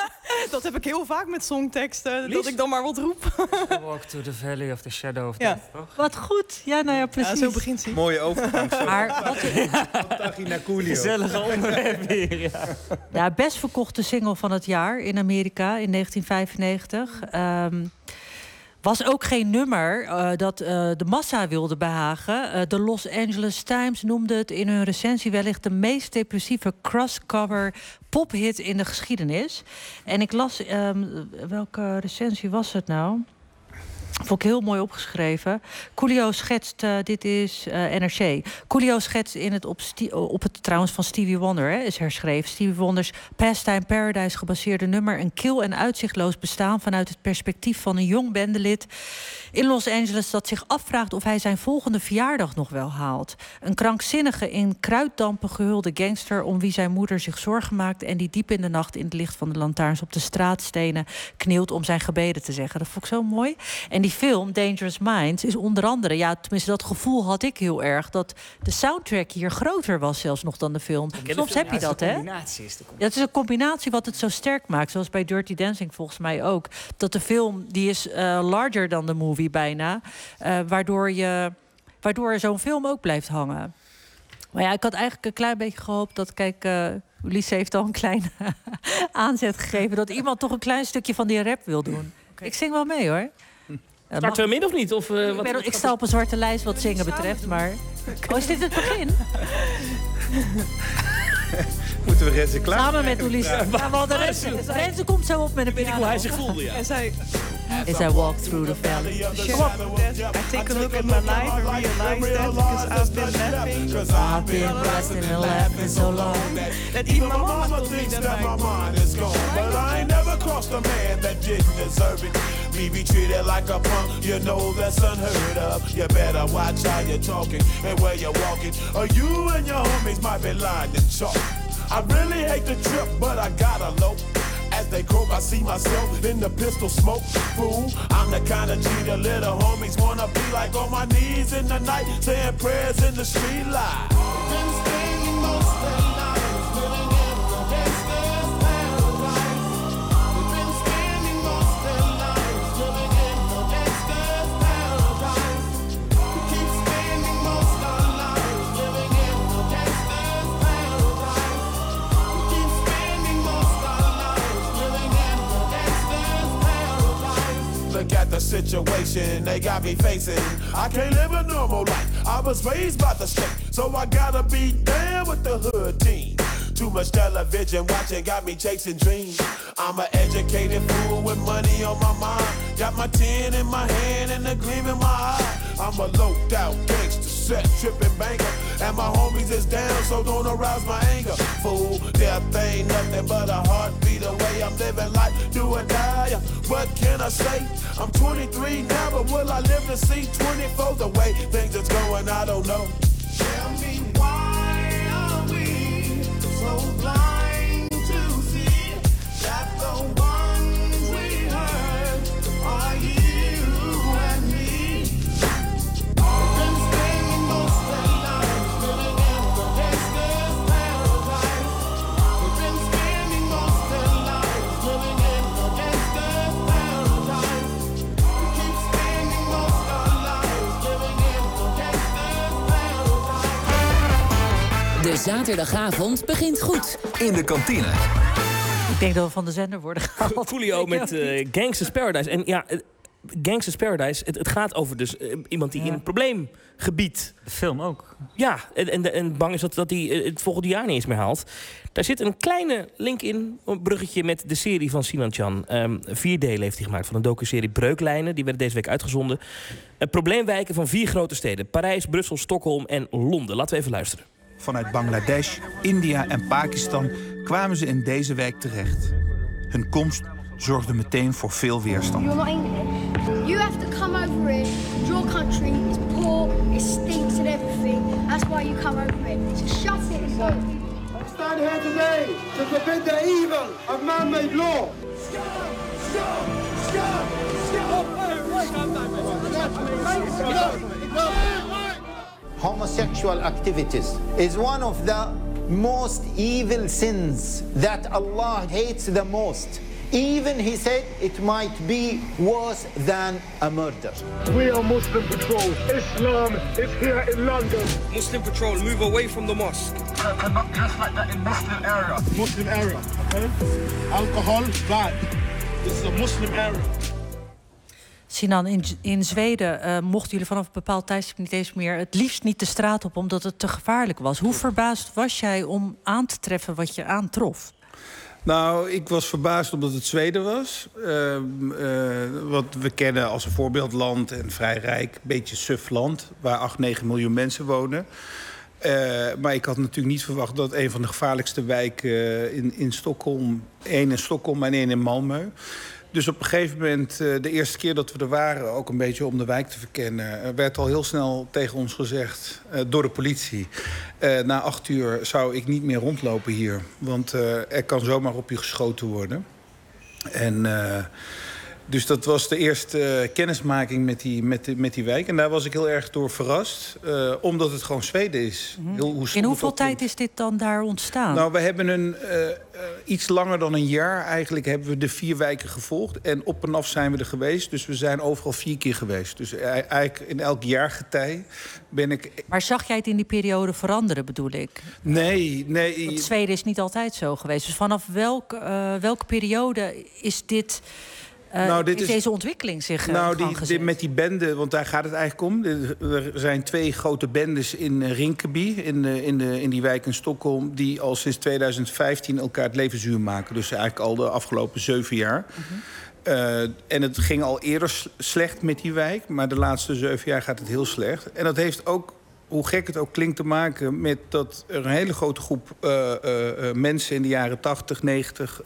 Dat heb ik heel vaak met songteksten, dat ik dan maar wat roep. Walk to the valley of the shadow of death, toch? Wat goed. Ja, nou ja, precies. Ja, zo begint hij. Mooie overgang. Maar Taghi naar Coolio. Gezellige onderwerp hier, ja. Ja, best verkochte single van het jaar in Amerika in 1995. Was ook geen nummer dat de massa wilde behagen. De Los Angeles Times noemde het in hun recensie wellicht de meest depressieve crossover pophit in de geschiedenis. En ik las, welke recensie was het nou? Vond ik heel mooi opgeschreven. Coolio schetst, dit is NRC. Coolio schetst in het op het trouwens van Stevie Wonder is herschreven. Stevie Wonders Pastime Paradise gebaseerde nummer. Een kil en uitzichtloos bestaan vanuit het perspectief van een jong bendelid in Los Angeles dat zich afvraagt of hij zijn volgende verjaardag nog wel haalt. Een krankzinnige in kruiddampen gehulde gangster om wie zijn moeder zich zorgen maakt en die diep in de nacht in het licht van de lantaarns op de straatstenen knielt om zijn gebeden te zeggen. Dat vond ik zo mooi. En die film, Dangerous Minds, is onder andere, ja, tenminste dat gevoel had ik heel erg, dat de soundtrack hier groter was zelfs nog dan de film. Soms heb je dat, hè? Ja, het is een combinatie wat het zo sterk maakt, zoals bij Dirty Dancing volgens mij ook. Dat de film, die is larger dan de movie bijna, waardoor zo'n film ook blijft hangen. Maar ja, ik had eigenlijk een klein beetje gehoopt dat, kijk, Ulysse heeft al een kleine aanzet gegeven, dat iemand toch een klein stukje van die rap wil doen. Ik zing wel mee, hoor. Starten we midden of niet? Of, ik sta op een zwarte lijst wat zingen betreft, maar... Oh, is dit het begin? Moeten we Renze klaar? Samen met Ulysse. Renze komt zo op met een piano. Hoe hij zich voelde, ja. En zij... As I walk through the valley. I take a look at my life and realize that because I've been laughing. I've been resting and laughing so long. That even my mama told me that my mind is gone. But I ain't never crossed a man that didn't deserve it. Me be treated like a punk, you know that's unheard of. You better watch how you're talking and where you're walking, or you and your homies might be lying to chalk. I really hate the trip, but I gotta low. As they croak, I see myself in the pistol smoke. Fool, I'm the kind of G the little homies wanna be like, on my knees in the night, saying prayers in the street light. Been spending most of their lives living in the gangster's paradise. We've been spending most of their lives living in the gangster's paradise. We keep spending most of our lives living in the gangster's paradise. We keep spending most of our lives living in the gangster's paradise. Look at the situation they got me facing. I can't live a normal life. I was raised by the state, so I gotta be down with the hood team. Too much television watching got me chasing dreams. I'm an educated fool with money on my mind. Got my tin in my hand and a gleam in my eye. I'm a loped out gangster, set tripping banker. And my homies is down, so don't arouse my anger. Fool, death ain't nothing but a heartbeat away. I'm living life, do or die. What can I say? I'm 23 now, but will I live to see 24? The way things is going, I don't know. Tell me why are we so blind to see that the ones we hurt are you and me? We've been spending most of our lives living in the gangster's paradise. We've been spending most of our lives living in the gangster's paradise. We keep spending most of our lives living in the gangster's paradise. De zaterdagavond begint goed. In de kantine. Ik denk dat we van de zender worden gehaald. Coolio met Gangsta's Paradise. En ja, Gangsta's Paradise, het gaat over dus iemand die in een probleemgebied... De film ook. Ja, en bang is dat hij het volgende jaar niet eens meer haalt. Daar zit een kleine link in, een bruggetje met de serie van Sinan Can. 4 delen heeft hij gemaakt van een docuserie Breuklijnen. Die werden deze week uitgezonden. Probleemwijken van 4 grote steden. Parijs, Brussel, Stockholm en Londen. Laten we even luisteren. Vanuit Bangladesh, India en Pakistan kwamen ze in deze wijk terecht. Hun komst zorgde meteen voor veel weerstand. You're not English. You have to come over here. Your country is poor, it stinks and everything. That's why you come over here. So shut it and go. I stand here today to forbid the evil of man-made law. Homosexual activities is one of the most evil sins that Allah hates the most. Even he said it might be worse than a murder. We are Muslim Patrol. Islam is here in London. Muslim Patrol, move away from the mosque. Cannot dress like that in Muslim area. Muslim area, okay? Alcohol, bad. This is a Muslim area. Sinan, in Zweden mochten jullie vanaf een bepaald tijdstip niet eens meer... het liefst niet de straat op, omdat het te gevaarlijk was. Hoe verbaasd was jij om aan te treffen wat je aantrof? Nou, ik was verbaasd omdat het Zweden was. Wat we kennen als een voorbeeldland en vrij rijk. Een beetje suf land, waar 8-9 miljoen mensen wonen. Maar ik had natuurlijk niet verwacht dat een van de gevaarlijkste wijken in Stockholm... 1 in Stockholm en 1 in Malmö... Dus op een gegeven moment, de eerste keer dat we er waren... ook een beetje om de wijk te verkennen... werd al heel snel tegen ons gezegd door de politie... na 8 uur zou ik niet meer rondlopen hier. Want er kan zomaar op je geschoten worden. En... Dus dat was de eerste kennismaking met die wijk. En daar was ik heel erg door verrast. Omdat het gewoon Zweden is. In hoeveel tijd is dit dan daar ontstaan? Nou, we hebben iets langer dan een jaar. Eigenlijk hebben we de 4 wijken gevolgd. En op en af zijn we er geweest. Dus we zijn overal 4 keer geweest. Dus eigenlijk in elk jaargetij ben ik... Maar zag jij het in die periode veranderen, bedoel ik? Nee. Want Zweden is niet altijd zo geweest. Dus vanaf welke periode is dit... is deze ontwikkeling zich met die bende, want daar gaat het eigenlijk om. Er zijn 2 grote bendes in Rinkeby, in die wijk in Stockholm... die al sinds 2015 elkaar het leven zuur maken. Dus eigenlijk al de afgelopen 7 jaar. En het ging al eerder slecht met die wijk... maar de laatste 7 jaar gaat het heel slecht. En dat heeft ook, hoe gek het ook klinkt, te maken met dat er een hele grote groep mensen... in de jaren 80, 90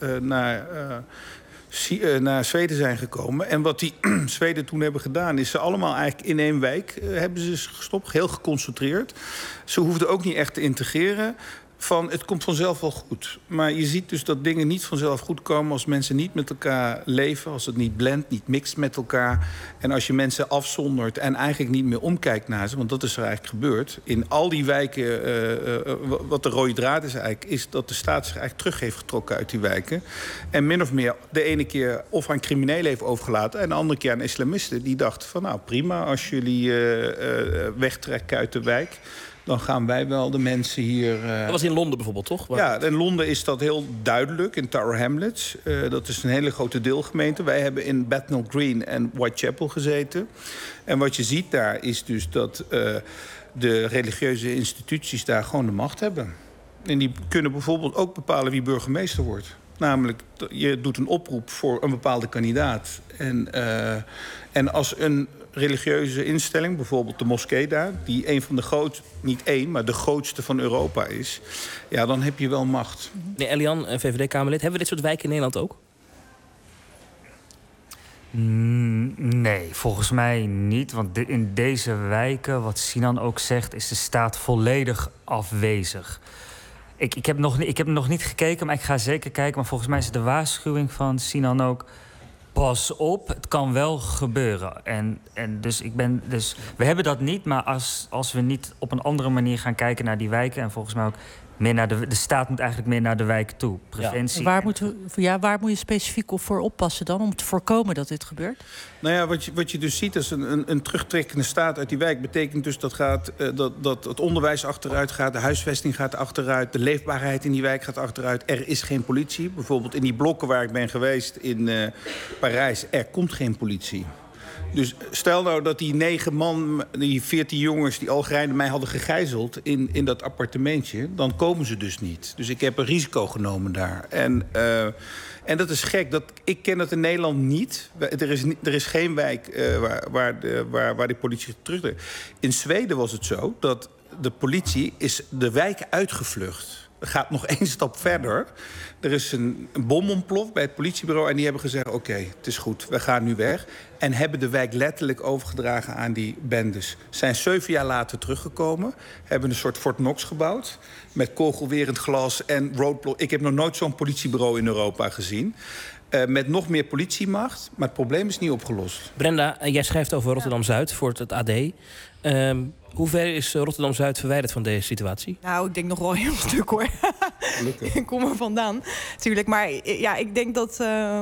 naar Zweden zijn gekomen. En wat die Zweden toen hebben gedaan... is ze allemaal eigenlijk in 1 wijk hebben ze gestopt. Heel geconcentreerd. Ze hoefden ook niet echt te integreren. Het komt vanzelf wel goed. Maar je ziet dus dat dingen niet vanzelf goed komen... als mensen niet met elkaar leven. Als het niet blendt, niet mixt met elkaar. En als je mensen afzondert en eigenlijk niet meer omkijkt naar ze... want dat is er eigenlijk gebeurd. In al die wijken, wat de rode draad is eigenlijk... is dat de staat zich eigenlijk terug heeft getrokken uit die wijken. En min of meer de ene keer of aan criminelen heeft overgelaten... en de andere keer aan islamisten die dachten van... nou prima, als jullie wegtrekken uit de wijk... dan gaan wij wel de mensen hier... Dat was in Londen bijvoorbeeld, toch? Ja, in Londen is dat heel duidelijk, in Tower Hamlets. Dat is een hele grote deelgemeente. Wij hebben in Bethnal Green en Whitechapel gezeten. En wat je ziet daar is dus dat de religieuze instituties daar gewoon de macht hebben. En die kunnen bijvoorbeeld ook bepalen wie burgemeester wordt. Namelijk, je doet een oproep voor een bepaalde kandidaat. En als een religieuze instelling, bijvoorbeeld de moskee daar... die een van de grootste, niet één, maar de grootste van Europa is... ja, dan heb je wel macht. Nee, Elian, VVD-Kamerlid, hebben we dit soort wijken in Nederland ook? Nee, volgens mij niet. Want in deze wijken, wat Sinan ook zegt... is de staat volledig afwezig. Ik heb nog niet gekeken, maar ik ga zeker kijken. Maar volgens mij is de waarschuwing van Sinan ook... pas op, het kan wel gebeuren. En dus we hebben dat niet, maar als we niet op een andere manier gaan kijken naar die wijken... en volgens mij ook meer naar de staat moet eigenlijk meer naar de wijken toe. Preventie. Ja. Waar moet je specifiek voor oppassen dan om te voorkomen dat dit gebeurt? Nou ja, wat je dus ziet als een terugtrekkende staat uit die wijk... betekent dus dat het onderwijs achteruit gaat... de huisvesting gaat achteruit, de leefbaarheid in die wijk gaat achteruit. Er is geen politie. Bijvoorbeeld in die blokken waar ik ben geweest in Parijs... er komt geen politie. Dus stel nou dat die 9 man, die 14 jongens... die Algerijnen mij hadden gegijzeld in dat appartementje... dan komen ze dus niet. Dus ik heb een risico genomen daar. En dat is gek. Ik ken dat in Nederland niet. Er is geen wijk waar de politie terugtrekt. In Zweden was het zo dat de politie is de wijken uitgevlucht. Het gaat nog 1 stap verder. Er is een bom ontploft bij het politiebureau... en die hebben gezegd, oké, het is goed, we gaan nu weg. En hebben de wijk letterlijk overgedragen aan die bendes. Zijn 7 jaar later teruggekomen. Hebben een soort Fort Knox gebouwd. Met kogelwerend glas en roadblock. Ik heb nog nooit zo'n politiebureau in Europa gezien. Met nog meer politiemacht. Maar het probleem is niet opgelost. Brenda, jij schrijft over Rotterdam-Zuid voor het AD. Hoe ver is Rotterdam-Zuid verwijderd van deze situatie? Nou, ik denk nog wel een heel stuk, hoor. Ik kom er vandaan, natuurlijk. Maar ja, ik denk dat...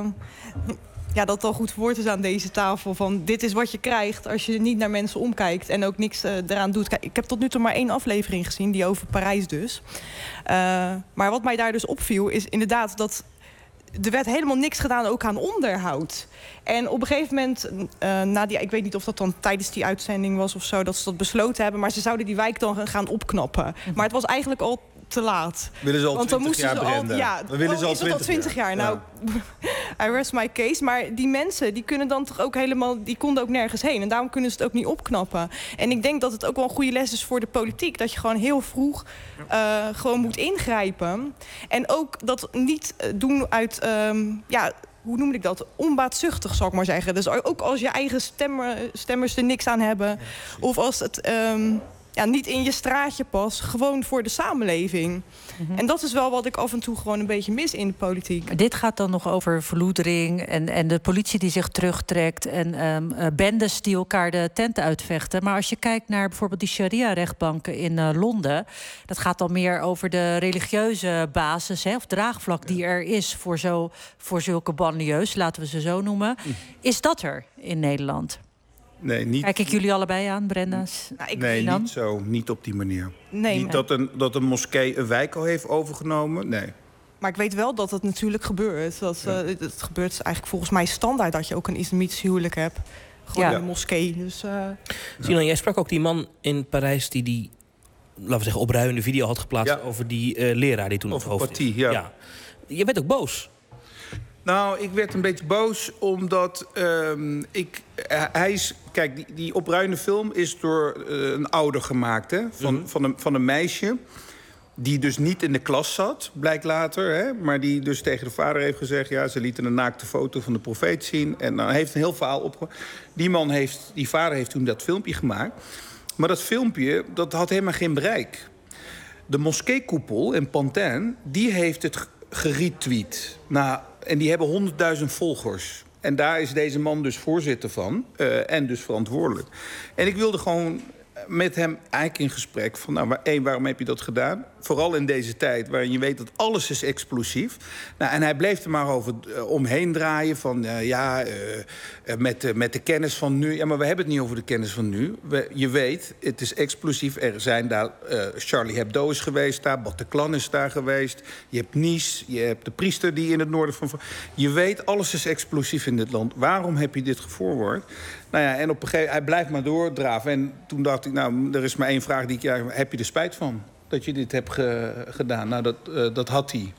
dat het al goed verwoord is aan deze tafel. Van dit is wat je krijgt als je niet naar mensen omkijkt en ook niks eraan doet. Kijk, ik heb tot nu toe maar 1 aflevering gezien, die over Parijs dus. Maar wat mij daar dus opviel is inderdaad dat er werd helemaal niks gedaan ook aan onderhoud. En op een gegeven moment, ik weet niet of dat dan tijdens die uitzending was of zo, dat ze dat besloten hebben, maar ze zouden die wijk dan gaan opknappen. Maar het was eigenlijk al te laat. Willen ze al 20 jaar, Brenda? Dan willen ze al 20 jaar. Nou, I rest my case. Maar die mensen, die kunnen dan toch ook helemaal... die konden ook nergens heen. En daarom kunnen ze het ook niet opknappen. En ik denk dat het ook wel een goede les is voor de politiek. Dat je gewoon heel vroeg gewoon moet ingrijpen. En ook dat niet doen uit... hoe noem ik dat? Onbaatzuchtig, zal ik maar zeggen. Dus ook als je eigen stemmers er niks aan hebben. Of als het... niet in je straatje past, gewoon voor de samenleving. En dat is wel wat ik af en toe gewoon een beetje mis in de politiek. Dit gaat dan nog over verloedering en de politie die zich terugtrekt en bendes die elkaar de tenten uitvechten. Maar als je kijkt naar bijvoorbeeld die sharia-rechtbanken in Londen, dat gaat dan meer over de religieuze basis of draagvlak die er is voor zulke banlieues, laten we ze zo noemen. Is dat er in Nederland? Nee, niet. Kijk ik jullie allebei aan, Brenda? Niet zo. Niet op die manier. Nee, niet dat een moskee een wijk al heeft overgenomen. Nee. Maar ik weet wel dat het natuurlijk gebeurt. Het gebeurt eigenlijk volgens mij standaard dat je ook een islamitisch huwelijk hebt. Gewoon in een moskee. Dus, Sinan, jij sprak ook die man in Parijs die laten we zeggen, opruiende video had geplaatst over die leraar die toen op het hoofd is. Ja. Je bent ook boos. Nou, ik werd een beetje boos omdat hij is... Kijk, die opruimende film is door een ouder gemaakt, hè? Van een meisje die dus niet in de klas zat, blijkt later. Hè? Maar die dus tegen de vader heeft gezegd... ja, ze lieten een naakte foto van de profeet zien. En dan heeft een heel verhaal opgekomen. Die vader heeft toen dat filmpje gemaakt. Maar dat filmpje, dat had helemaal geen bereik. De moskeekoepel in Pantin, die heeft het geretweet. En die hebben 100.000 volgers. En daar is deze man dus voorzitter van. En dus verantwoordelijk. En ik wilde gewoon met hem eigenlijk in gesprek van... waarom heb je dat gedaan? Vooral in deze tijd waarin je weet dat alles is explosief. En hij bleef er maar over omheen draaien van... met de kennis van nu. Ja, maar we hebben het niet over de kennis van nu. Je weet, het is explosief. Er zijn daar... Charlie Hebdo is geweest daar. Bataclan is daar geweest. Je hebt Nice. Je hebt de priester die in het noorden van... Je weet, alles is explosief in dit land. Waarom heb je dit gevoorwoord? En op een gegeven moment, hij blijft maar doordraven. En toen dacht ik, er is maar 1 vraag die ik krijg. Heb je er spijt van dat je dit hebt gedaan? Dat had hij.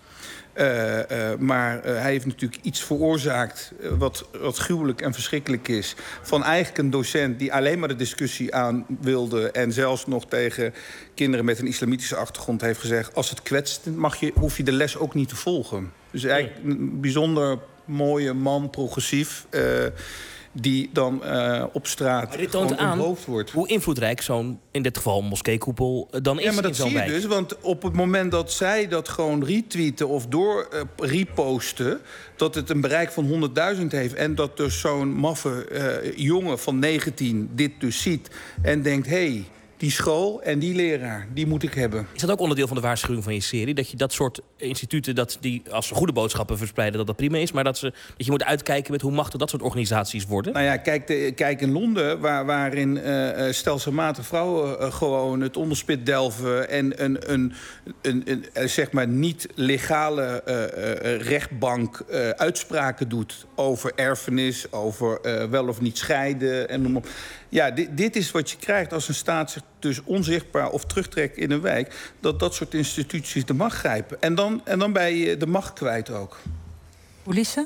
Maar hij heeft natuurlijk iets veroorzaakt wat gruwelijk en verschrikkelijk is. Van eigenlijk een docent die alleen maar de discussie aan wilde... en zelfs nog tegen kinderen met een islamitische achtergrond heeft gezegd... als het kwetst, hoef je de les ook niet te volgen. Dus eigenlijk een bijzonder mooie man, progressief... die dan op straat gewoon onthoofd wordt. Hoe invloedrijk zo'n, in dit geval moskeekoepel, dan is in zo'n wijk. Ja, maar dat zie je dus, want op het moment dat zij dat gewoon retweeten of reposten... dat het een bereik van 100.000 heeft... en dat dus zo'n maffe jongen van 19 dit dus ziet en denkt... hey, die school en die leraar, die moet ik hebben. Is dat ook onderdeel van de waarschuwing van je serie? Dat je dat soort instituten, die als ze goede boodschappen verspreiden... dat prima is, maar dat je moet uitkijken met hoe machtig dat soort organisaties worden? Nou ja, kijk in Londen, waarin stelselmatig vrouwen gewoon het onderspit delven... en een zeg maar niet legale rechtbank uitspraken doet over erfenis... over wel of niet scheiden en noem op. Ja, dit is wat je krijgt als een staat zich dus onzichtbaar of terugtrekt in een wijk... dat soort instituties de macht grijpen. En dan ben je de macht kwijt ook. Ulisse?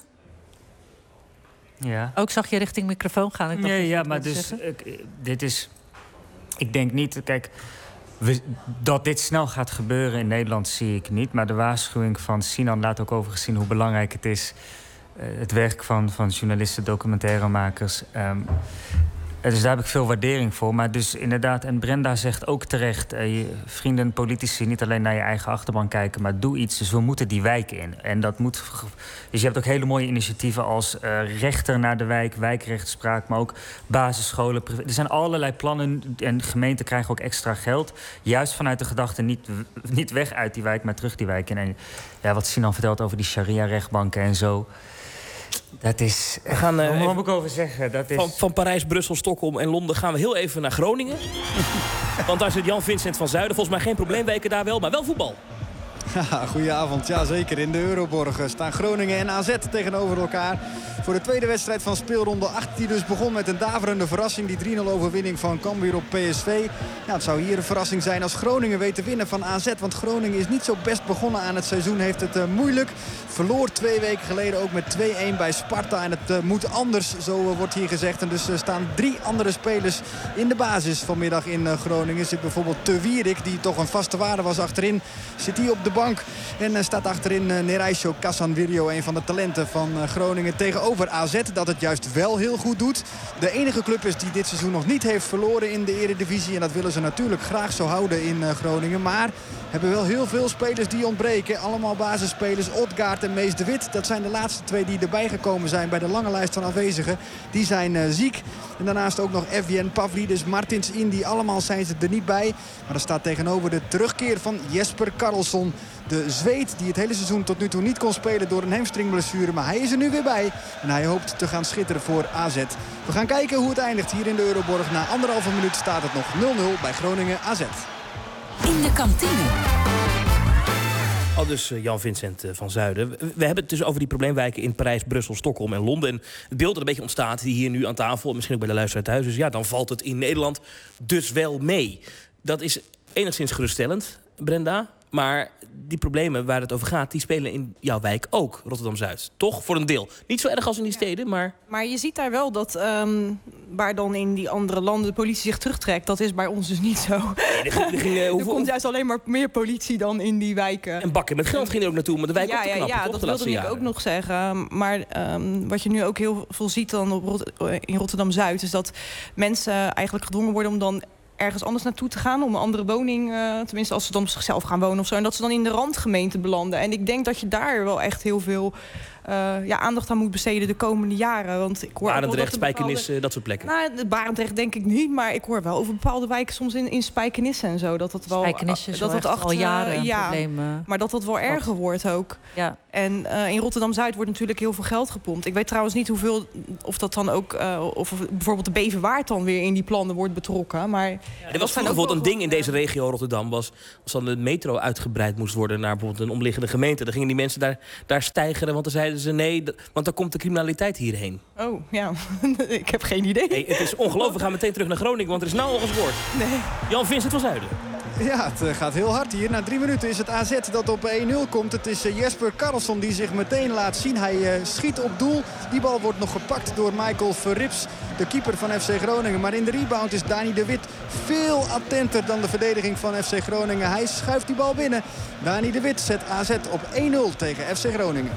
Ja. Ook zag je richting microfoon gaan. Maar dus dit is... Ik denk niet... Kijk, dat dit snel gaat gebeuren in Nederland zie ik niet. Maar de waarschuwing van Sinan laat ook overigens zien hoe belangrijk het is... het werk van journalisten, documentairemakers... Dus daar heb ik veel waardering voor. Maar dus inderdaad, en Brenda zegt ook terecht... vrienden, politici, niet alleen naar je eigen achterban kijken... maar doe iets, dus we moeten die wijken in. En dat moet... Dus je hebt ook hele mooie initiatieven als rechter naar de wijk... wijkrechtspraak, maar ook basisscholen. Er zijn allerlei plannen en gemeenten krijgen ook extra geld. Juist vanuit de gedachte niet weg uit die wijk, maar terug die wijk in. En ja, wat Sinan vertelt over die sharia-rechtbanken en zo... Dat is... We gaan, wat moet ik over zeggen? Dat is... Van Parijs, Brussel, Stockholm en Londen gaan we heel even naar Groningen. Want daar zit Jan Vincent van Zuiden. Volgens mij geen probleemwijken daar wel, maar wel voetbal. Goedenavond, ja zeker. In de Euroborg staan Groningen en AZ tegenover elkaar. Voor de tweede wedstrijd van speelronde 8 die dus begon met een daverende verrassing. Die 3-0 overwinning van Cambuur op PSV. Ja, het zou hier een verrassing zijn als Groningen weet te winnen van AZ. Want Groningen is niet zo best begonnen aan het seizoen. Heeft het moeilijk. Verloor 2 weken geleden ook met 2-1 bij Sparta. En het moet anders, zo wordt hier gezegd. En dus staan 3 andere spelers in de basis vanmiddag in Groningen. Zit bijvoorbeeld Te Wierik, die toch een vaste waarde was achterin. Zit hier op de bank. En staat achterin Nereisho Casanvirio, een van de talenten van Groningen. Tegenover AZ, dat het juist wel heel goed doet. De enige club is die dit seizoen nog niet heeft verloren in de Eredivisie. En dat willen ze natuurlijk graag zo houden in Groningen. Maar hebben wel heel veel spelers die ontbreken. Allemaal basisspelers. Odgaard en Mees de Wit. Dat zijn de laatste 2 die erbij gekomen zijn bij de lange lijst van afwezigen. Die zijn ziek. En daarnaast ook nog Evjen, Pavlidis, Martins, Indy. Allemaal zijn ze er niet bij. Maar er staat tegenover de terugkeer van Jesper Karlsson. De Zweed die het hele seizoen tot nu toe niet kon spelen door een hamstringblessure. Maar hij is er nu weer bij. En hij hoopt te gaan schitteren voor AZ. We gaan kijken hoe het eindigt hier in de Euroborg. Na 1,5 minuut staat het nog 0-0 bij Groningen AZ. In de kantine. Al dus Jan Vincent van Zuiden. We hebben het dus over die probleemwijken in Parijs, Brussel, Stockholm en Londen. En het beeld dat een beetje ontstaat die hier nu aan tafel... misschien ook bij de luisteraar thuis. Dus ja, dan valt het in Nederland dus wel mee. Dat is enigszins geruststellend, Brenda. Maar die problemen waar het over gaat, die spelen in jouw wijk ook, Rotterdam-Zuid. Toch? Voor een deel. Niet zo erg als in die steden, maar... Maar je ziet daar wel dat waar dan in die andere landen de politie zich terugtrekt... dat is bij ons dus niet zo. Nee, er komt juist alleen maar meer politie dan in die wijken. En bakken met geld ging er ook naartoe, maar de wijk op te knappen. Ja, dat wilde ik ook nog zeggen. Maar wat je nu ook heel veel ziet dan in Rotterdam-Zuid... is dat mensen eigenlijk gedwongen worden om dan... ergens anders naartoe te gaan om een andere woning... tenminste als ze dan op zichzelf gaan wonen of zo... en dat ze dan in de randgemeente belanden. En ik denk dat je daar wel echt heel veel aandacht aan moet besteden de komende jaren. Want ik hoor Barendrecht, Spijkenis, dat soort plekken. Nou, Barendrecht denk ik niet, maar ik hoor wel over bepaalde wijken... soms in Spijkenisse en zo. Dat het wel, Spijkenisse is al jaren een probleem. Maar dat wel erger wordt ook. Ja. En in Rotterdam-Zuid wordt natuurlijk heel veel geld gepompt. Ik weet trouwens niet hoeveel, of dat dan ook... of bijvoorbeeld de Beverwaard dan weer in die plannen wordt betrokken. Maar er was bijvoorbeeld een ding in deze regio Rotterdam... was als dan de metro uitgebreid moest worden naar bijvoorbeeld een omliggende gemeente. Dan gingen die mensen daar steigeren, want dan zeiden ze nee, want dan komt de criminaliteit hierheen. Oh, ja. Ik heb geen idee. Hey, het is ongelooflijk. We gaan meteen terug naar Groningen, want er is nou al gescoord. Nee. Jan Vincent van Zuiden. Ja, het gaat heel hard hier. Na 3 minuten is het AZ dat op 1-0 komt. Het is Jesper Karlsson die zich meteen laat zien. Hij schiet op doel. Die bal wordt nog gepakt door Michael Verrips, de keeper van FC Groningen. Maar in de rebound is Dani de Wit veel attenter dan de verdediging van FC Groningen. Hij schuift die bal binnen. Dani de Wit zet AZ op 1-0 tegen FC Groningen.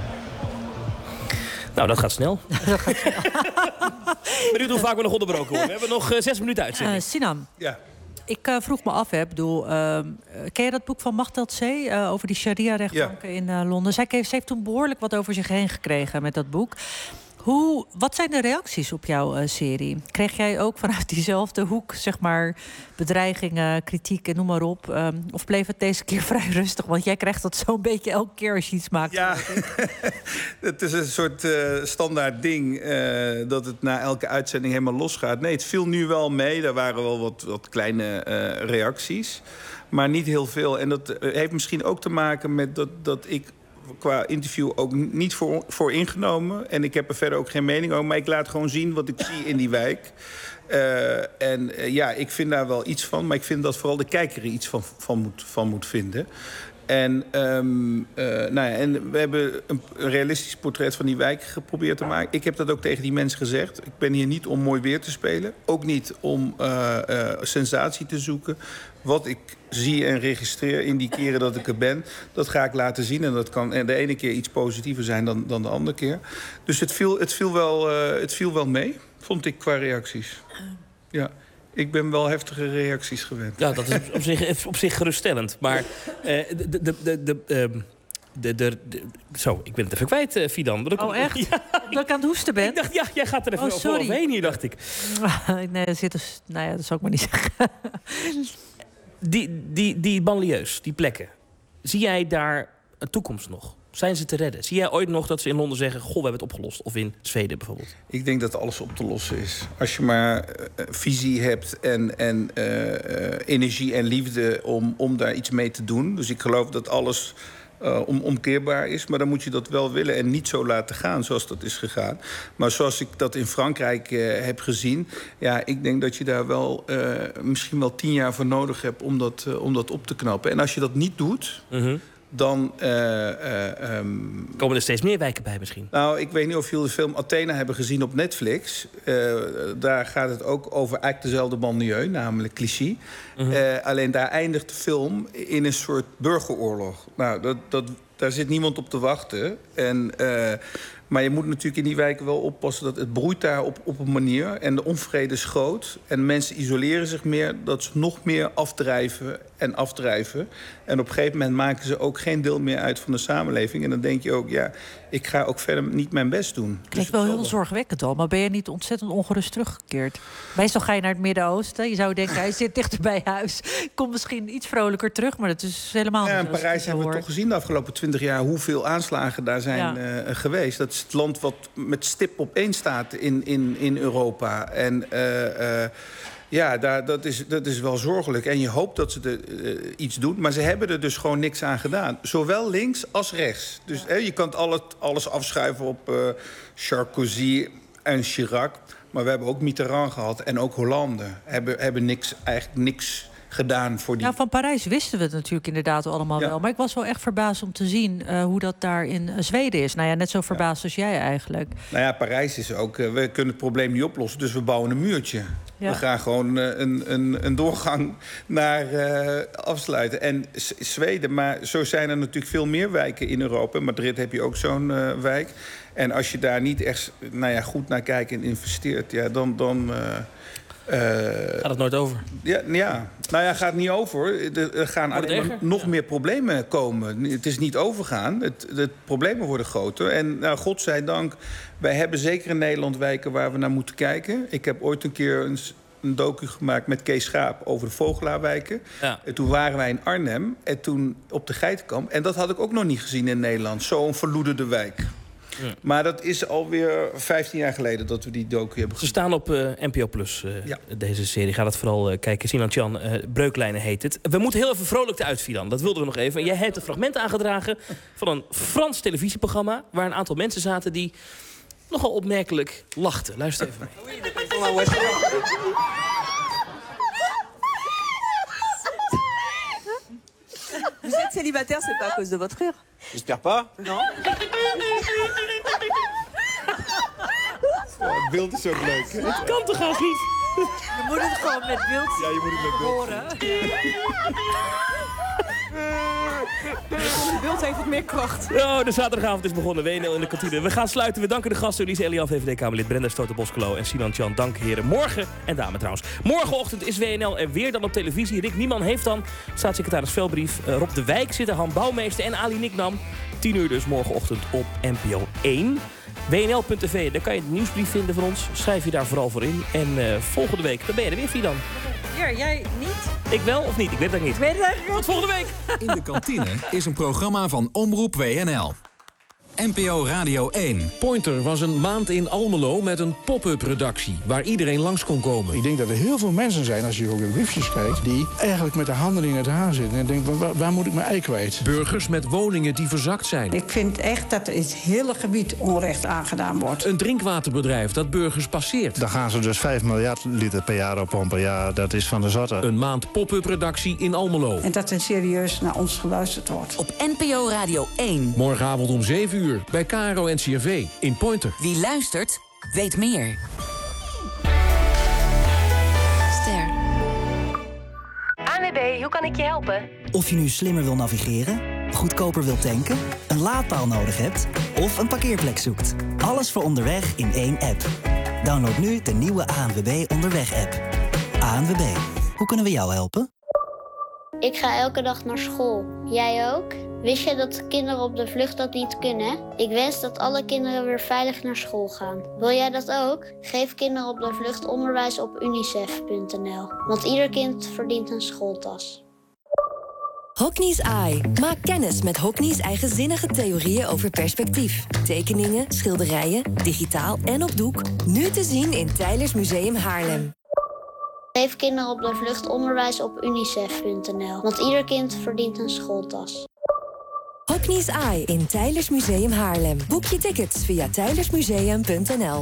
Nou, dat gaat snel. Benieuwd hoe vaak we nog onderbroken worden. We hebben nog 6 minuten uitzending. Sinan. Ja. Ik vroeg me af, ken je dat boek van Magdeld C. Over die sharia-rechtbanken in Londen? Ze heeft toen behoorlijk wat over zich heen gekregen met dat boek. Wat zijn de reacties op jouw serie? Kreeg jij ook vanuit diezelfde hoek, zeg maar, bedreigingen, kritiek en noem maar op? Of bleef het deze keer vrij rustig? Want jij krijgt dat zo'n beetje elke keer als je iets maakt. Ja, het is een soort standaard ding dat het na elke uitzending helemaal losgaat. Nee, het viel nu wel mee. Er waren wel wat kleine reacties, maar niet heel veel. En dat heeft misschien ook te maken met dat ik qua interview ook niet voor ingenomen. En ik heb er verder ook geen mening over. Maar ik laat gewoon zien wat ik zie in die wijk. Ik vind daar wel iets van. Maar ik vind dat vooral de kijker er iets van moet vinden. En we hebben een realistisch portret van die wijk geprobeerd te maken. Ik heb dat ook tegen die mensen gezegd. Ik ben hier niet om mooi weer te spelen. Ook niet om sensatie te zoeken. Wat ik zie en registreer in die keren dat ik er ben, dat ga ik laten zien. En dat kan de ene keer iets positiever zijn dan de andere keer. Dus het viel wel mee, vond ik, qua reacties. Ja. Ik ben wel heftige reacties gewend. Ja, dat is op zich geruststellend. Maar zo, ik ben het even kwijt, Fidan. Oh, echt? Ja, omdat ik aan het hoesten ben? Ik dacht, ja, jij gaat er even overheen hier, dacht ik. Nee, dat zou ik maar niet zeggen. Die banlieues, die plekken. Zie jij daar een toekomst nog? Zijn ze te redden? Zie jij ooit nog dat ze in Londen zeggen, goh, we hebben het opgelost? Of in Zweden bijvoorbeeld? Ik denk dat alles op te lossen is. Als je maar visie hebt en energie en liefde om daar iets mee te doen. Dus ik geloof dat alles omkeerbaar is. Maar dan moet je dat wel willen en niet zo laten gaan zoals dat is gegaan. Maar zoals ik dat in Frankrijk heb gezien, ja, ik denk dat je daar wel misschien wel 10 jaar voor nodig hebt om dat op te knappen. En als je dat niet doet, dan komen er steeds meer wijken bij misschien. Nou, ik weet niet of jullie de film Athena hebben gezien op Netflix. Daar gaat het ook over eigenlijk dezelfde banlieue, namelijk Clichy. Alleen daar eindigt de film in een soort burgeroorlog. Nou, daar zit niemand op te wachten. Maar je moet natuurlijk in die wijken wel oppassen dat het broeit daar op een manier. En de onvrede is groot. En mensen isoleren zich meer, dat ze nog meer afdrijven. En op een gegeven moment maken ze ook geen deel meer uit van de samenleving. En dan denk je ook, ja, ik ga ook verder niet mijn best doen. Klinkt wel heel zorgwekkend al, maar ben je niet ontzettend ongerust teruggekeerd? Meestal ga je naar het Midden-Oosten. Je zou denken, hij zit dichter bij huis. Komt misschien iets vrolijker terug, maar dat is helemaal niet. Ja, in Parijs hebben we toch gezien de afgelopen 20 jaar hoeveel aanslagen daar zijn geweest. Dat is het land wat met stip op 1 staat in Europa. En dat is wel zorgelijk. En je hoopt dat ze iets doen. Maar ze hebben er dus gewoon niks aan gedaan. Zowel links als rechts. Dus je kan alles afschuiven op Sarkozy en Chirac. Maar we hebben ook Mitterrand gehad. En ook Hollande hebben eigenlijk niks gedaan voor die... Nou, van Parijs wisten we het natuurlijk inderdaad allemaal wel. Maar ik was wel echt verbaasd om te zien hoe dat daar in Zweden is. Nou ja, net zo verbaasd als jij eigenlijk. Nou ja, Parijs is ook... we kunnen het probleem niet oplossen, dus we bouwen een muurtje. Ja. We gaan gewoon een doorgang naar afsluiten. En Zweden, maar zo zijn er natuurlijk veel meer wijken in Europa. In Madrid heb je ook zo'n wijk. En als je daar niet echt goed naar kijkt en investeert, ja, dan gaat het nooit over? Ja. Nou ja, gaat niet over. Er gaan alleen maar nog meer problemen komen. Het is niet overgaan. De problemen worden groter. En godzijdank, wij hebben zeker in Nederland wijken waar we naar moeten kijken. Ik heb ooit een keer een docu gemaakt met Kees Schaap over de Vogelaarwijken. Ja. En toen waren wij in Arnhem en toen op de Geitenkamp. En dat had ik ook nog niet gezien in Nederland. Zo'n verloederde wijk. Ja. Maar dat is alweer 15 jaar geleden dat we die docu hebben gezien. Ze staan op NPO Plus, deze serie. Ga dat vooral kijken. Sinan Can, Breuklijnen heet het. We moeten heel even vrolijk eruit, Fidan. Dat wilden we nog even. En jij hebt een fragment aangedragen van een Frans televisieprogramma, waar een aantal mensen zaten die nogal opmerkelijk lachten. Luister even mee. Vous êtes célibataire, c'est pas à cause de votre rire? J'espère pas. Non. Het beeld is ook leuk. Het kan toch al niet? Je moet het gewoon met beeld Ja, je moet het met beeld horen. Het beeld heeft wat meer kracht. Oh, de zaterdagavond is begonnen. WNL in de kantine. We gaan sluiten. We danken de gasten. Elise Elian, VVD-Kamerlid, Brenda Stoten-Boskelo en Sinan Can. Dank heren. Morgen, en dame trouwens. Morgenochtend is WNL er weer dan op televisie. Rick Nieman heeft dan staatssecretaris Velbrief. Rob de Wijk zit er, Han Bouwmeester en Ali Niknam. 10 uur dus morgenochtend op NPO 1. WNL.tv, daar kan je de nieuwsbrief vinden van ons. Schrijf je daar vooral voor in. En volgende week, dan ben je er weer, Fidan. Ja, jij niet? Ik wel of niet? Ik weet het niet. Ik weet het eigenlijk niet. Tot volgende week. In de kantine is een programma van Omroep WNL. NPO Radio 1. Pointer was een maand in Almelo met een pop-up redactie... waar iedereen langs kon komen. Ik denk dat er heel veel mensen zijn, als je ook in briefjes kijkt... die eigenlijk met de handen in het haar zitten en denken... waar moet ik mijn ei kwijt? Burgers met woningen die verzakt zijn. Ik vind echt dat er in het hele gebied onrecht aangedaan wordt. Een drinkwaterbedrijf dat burgers passeert. Daar gaan ze dus 5 miljard liter per jaar op pompen. Ja, dat is van de zotte. Een maand pop-up redactie in Almelo. En dat er serieus naar ons geluisterd wordt. Op NPO Radio 1. Morgenavond om 7 uur bij KRO NCRV in Pointer. Wie luistert, weet meer. Ster. ANWB, hoe kan ik je helpen? Of je nu slimmer wil navigeren, goedkoper wilt tanken, een laadpaal nodig hebt of een parkeerplek zoekt. Alles voor onderweg in één app. Download nu de nieuwe ANWB Onderweg-app. ANWB, hoe kunnen we jou helpen? Ik ga elke dag naar school. Jij ook? Wist je dat kinderen op de vlucht dat niet kunnen? Ik wens dat alle kinderen weer veilig naar school gaan. Wil jij dat ook? Geef kinderen op de vlucht onderwijs op unicef.nl. Want ieder kind verdient een schooltas. Hockney's Eye. Maak kennis met Hockney's eigenzinnige theorieën over perspectief. Tekeningen, schilderijen, digitaal en op doek. Nu te zien in Teylers Museum Haarlem. Geef kinderen op de vlucht onderwijs op unicef.nl. Want ieder kind verdient een schooltas. Hockney's Eye in Teylers Museum Haarlem. Boek je tickets via teylersmuseum.nl.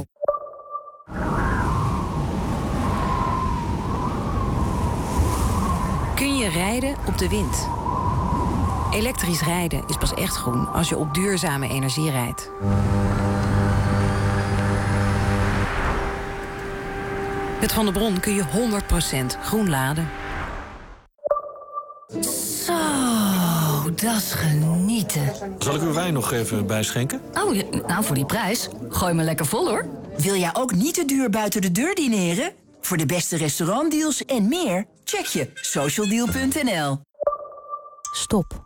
Kun je rijden op de wind? Elektrisch rijden is pas echt groen als je op duurzame energie rijdt. Met Van der Bron kun je 100% groen laden. Zo, dat is genieten. Zal ik uw wijn nog even bijschenken? Oh, ja, nou voor die prijs. Gooi me lekker vol, hoor. Wil jij ook niet te duur buiten de deur dineren? Voor de beste restaurantdeals en meer, check je socialdeal.nl. Stop.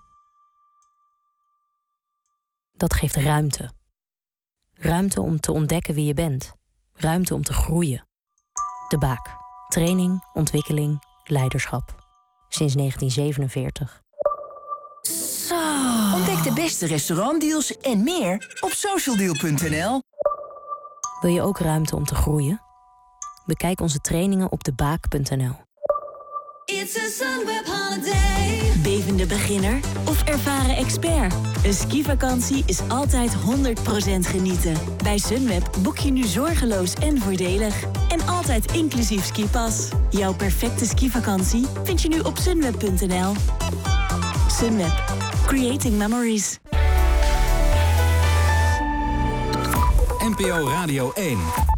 Dat geeft ruimte. Ruimte om te ontdekken wie je bent. Ruimte om te groeien. De Baak. Training, ontwikkeling, leiderschap. Sinds 1947. Zo. Ontdek de beste restaurantdeals en meer op socialdeal.nl. Wil je ook ruimte om te groeien? Bekijk onze trainingen op debaak.nl. It's a Sunweb holiday. Bevende beginner of ervaren expert? Een skivakantie is altijd 100% genieten. Bij Sunweb boek je nu zorgeloos en voordelig. En altijd inclusief skipas. Jouw perfecte skivakantie vind je nu op sunweb.nl. Sunweb. Creating memories. NPO Radio 1.